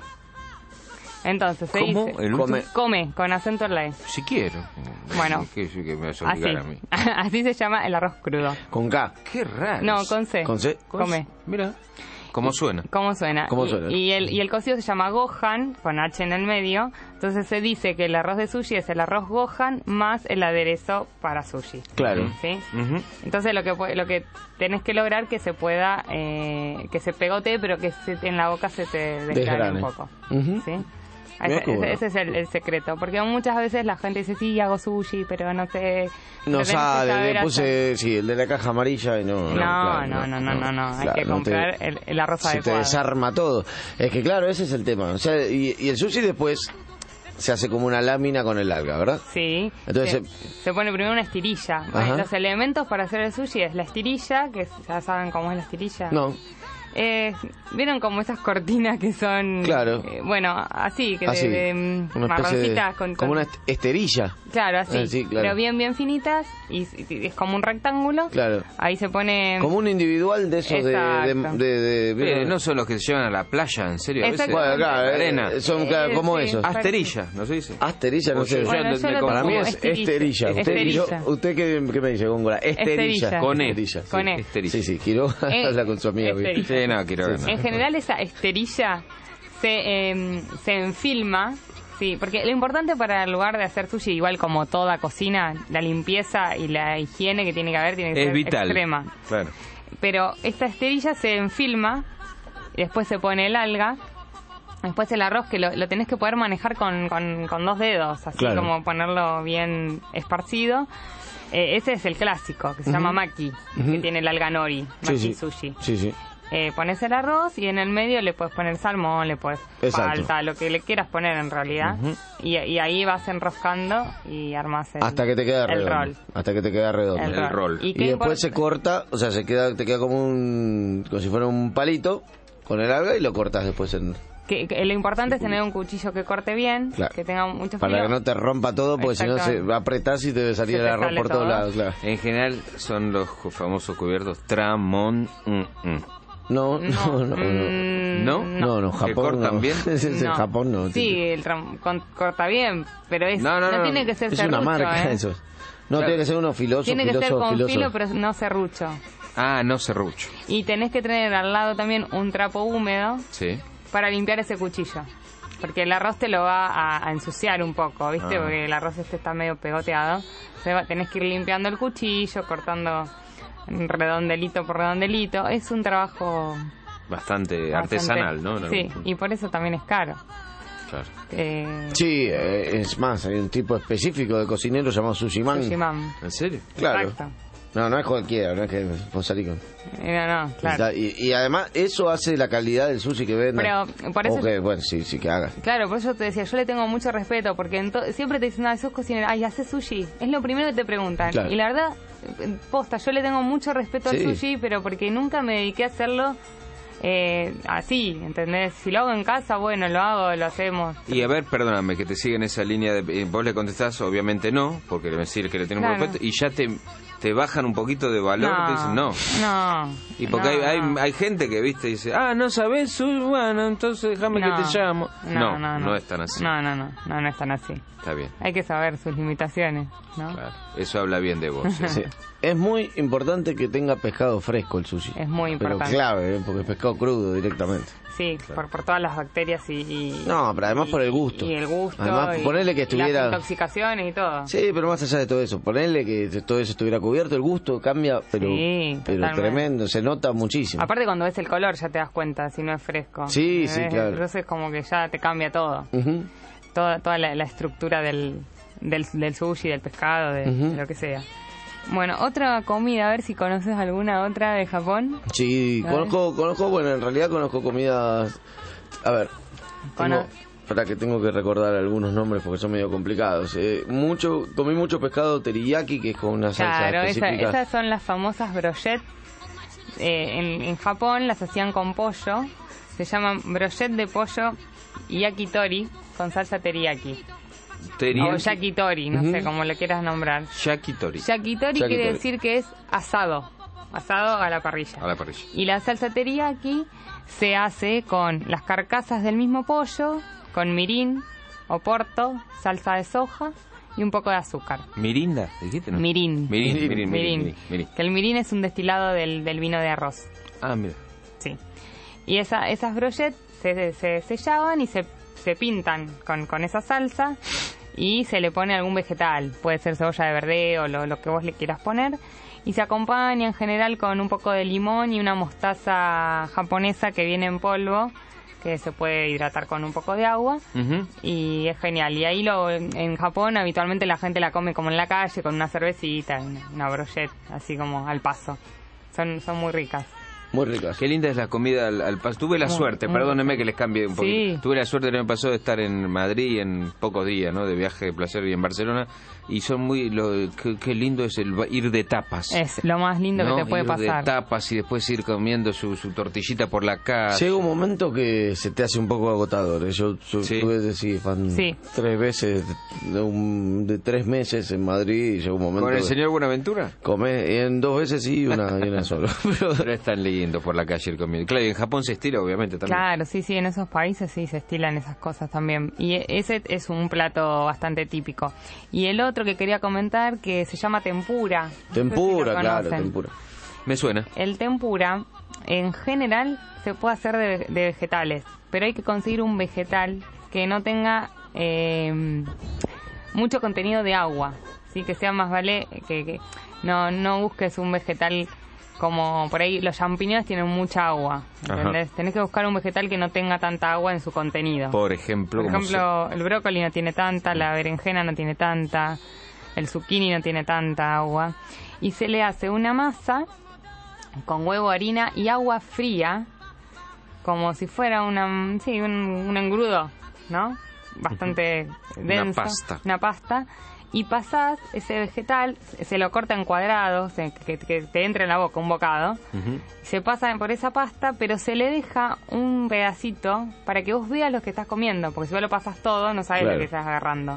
Entonces se ¿Cómo? dice ¿El come. come, con acento en la E. Si quiero. Bueno, que, que me vas a obligar así. a mí. Así se llama el arroz crudo. ¿Con K? Qué raro. No, con C. ¿Con C? Come. Mira. ¿Cómo suena? ¿Cómo suena? ¿Cómo y, suena? Y el, y el cocido se llama gohan, con H en el medio. Entonces se dice que el arroz de sushi es el arroz gohan más el aderezo para sushi. Claro. ¿Sí? Uh-huh. Entonces lo que lo que tenés que lograr que se pueda, eh, que se pegote, pero que se, en la boca se te desgrane un poco. Uh-huh. ¿Sí? Ese, ese, ese es el, el secreto, porque muchas veces la gente dice, sí, hago sushi, pero no sé... No sale, le puse, sí, el de la caja amarilla y no... No, claro, no, no, no, no, no, no, hay claro, que comprar no te, el, el arroz se adecuado. Se te desarma todo. Es que claro, ese es el tema. O sea, y, y el sushi después se hace como una lámina con el alga, ¿verdad? Sí. Entonces se, se pone primero una estirilla. Ajá. Los elementos para hacer el sushi es la estirilla, que ya saben cómo es la estirilla. No. Eh, ¿Vieron como esas cortinas que son... Claro. Eh, bueno, así, que así, de, de marroncitas. De, con, como con, una esterilla. Claro, así, ah, sí, claro. Pero bien, bien finitas, y, y es como un rectángulo. Claro. Ahí se pone... Como un individual de esos de... de, de, de eh, no son los que se llevan a la playa, en serio. A veces, bueno, claro, eh, arena. Son, claro, ¿cómo sí, esos? Asterilla, ¿no se dice? Asterilla, no sé. Bueno, yo lo para mí es esterilla. esterilla. Usted, Esterilla. yo, ¿Usted qué, qué me dice, Góngora? Esterilla. Esterilla. Con E. Esterilla, Con sí. E. Esterilla. Sí, sí, quiero Eh, hablar con su amiga. esterilla. Sí, no, quiero sí, no. En general esa esterilla se, eh, se enfilma, sí, porque lo importante para el lugar de hacer sushi, igual como toda cocina, la limpieza y la higiene que tiene que haber tiene que es ser vital. extrema. Claro. Pero esta esterilla se enfilma, y después se pone el alga, después el arroz que lo, lo tenés que poder manejar con, con, con dos dedos, así claro. como ponerlo bien esparcido. Eh, ese es el clásico, que se uh-huh. llama maki, uh-huh. que tiene el alga nori, maki sí, sí. sushi. Sí, sí. Eh, pones el arroz y en el medio le puedes poner salmón, le puedes palta, lo que le quieras poner en realidad. Uh-huh. y, y ahí vas enroscando y armas el, hasta que te queda el redondo. rol. Hasta que te queda redondo. El, el rol. Y, y después se corta, o sea, se queda, te queda como un, como si fuera un palito con el alga y lo cortas después en... Que, que lo importante es tener un cuchillo que corte bien, claro. que tenga mucho filo. Para que no te rompa todo, porque si no se va a apretar y te debe salir el arroz por todos lados. Claro. En general son los famosos cubiertos Tramon. Mm, mm. No, no, no, no. ¿No? No, no, Japón. ¿Que cortan no. bien? En no. Japón no. Sí, el tram, con, corta bien, pero es, no, no, no, no tiene que ser es serrucho. una marca ¿eh? eso. No, claro. Tiene que ser uno filoso, Tiene filoso, que ser con filoso. filo, pero no serrucho. Ah, no serrucho. Y tenés que tener al lado también un trapo húmedo. Sí. Para limpiar ese cuchillo. Porque el arroz te lo va a, a ensuciar un poco, ¿viste? Ah. Porque el arroz este está medio pegoteado. Se va, tenés que ir limpiando el cuchillo, cortando redondelito por redondelito. Es un trabajo... Bastante, bastante artesanal, ¿no? Sí, y por eso también es caro. Claro. Eh... Sí, eh, es más, hay un tipo específico de cocinero llamado Sushi Man. Sushi Man. ¿En serio? Claro. Exacto. No, no es cualquiera, no es que vos salís con... No, no, claro. Y, y además eso hace la calidad del sushi que venden. Pero por eso... O que, bueno, sí, sí que haga. Claro, por eso te decía, yo le tengo mucho respeto, porque ento- siempre te dicen, ah, sos cocinero, ay, haces sushi. Es lo primero que te preguntan. Claro. Y la verdad, posta, yo le tengo mucho respeto Sí. al sushi, pero porque nunca me dediqué a hacerlo eh, así, ¿entendés? Si lo hago en casa, bueno, lo hago, lo hacemos. Y a ver, perdóname, que te siga en esa línea de... eh, Vos le contestás, obviamente no, porque le decir que le tenemos Claro. respeto, y ya te, te bajan un poquito de valor, No, te dicen no. No. Y porque no, hay, hay, no. hay gente que, viste, dice, ah, ¿no sabés? Uy, bueno, entonces déjame No. que te llamo. No, No, no, no, no. es tan así. No, no, no, no, no es tan así. Está bien. Hay que saber sus limitaciones, ¿no? Claro. Eso habla bien de vos. ¿eh? Sí. Es muy importante que tenga pescado fresco el sushi. Es muy Pero importante. clave, ¿eh? Porque es pescado crudo directamente. Sí, por, por todas las bacterias y, y... No, pero además por el gusto. Y el gusto. Además, y, ponerle que y estuviera... las intoxicaciones y todo. Sí, pero más allá de todo eso, ponerle que todo eso estuviera cubierto, el gusto cambia, pero, Sí, pero totalmente. tremendo, se nota muchísimo. Aparte cuando ves el color ya te das cuenta si no es fresco. Sí, sí, ¿Ves? claro. Entonces como que ya te cambia todo. Ujú. Toda, toda la, la estructura del, del, del sushi, del pescado, de, Ujú. de lo que sea. Bueno, otra comida, a ver si conoces alguna otra de Japón. Sí, A ver. conozco, conozco, bueno, en realidad conozco comidas... A ver, tengo, Cono- para que tengo que recordar algunos nombres porque son medio complicados. Eh, mucho, comí mucho pescado teriyaki, que es con una salsa Claro, esa- específica. esas son las famosas brochettes. Eh, en, en Japón las hacían con pollo. Se llaman brochettes de pollo yakitori con salsa teriyaki. Teriyaki. O yakitori, no Ujú. sé cómo lo quieras nombrar. Yakitori. Yakitori, Yakitori. quiere decir que es asado. Asado a la parrilla. A la parrilla. Y la salsa teriyaki se hace con las carcasas del mismo pollo, con mirin, oporto, salsa de soja y un poco de azúcar. ¿Mirinda? ¿Dijiste, no? Mirin. Mirin, mirin, mirin, Mirin. mirin, mirin. Que el mirin es un destilado del, del vino de arroz. Ah, mira. Sí. Y esa, esas brochettes se, se sellaban y se, se pintan con, con esa salsa y se le pone algún vegetal. Puede ser cebolla de verdeo o lo, lo que vos le quieras poner. Y se acompaña en general con un poco de limón y una mostaza japonesa que viene en polvo, que se puede hidratar con un poco de agua. Ujú. Y es genial. Y ahí lo, en Japón habitualmente la gente la come como en la calle, con una cervecita, una, una brochette, así como al paso. Son, son muy ricas. Muy ricas. Qué linda es la comida al, al paso. Tuve la Muy- suerte, muy perdónenme que les cambie un poquito. Sí. Tuve la suerte el año pasado de estar en Madrid en pocos días, ¿no? De viaje de placer y en Barcelona. Y son muy... Lo, qué, qué lindo es el ba- ir de tapas. Es lo más lindo ¿no? que te puede Ir pasar. de tapas y después ir comiendo su, su tortillita por la casa. Llega un momento que se te hace un poco agotador. ¿eh? Yo, yo Sí. tuve decir, fan Sí. tres veces de, un- de tres meses en Madrid y llegó un momento. ¿Con el que señor Buenaventura? Comé en dos veces sí y una, y una sola. Pero, Pero es tan lindo por la calle ir comiendo. Claro, y en Japón se estila, obviamente, también. Claro, sí, sí, en esos países sí se estilan esas cosas también. Y e- ese es un plato bastante típico. Y el otro que quería comentar, que se llama tempura. No sé si tempura, lo claro, conocen. tempura. Me suena. El tempura, en general, se puede hacer de, de vegetales, pero hay que conseguir un vegetal que no tenga eh, mucho contenido de agua, ¿sí? Que sea más vale que, que no, no busques un vegetal como por ahí los champiñones tienen mucha agua, ¿entendés? Ajá. Tenés que buscar un vegetal que no tenga tanta agua en su contenido. Por ejemplo, Por como ejemplo, el brócoli no tiene tanta, la berenjena no tiene tanta, el zucchini no tiene tanta agua. Y se le hace una masa con huevo, harina y agua fría, como si fuera una, sí, un, un engrudo, ¿no? Bastante Una denso. pasta. Una pasta. Y pasás ese vegetal, se lo corta en cuadrados, eh, que, que te entre en la boca un bocado. Ujú. Se pasa por esa pasta, pero se le deja un pedacito para que vos veas lo que estás comiendo, porque si vos lo pasas todo, no sabes Claro. lo que estás agarrando.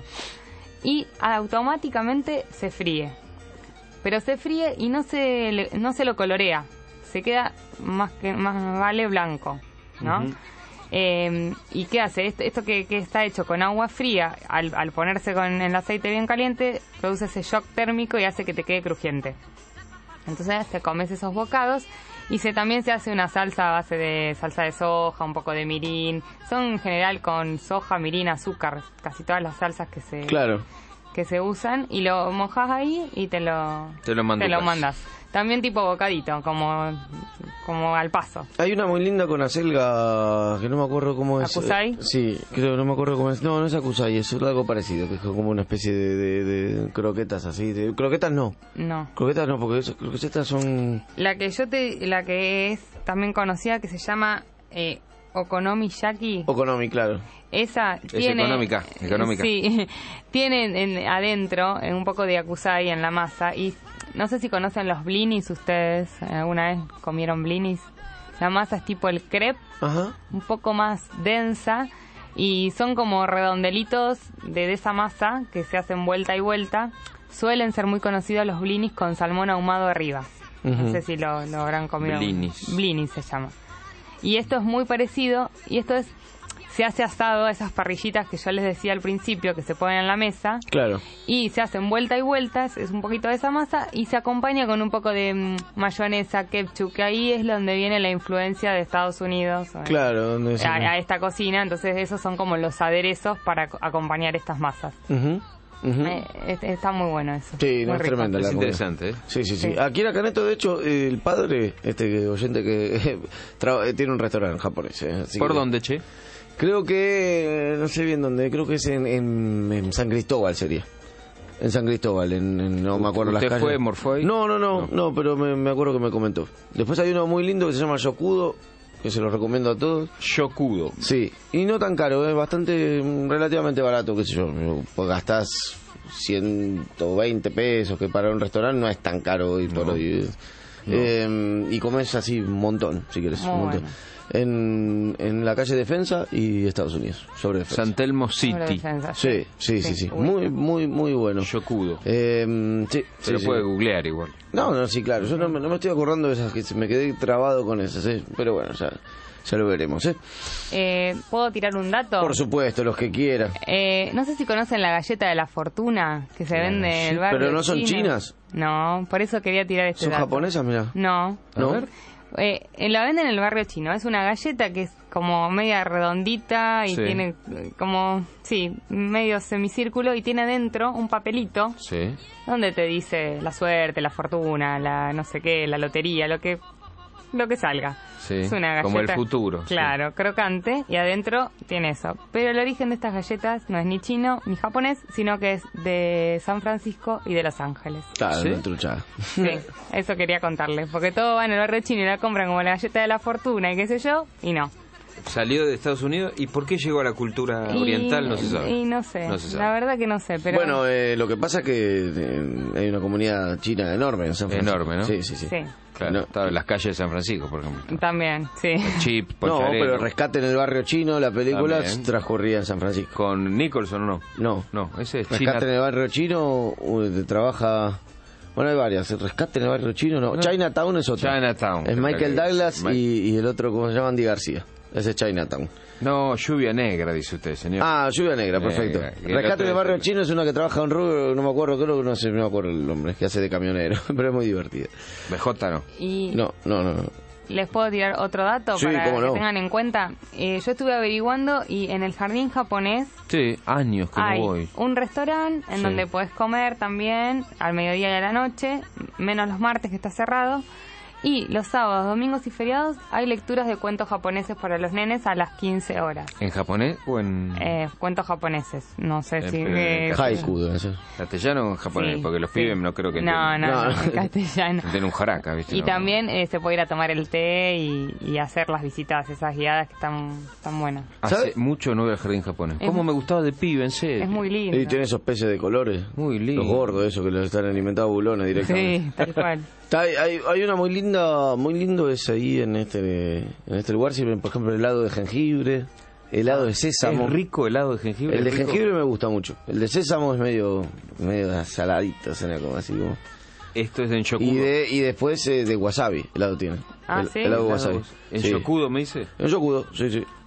Y automáticamente se fríe. Pero se fríe y no se le- no se lo colorea. Se queda más que más vale blanco, ¿no? Ujú. Eh, ¿Y qué hace? Esto, esto que, que está hecho con agua fría, al, al ponerse con el aceite bien caliente, produce ese shock térmico y hace que te quede crujiente. Entonces te comes esos bocados y se, también se hace una salsa a base de salsa de soja, un poco de mirin. Son en general con soja, mirin, azúcar, casi todas las salsas que se Claro. que se usan y lo mojas ahí y te lo Te lo manducas. mandas. También tipo bocadito, como, como al paso. Hay una muy linda con acelga, que no me acuerdo cómo es. ¿Akusai? Sí, creo, no me acuerdo cómo es. No, no es akusai, es algo parecido, que es como una especie de, de, de croquetas así. De, croquetas no. No. Croquetas no, porque esas croquetas son... La que yo te, la que es también conocida, que se llama eh, Okonomiyaki. Okonomi, claro. Esa Es tiene... económica, económica. Sí, tiene en, adentro en un poco de akusai en la masa. Y no sé si conocen los blinis ustedes. ¿Alguna vez comieron blinis? La masa es tipo el crepe, Ajá. un poco más densa. Y son como redondelitos de, de esa masa que se hacen vuelta y vuelta. Suelen ser muy conocidos los blinis con salmón ahumado arriba. Uh-huh. No sé si lo, lo habrán comido. Blinis. Blinis se llama. Y esto es muy parecido. Y esto es... Se hace asado a esas parrillitas que yo les decía al principio, que se ponen en la mesa. Claro. Y se hacen vuelta y vueltas, es un poquito de esa masa, y se acompaña con un poco de mmm, mayonesa, ketchup, que ahí es donde viene la influencia de Estados Unidos. Claro, donde a, a esta cocina. Entonces esos son como los aderezos para acompañar estas masas. Uh-huh. Uh-huh. Eh, está muy bueno eso. Sí, no, es tremenda la Es comida. interesante, ¿eh? Sí, sí, sí, Sí. Aquí en Caneto, de hecho, el padre, este oyente que tra- tiene un restaurante japonés. ¿eh? Así ¿Por que, dónde, che? Creo que, no sé bien dónde, creo que es en, en, en San Cristóbal sería. En San Cristóbal, en, en- no me acuerdo las ¿Usted calles. fue, morfó ahí? No, no, no, no, pero me, me acuerdo que me comentó. Después hay uno muy lindo que se llama Yokudo, que se lo recomiendo a todos. Yokudo. Sí, y no tan caro, es bastante, relativamente barato, qué sé yo. Pues gastás ciento veinte pesos, que para un restaurante no es tan caro hoy por No. hoy. Eh, y comes así un montón, si quieres, Muy un montón. bueno. En, en la calle Defensa y Estados Unidos, sobre Defensa. San Telmo Sobre City. defensa, Sí, sí, sí, sí. Uy. Muy, muy, muy bueno. Yokudo. Eh, sí, Se sí, lo sí. puede googlear igual. No, no, sí, claro. Yo no, me- no me estoy acordando de esas, que se- me quedé trabado con esas, ¿eh? Pero bueno, ya, ya lo veremos, ¿eh? Eh, ¿Puedo tirar un dato? Por supuesto, los que quieran. Eh, no sé si conocen la galleta de la fortuna que se vende en el barrio. Pero no son chino. chinas. No, por eso quería tirar este ¿Son dato. japonesas, mira? No. ¿No? Eh, eh, la venden en el barrio chino. Es una galleta que es como media redondita y Sí. tiene eh, como, sí, medio semicírculo y tiene dentro un papelito Sí. donde te dice la suerte, la fortuna, la no sé qué, la lotería, lo que lo que salga. Sí. Es una galleta, Como el futuro. sí. Claro, crocante, y adentro tiene eso. Pero el origen de estas galletas no es ni chino ni japonés, sino que es de San Francisco y de Los Ángeles. Claro, ¿Sí? una truchada. Sí, eso quería contarles, porque todo va en el barrio chino y la compran como la galleta de la fortuna y qué sé yo, y no. Salió de Estados Unidos. ¿Y por qué llegó a la cultura Y- oriental? No se sabe. Y no sé, No se sabe. la verdad que no sé, pero... Bueno, eh, lo que pasa es que eh, hay una comunidad china enorme en San Francisco. Enorme, ¿no? Sí, sí, sí. Sí, Claro, No. estaba en las calles de San Francisco, por ejemplo. también, sí. Chip, No, Poncharelo. pero Rescate en el barrio chino, la película También. transcurría en San Francisco. ¿Con Nicholson o no? No, No, ese es Rescate China. en el barrio chino uh, trabaja... Bueno, hay varias. Rescate en el barrio chino, no. No. Chinatown es otro. Chinatown. Es Michael Douglas Ma- y, y el otro, ¿cómo se llama? Andy García. Ese es Chinatown. No, Lluvia Negra, dice usted, señor. Ah, Lluvia Negra, perfecto. Negra. Y el Rescate otro del es barrio el- chino es una que trabaja en rubro, no me acuerdo, creo que no sé, no me acuerdo el nombre, que hace de camionero, pero es muy divertida. B J no. Y No, no, no. no. les puedo tirar otro dato Sí, para cómo que no. tengan en cuenta. Eh, yo estuve averiguando y en el jardín japonés Sí, años que hay no voy. un restaurante en Sí. donde puedes comer también al mediodía y a la noche, menos los martes que está cerrado. Y los sábados, domingos y feriados hay lecturas de cuentos japoneses para los nenes a las quince horas. ¿En japonés o en Eh, cuentos japoneses, no sé En- si... en eh, Haiku debe ser. castellano o en japonés? Sí, Porque los sí. pibes no creo que No, entiendan. no, No. no, en castellano. Entienden un jaraca, ¿viste? Y No. también eh, se puede ir a tomar el té y, y hacer las visitas esas guiadas que están, están buenas. Hace ¿Sabe? mucho no voy al jardín japonés. Es ¿Cómo mu- me gustaba de pibe, en serio? Es muy lindo. Y tiene esos peces de colores. Muy lindo. Los gordos, esos que los están alimentando bulones directamente. Sí, tal cual. Está- Hay, hay, hay una muy linda, muy lindo es ahí en este, en este lugar, sirven por ejemplo helado de jengibre, helado de sésamo. ¿Es rico helado de jengibre? El de ¿Es rico? jengibre me gusta mucho. El de sésamo es medio, medio saladito, suena como así como. Esto es de Enchokudo. Y de, y después eh, de wasabi, helado tiene. Ah, El- ¿sí? Helado de wasabi. ¿En Sí. Shokudo me dice? En Yokudo, sí, sí.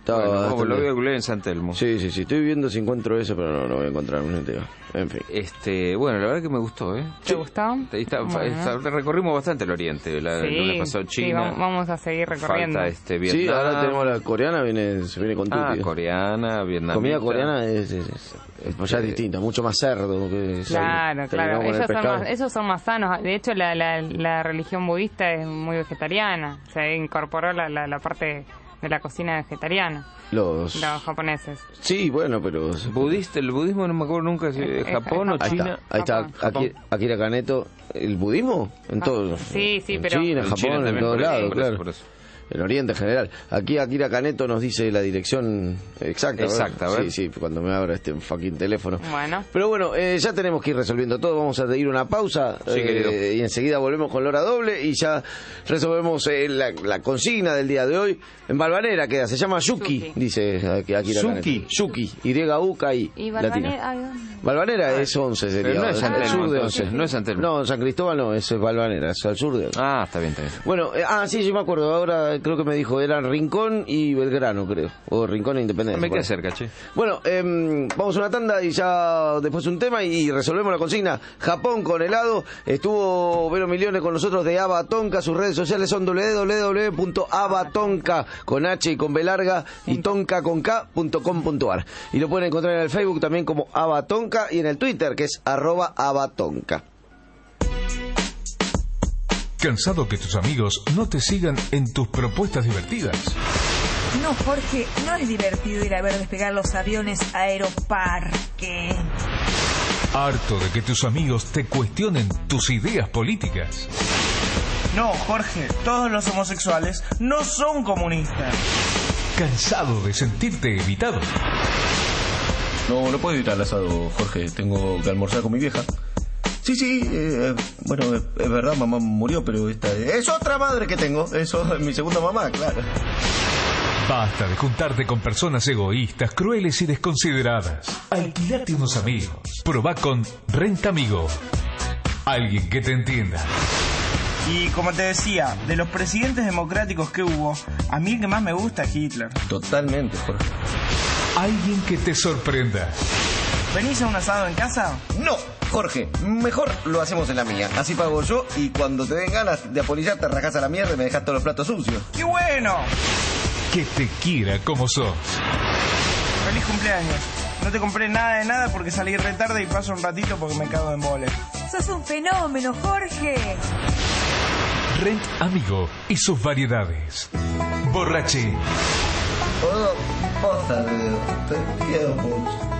Estaba bueno, bastante... lo voy a googlear en San Telmo. Sí, sí, sí. Estoy viendo si encuentro eso, pero no, no voy a encontrar un entero. En fin. Este, bueno, la verdad que me gustó, ¿eh? ¿Te gustó? Está, Bueno. está, recorrimos bastante el Oriente. La, Sí, el lunes pasado sí, China. va- vamos a seguir recorriendo. Falta este Vietnam. Sí, ahora tenemos la coreana, viene, se viene con Ah, tutti. coreana, vietnamita. Comida coreana es, es, es- es- pues ya es distinta, mucho más cerdo. Que Claro, terminamos claro. con el Ellos son, pescado. más, ellos son más sanos. De hecho, la, la, la religión budista es muy vegetariana. Se incorporó la, la, la parte de la cocina vegetariana. Los... Los japoneses. Sí, bueno, pero... Budista, el budismo no me acuerdo nunca si es Japón o Ahí China. está, ahí está, Aki- Akira Kaneto. ¿El budismo? En todo. Sí, sí, en pero... China, En Japón, China en también, todos por eso, lados, por eso, claro. por eso. El Oriente en general. Aquí Akira Kaneto nos dice la dirección exacta. ¿verdad? Exacta, a ver. Sí, sí, cuando me abra este fucking teléfono. Bueno. Pero bueno, eh, ya tenemos que ir resolviendo todo. Vamos a ir una pausa. Sí, eh, querido. y enseguida volvemos con la hora doble y ya resolvemos eh, la, la consigna del día de hoy. En Balvanera queda, se llama Yuki, Yuki. dice aquí Akira Yuki. Kaneto. Yuki, Y U K I. Y latina. Balvanera... ay, ¿dónde? Balvanera es once, sería. Pero no es San al Telmo, sur de entonces, once. no es San Telmo. No, San Cristóbal no, es Balvanera, es al sur de once. Ah, está bien, está bien. Bueno, eh, ah, sí, yo me acuerdo, ahora creo que me dijo, eran Rincón y Belgrano, creo. O Rincón e Independencia. Me por queda ahí. cerca, che. Bueno, eh, vamos a una tanda y ya después un tema y resolvemos la consigna. Japón con helado. Estuvo Vero Millones con nosotros de Abatonka. Sus redes sociales son doble u doble u doble u punto abatonka con H y con B larga y tonka con K punto com punto ar. Y lo pueden encontrar en el Facebook también como Abatonka y en el Twitter que es arroba abatonka. ¿Cansado que tus amigos no te sigan en tus propuestas divertidas? No, Jorge, no es divertido ir a ver despegar los aviones a Aeroparque. ¿Harto de que tus amigos te cuestionen tus ideas políticas? No, Jorge, todos los homosexuales no son comunistas. ¿Cansado de sentirte evitado? No, no puedo evitar el asado, Jorge. Tengo que almorzar con mi vieja. Sí, sí, eh, bueno, es, es verdad, mamá murió, pero esta es otra madre que tengo. Eso es mi segunda mamá, claro. Basta de juntarte con personas egoístas, crueles y desconsideradas. Alquilate unos amigos. Probá con Renta Amigo. Alguien que te entienda. Y como te decía, de los presidentes democráticos que hubo, a mí el que más me gusta es Hitler. Totalmente, Jorge. Alguien que te sorprenda. ¿Venís a un asado en casa? No, Jorge, mejor lo hacemos en la mía. Así pago yo y cuando te den ganas de apolillar te rajás a la mierda y me dejas todos los platos sucios. ¡Qué bueno! Que te quiera como sos. Feliz cumpleaños. No te compré nada de nada porque salí re tarde y paso un ratito porque me cago en vole. ¡Sos un fenómeno, Jorge! Rent Amigo y sus variedades. Borrache. Oh, posta, te quiero mucho.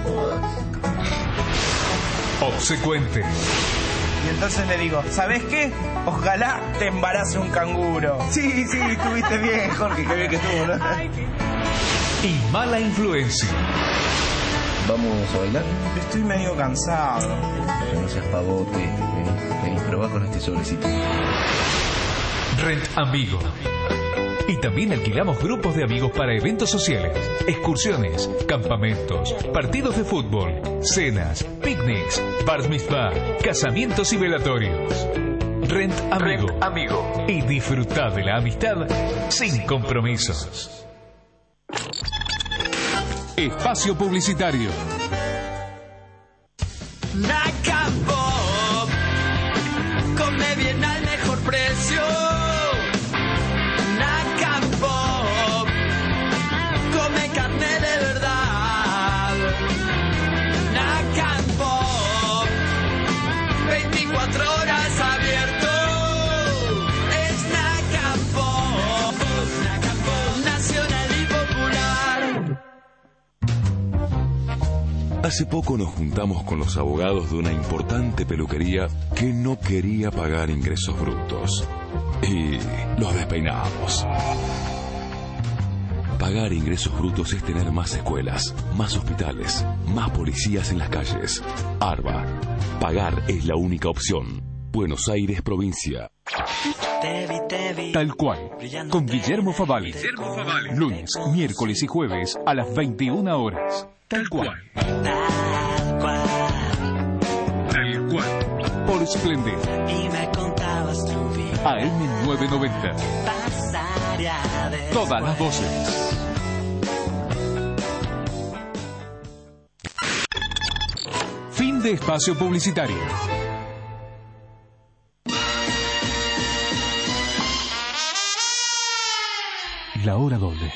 Obsecuente. Y entonces le digo, ¿sabes qué? Ojalá te embarace un canguro. Sí, sí, estuviste bien, Jorge, qué bien que estuvo, ¿no? Y mala influencia. ¿Vamos a bailar? Estoy medio cansado. Pero no seas pavote, vení, vení, probá con este sobrecito. Rent Amigo. Y también alquilamos grupos de amigos para eventos sociales, excursiones, campamentos, partidos de fútbol, cenas, picnics, bar mitzvah, casamientos y velatorios. Rent Amigo. Rent Amigo. Y disfruta de la amistad sin compromisos. Espacio publicitario. Nacapop, come bien al mejor precio. Nacapop, come carne de verdad. Nacapop, veinticuatro horas abierto. Es Nacapop, Nacapop, nacional y popular. Hace poco nos juntamos con los abogados de una importante peluquería que no quería pagar ingresos brutos. Y los despeinamos. Pagar ingresos brutos es tener más escuelas, más hospitales, más policías en las calles. Arba. Pagar es la única opción. Buenos Aires, provincia. Tal cual, con Guillermo Favale. Lunes, miércoles y jueves a las veintiuna horas. Tal cual. Tal cual. Tal cual. Por Splendid. Y me contabas tu vida. A M novecientos noventa. Pasaría de Todas las voces. de espacio publicitario. La hora doble.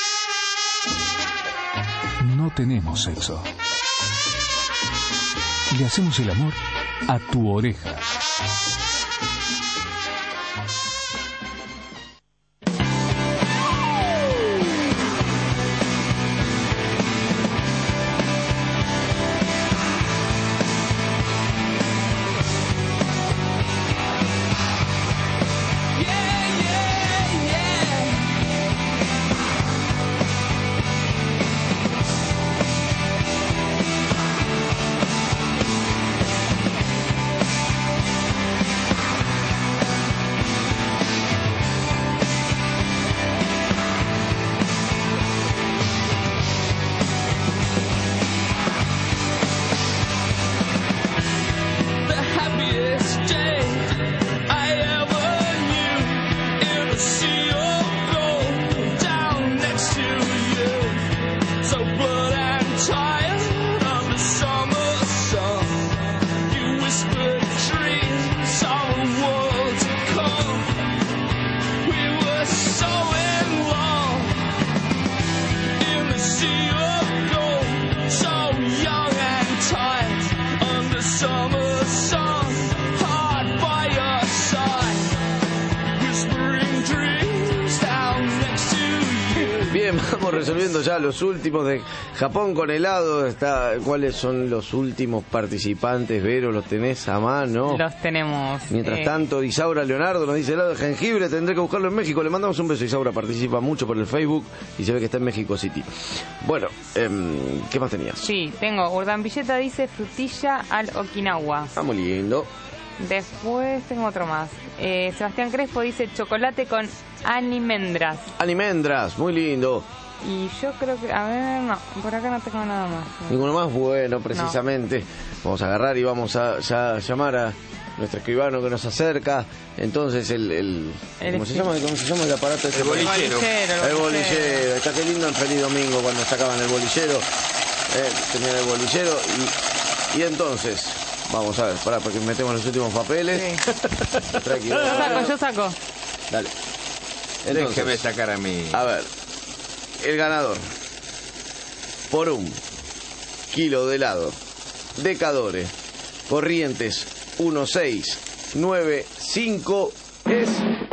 No tenemos sexo. Le hacemos el amor a tu oreja. Resolviendo ya los últimos de Japón con helado. Está, ¿cuáles son los últimos participantes, Vero? ¿Los tenés a mano? Los tenemos. Mientras eh... tanto, Isaura Leonardo nos dice helado de jengibre, tendré que buscarlo en México. Le mandamos un beso. Isaura participa mucho por el Facebook y se ve que está en México City. Bueno, eh, ¿qué más tenías? Sí, tengo. Urdambilleta dice frutilla al Okinawa. Ah, muy lindo. Después tengo otro más. Eh, Sebastián Crespo dice chocolate con animendras. Animendras, muy lindo. Y yo creo que, a ver, no, por acá no tengo nada más. Ninguno más, bueno, precisamente. No. Vamos a agarrar y vamos a ya llamar a nuestro escribano que nos acerca. Entonces el, el, el ¿cómo se llama? ¿Cómo se llama el aparato? El bolillero. El bolillero. Está qué lindo en Feliz Domingo cuando sacaban el bolillero. Eh, tenían el bolillero y, y entonces, vamos a ver, pará, porque metemos los últimos papeles. Sí. Yo saco, yo saco. Dale. Entonces, déjeme sacar a mí. A ver. El ganador por un kilo de helado Decadore Corrientes uno seis nueve cinco es...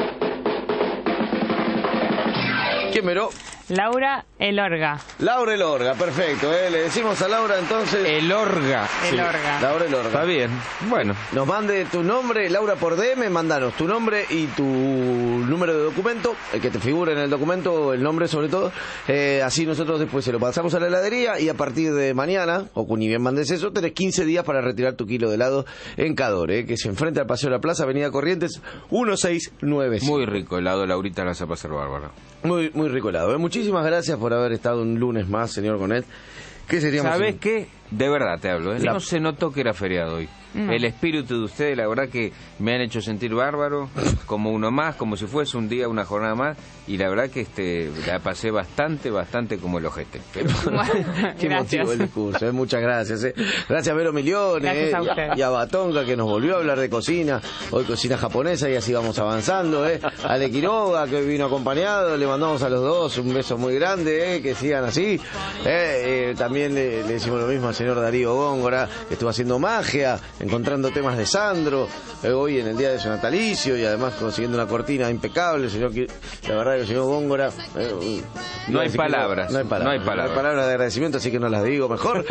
¿Quién miró? Laura Elorga. Laura Elorga, perfecto. ¿eh? Le decimos a Laura entonces... Elorga. Elorga. Sí, Laura Elorga. Está bien. Bueno. Nos mande tu nombre, Laura, por D M, mandanos tu nombre y tu número de documento, el que te figure en el documento, el nombre sobre todo. Eh, así nosotros después se lo pasamos a la heladería y a partir de mañana, o ni bien mandes eso, tenés quince días para retirar tu kilo de helado en Cadore, eh, que se enfrenta al Paseo de la Plaza, Avenida Corrientes, uno seis nueve cinco. Muy rico helado, Laurita, la vas a ser bárbara. Muy, muy rico helado. ¿eh? Muchísimas gracias por haber estado un lunes más, señor Gonet. ¿Qué seríamos? ¿Sabés un... qué? De verdad te hablo. ¿eh? La... No se notó que era feriado hoy. No. El espíritu de ustedes, la verdad que me han hecho sentir bárbaro, como uno más, como si fuese un día, una jornada más, y la verdad que este la pasé bastante, bastante como el ojete. Pero... Qué motivo el discurso, ¿eh? Muchas gracias. ¿eh? Gracias a Vero Milione eh, a y a Batonga que nos volvió a hablar de cocina, hoy cocina japonesa y así vamos avanzando. ¿eh? A Ale Quiroga que vino acompañado, le mandamos a los dos un beso muy grande, ¿eh? Que sigan así. ¿eh? Eh, también le, le decimos lo mismo al señor Darío Góngora, que estuvo haciendo magia, encontrando temas de Sandro, eh, hoy en el día de su natalicio y además consiguiendo una cortina impecable, señor, la verdad que el señor Góngora... Eh, no, hay palabras, no, no hay palabras, no hay palabras, no hay palabras de agradecimiento, así que no las digo mejor.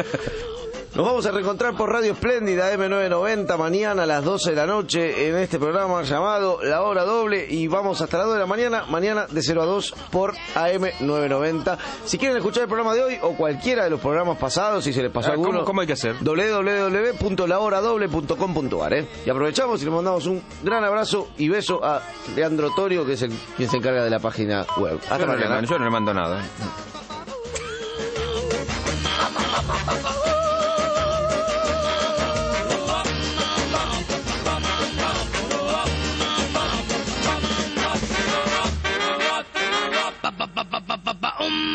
Nos vamos a reencontrar por Radio Espléndida eme novecientos noventa mañana a las doce de la noche en este programa llamado La Hora Doble y vamos hasta las dos de la mañana, mañana de cero a dos por A M novecientos noventa. Si quieren escuchar el programa de hoy o cualquiera de los programas pasados, si se les pasó ah, alguno, ¿cómo, ¿cómo hay que hacer? doble u doble u doble u punto la hora doble punto com punto a r. ¿eh? Y aprovechamos y le mandamos un gran abrazo y beso a Leandro Torio, que es el quien se encarga de la página web. Hasta yo mañana. No le, yo no le mando nada. ¿eh?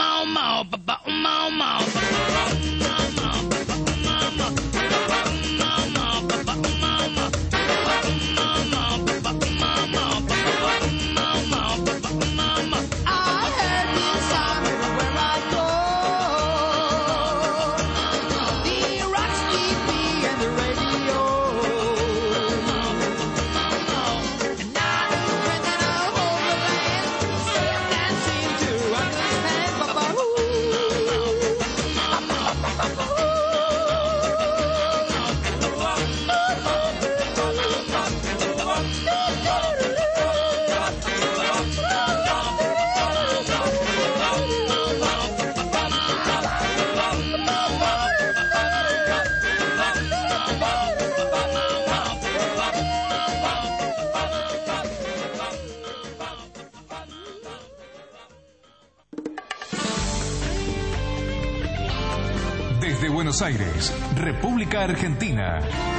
Mao, mao, mao, mao, mao. Desde Buenos Aires, República Argentina,